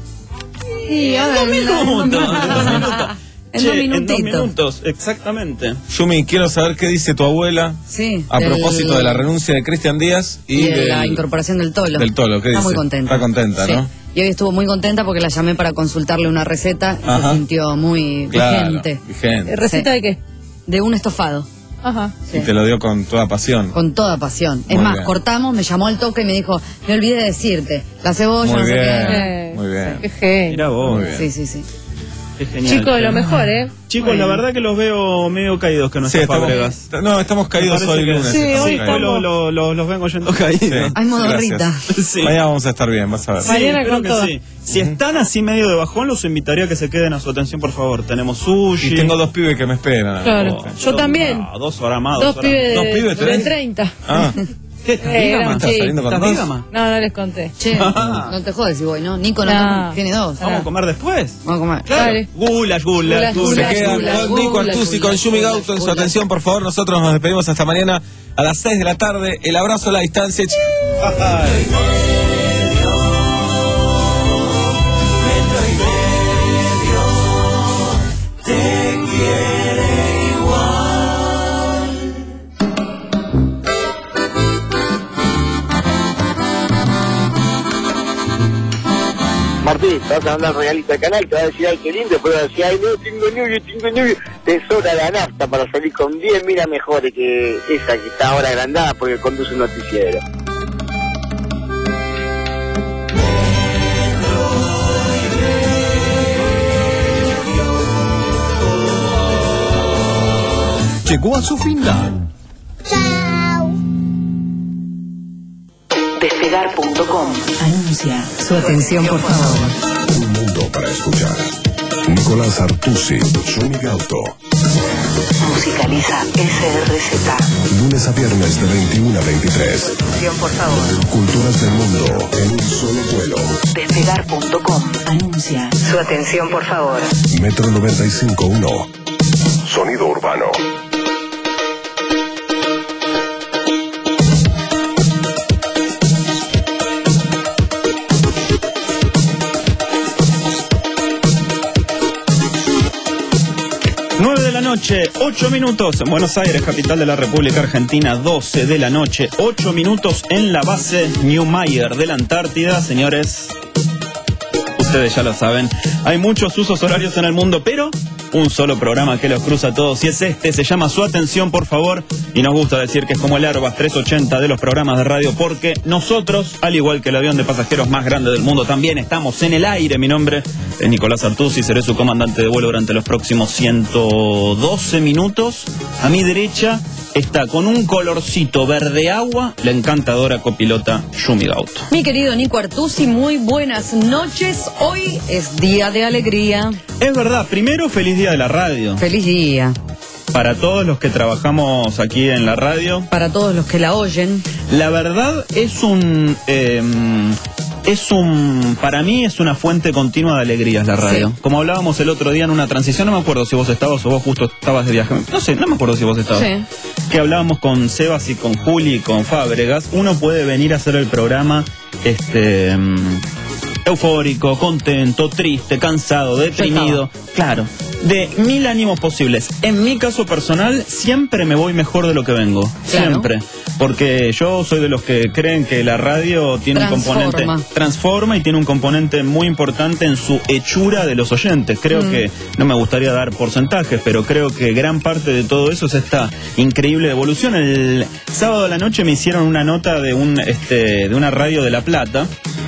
Sí, a ver, Dos minutos. en dos minutos. En Che, dos En dos minutitos. minutos, exactamente. Yumi, quiero saber qué dice tu abuela Sí. a del- propósito de la renuncia de Cristian Díaz y, y de del- la incorporación del Tolo. del Tolo. ¿Qué Está dice? muy contenta. Está contenta, Sí. ¿no? Y hoy estuvo muy contenta porque la llamé para consultarle una receta y Ajá. se sintió muy Claro, vigente. vigente. Eh, ¿Receta Sí. de qué? De un estofado. Ajá. Sí. Y te lo dio con toda pasión. Con toda pasión. Es Muy más, bien. cortamos, me llamó al toque y me dijo, me olvidé de decirte, la cebolla, Muy no sé bien. qué. Muy bien. Qué genio. Mira vos. Muy bien. Sí, sí, sí. Qué genial. Chico de lo mejor, ¿eh? Chicos, la verdad que los veo medio caídos que no Sí, están estamos, Fábregas. no, estamos caídos Me hoy parece que- lunes. Sí, estamos hoy caídos. Hoy lo- lo- lo- los vengo yendo caídos. Sí, Ay, modo gracias. Rita. Sí. Mañana vamos a estar bien, vas a ver. Sí, Mañana creo con que todo. sí. Si están así medio de bajón, los invitaría a que se queden a su atención, por favor. Tenemos sushi. Y tengo dos pibes que me esperan. Claro. Oh, Yo dos- también. ah, dos horas más. Dos horas pibes ¿Dos de, pibes de tenés? treinta. Ah, ¿Qué? ¿Estás Eh, bígama? eran ¿estás chicos. saliendo con ¿Estás dos? bígama? Ah. No, no les conté. Che, no te jodes si voy, ¿no? Nico no, No. tiene dos. ¿Vamos a comer después? Vamos a comer. Claro. Dale. Gulas, gulas, Gulas, Se gulas. gulas. quedan Gula, con Nico gula, Artusi, gula, con Yumi gula, Gauto en su gula. atención, por favor. Nosotros nos despedimos hasta mañana a las seis de la tarde. El abrazo a la distancia. Ay. Martín, te vas a mandar regalito al canal, te va a decir, ay, qué lindo, pero vas a decir, ay, no, tengo novio, tengo novio. Te sobra la nafta para salir con diez minas mejores que esa que está ahora agrandada porque conduce un noticiero. Llegó a su final. Despegar punto com. Anuncia. Su atención, por favor. Un mundo para escuchar. Nicolás Artusi, Yumi Gauto. Musicaliza S R Z. Lunes a viernes de veintiuno a veintitrés. Atención, por favor. Culturas del mundo en un solo vuelo. Despegar punto com. Anuncia. Su atención, por favor. Metro noventa y cinco punto uno. Sonido urbano. nueve de la noche, ocho minutos en Buenos Aires, capital de la República Argentina. Doce de la noche, ocho minutos en la base Neumayer de la Antártida. Señores, ustedes ya lo saben, hay muchos usos horarios en el mundo, pero un solo programa que los cruza a todos, y es este. Se llama Su Atención, por favor, y nos gusta decir que es como el Airbus trescientos ochenta de los programas de radio, porque nosotros, al igual que el avión de pasajeros más grande del mundo, también estamos en el aire. Mi nombre es Nicolás Artusi, seré su comandante de vuelo durante los próximos ciento doce minutos. A mi derecha está con un colorcito verde agua la encantadora copilota Yumi Gauto. Mi querido Nico Artusi, muy buenas noches. Hoy es día de alegría. Es verdad, primero feliz día de la radio. Feliz día. Para todos los que trabajamos aquí en la radio. Para todos los que la oyen. La verdad es un... eh, es un... Para mí es una fuente continua de alegrías la radio. Sí. Como hablábamos el otro día en una transición, no me acuerdo si vos estabas o vos justo estabas de viaje. No sé, no me acuerdo si vos estabas. Sí. Que hablábamos con Sebas y con Juli y con Fábregas. Uno puede venir a hacer el programa este... eufórico, contento, triste, cansado, deprimido, claro, de mil ánimos posibles. En mi caso personal, siempre me voy mejor de lo que vengo, Claro. siempre. porque yo soy de los que creen que la radio tiene Transforma. un componente, transforma y tiene un componente muy importante en su hechura de los oyentes. Creo Mm. que, no me gustaría dar porcentajes, pero creo que gran parte de todo eso es esta increíble evolución. El sábado a la noche me hicieron una nota de un este de una radio de La Plata.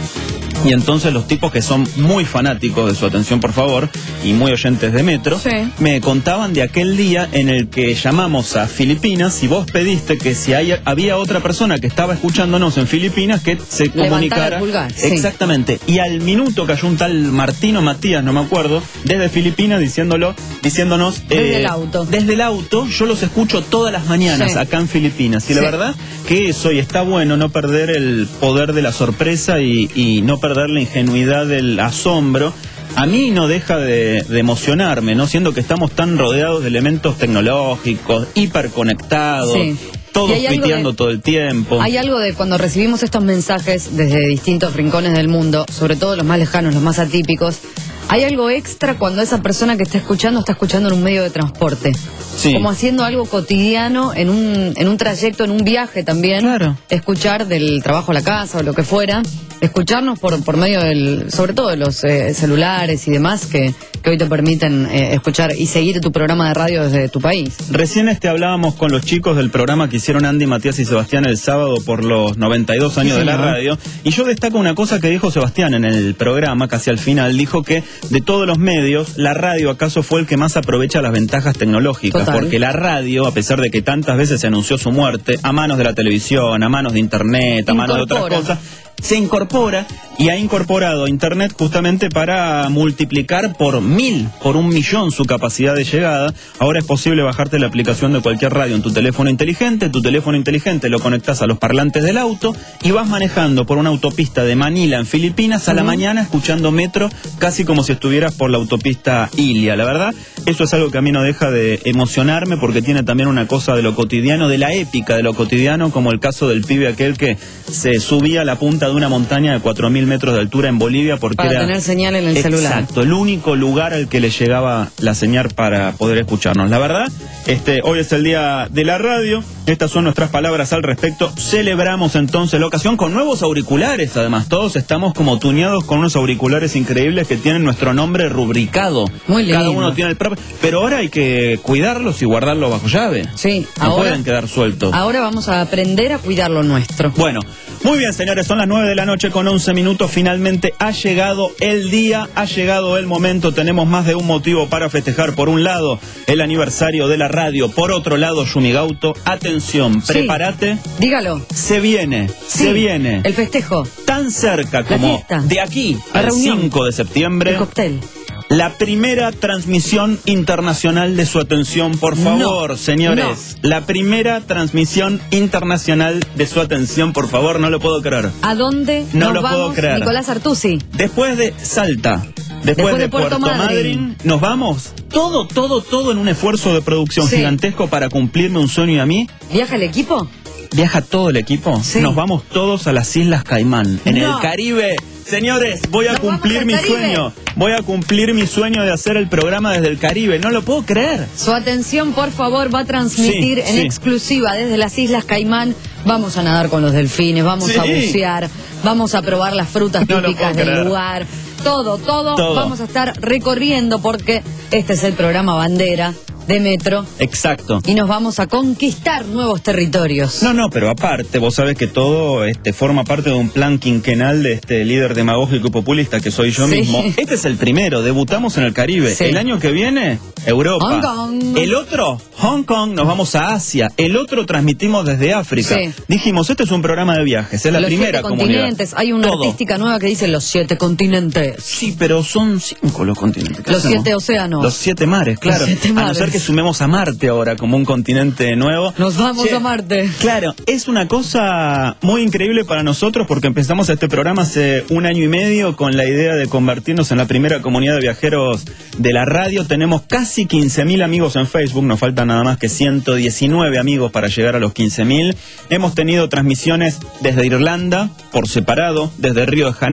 Y entonces los tipos que son muy fanáticos de Su Atención Por Favor y muy oyentes de Metro, Sí. me contaban de aquel día en el que llamamos a Filipinas y vos pediste que si hay, había otra persona que estaba escuchándonos en Filipinas que se Levantara comunicara. el pulgar, sí. Exactamente. Y al minuto cayó un tal Martino Matías, no me acuerdo, desde Filipinas diciéndolo, diciéndonos... Desde eh, el auto. Desde el auto, yo los escucho todas las mañanas Sí. acá en Filipinas. Y la Sí. verdad que eso, y está bueno no perder el poder de la sorpresa y, y no perder la ingenuidad del asombro. A mí no deja de, de emocionarme, ¿no? Siendo que estamos tan rodeados de elementos tecnológicos, hiperconectados, Sí. todos Y hay algo tuiteando de- todo el tiempo. Hay algo de cuando recibimos estos mensajes desde distintos rincones del mundo, sobre todo los más lejanos, los más atípicos, hay algo extra cuando esa persona que está escuchando está escuchando en un medio de transporte. Sí. Como haciendo algo cotidiano en un, en un trayecto, en un viaje también. Claro. Escuchar del trabajo a la casa o lo que fuera. Escucharnos por, por medio del, sobre todo de los eh, celulares y demás que, que hoy te permiten eh, escuchar y seguir tu programa de radio desde tu país. Recién este hablábamos con los chicos del programa que hicieron Andy, Matías y Sebastián el sábado por los noventa y dos años Sí, de la señor. radio. Y yo destaco una cosa que dijo Sebastián en el programa, casi al final. Dijo que de todos los medios, la radio acaso fue el que más aprovecha las ventajas tecnológicas. Total. Porque la radio, a pesar de que tantas veces se anunció su muerte, a manos de la televisión, a manos de internet, a manos de otras Incorpora. cosas, se incorpora y ha incorporado Internet justamente para multiplicar por mil, por un millón su capacidad de llegada. Ahora es posible bajarte la aplicación de cualquier radio en tu teléfono inteligente. Tu teléfono inteligente lo conectas a los parlantes del auto y vas manejando por una autopista de Manila en Filipinas a la Ujú. mañana escuchando Metro casi como si estuvieras por la autopista Ilia. La verdad, eso es algo que a mí no deja de emocionarme porque tiene también una cosa de lo cotidiano, de la épica de lo cotidiano, como el caso del pibe aquel que se subía a la punta de una montaña de cuatro mil metros de altura en Bolivia porque Para era... tener señal en el celular. Exacto, el único lugar al que le llegaba la señal para poder escucharnos. La verdad, este, hoy es el día de la radio, estas son nuestras palabras al respecto. Celebramos entonces la ocasión con nuevos auriculares, además todos estamos como tuneados con unos auriculares increíbles que tienen nuestro nombre rubricado. Muy lindo. Cada uno tiene el propio, pero ahora hay que cuidarlos y guardarlos bajo llave. Sí, No ahora, pueden quedar sueltos. ahora vamos a aprender a cuidar lo nuestro. Bueno, muy bien, señores, son las nueve de la noche con once minutos. Finalmente ha llegado el día, ha llegado el momento. Tenemos más de un motivo para festejar. Por un lado, el aniversario de la radio. Por otro lado, Yumigauto. Atención, Sí. prepárate. Dígalo. Se viene, Sí, se viene. El festejo. Tan cerca La como fiesta. de aquí La al reunión. cinco de septiembre. El cóctel. La primera transmisión internacional de Su Atención, por favor, No, señores. La primera transmisión internacional de Su Atención, por favor, no lo puedo creer. ¿A dónde No nos lo puedo vamos, creer. Nicolás Artusi? Después de Salta, después, Después de, de Puerto Puerto, Madryn. Madryn, nos vamos. Todo, todo, todo en un esfuerzo de producción Sí. gigantesco para cumplirme un sueño y a mí. ¿Viaja el equipo? Viaja todo el equipo. Sí. Nos vamos todos a las Islas Caimán, en No. el Caribe. Señores, voy a Nos cumplir vamos mi al Caribe. sueño. Voy a cumplir mi sueño de hacer el programa desde el Caribe. No lo puedo creer. Su atención, por favor, va a transmitir Sí, en sí. exclusiva desde las Islas Caimán. Vamos a nadar con los delfines, vamos Sí. a bucear, vamos a probar las frutas No lo típicas puedo del creer. lugar. Todo, todo, Todo. vamos a estar recorriendo porque este es el programa Bandera de Metro Exacto. y nos vamos a conquistar nuevos territorios. No, no, pero aparte, vos sabés que todo este forma parte de un plan quinquenal de este líder demagógico y populista que soy yo Sí. mismo. Este es el primero, debutamos en el Caribe. Sí. El año que viene, Europa. Hong Kong. El otro, Hong Kong, nos vamos a Asia. El otro transmitimos desde África. Sí. Dijimos, este es un programa de viajes, es la los primera siete comunidad. continentes, hay una Todo. artística nueva que dice los siete continentes. Sí, pero son cinco los continentes. ¿Qué Los hacemos? siete océanos. Los siete mares, claro. Los siete A no mares. ser que sumemos a Marte ahora como un continente nuevo. Nos vamos Che, a Marte. Claro, es una cosa muy increíble para nosotros porque empezamos este programa hace un año y medio con la idea de convertirnos en la primera comunidad de viajeros de la radio. Tenemos casi quince mil amigos en Facebook, nos faltan nada más que ciento diecinueve amigos para llegar a los quince mil. Hemos tenido transmisiones desde Irlanda, por separado, desde Río de Janeiro.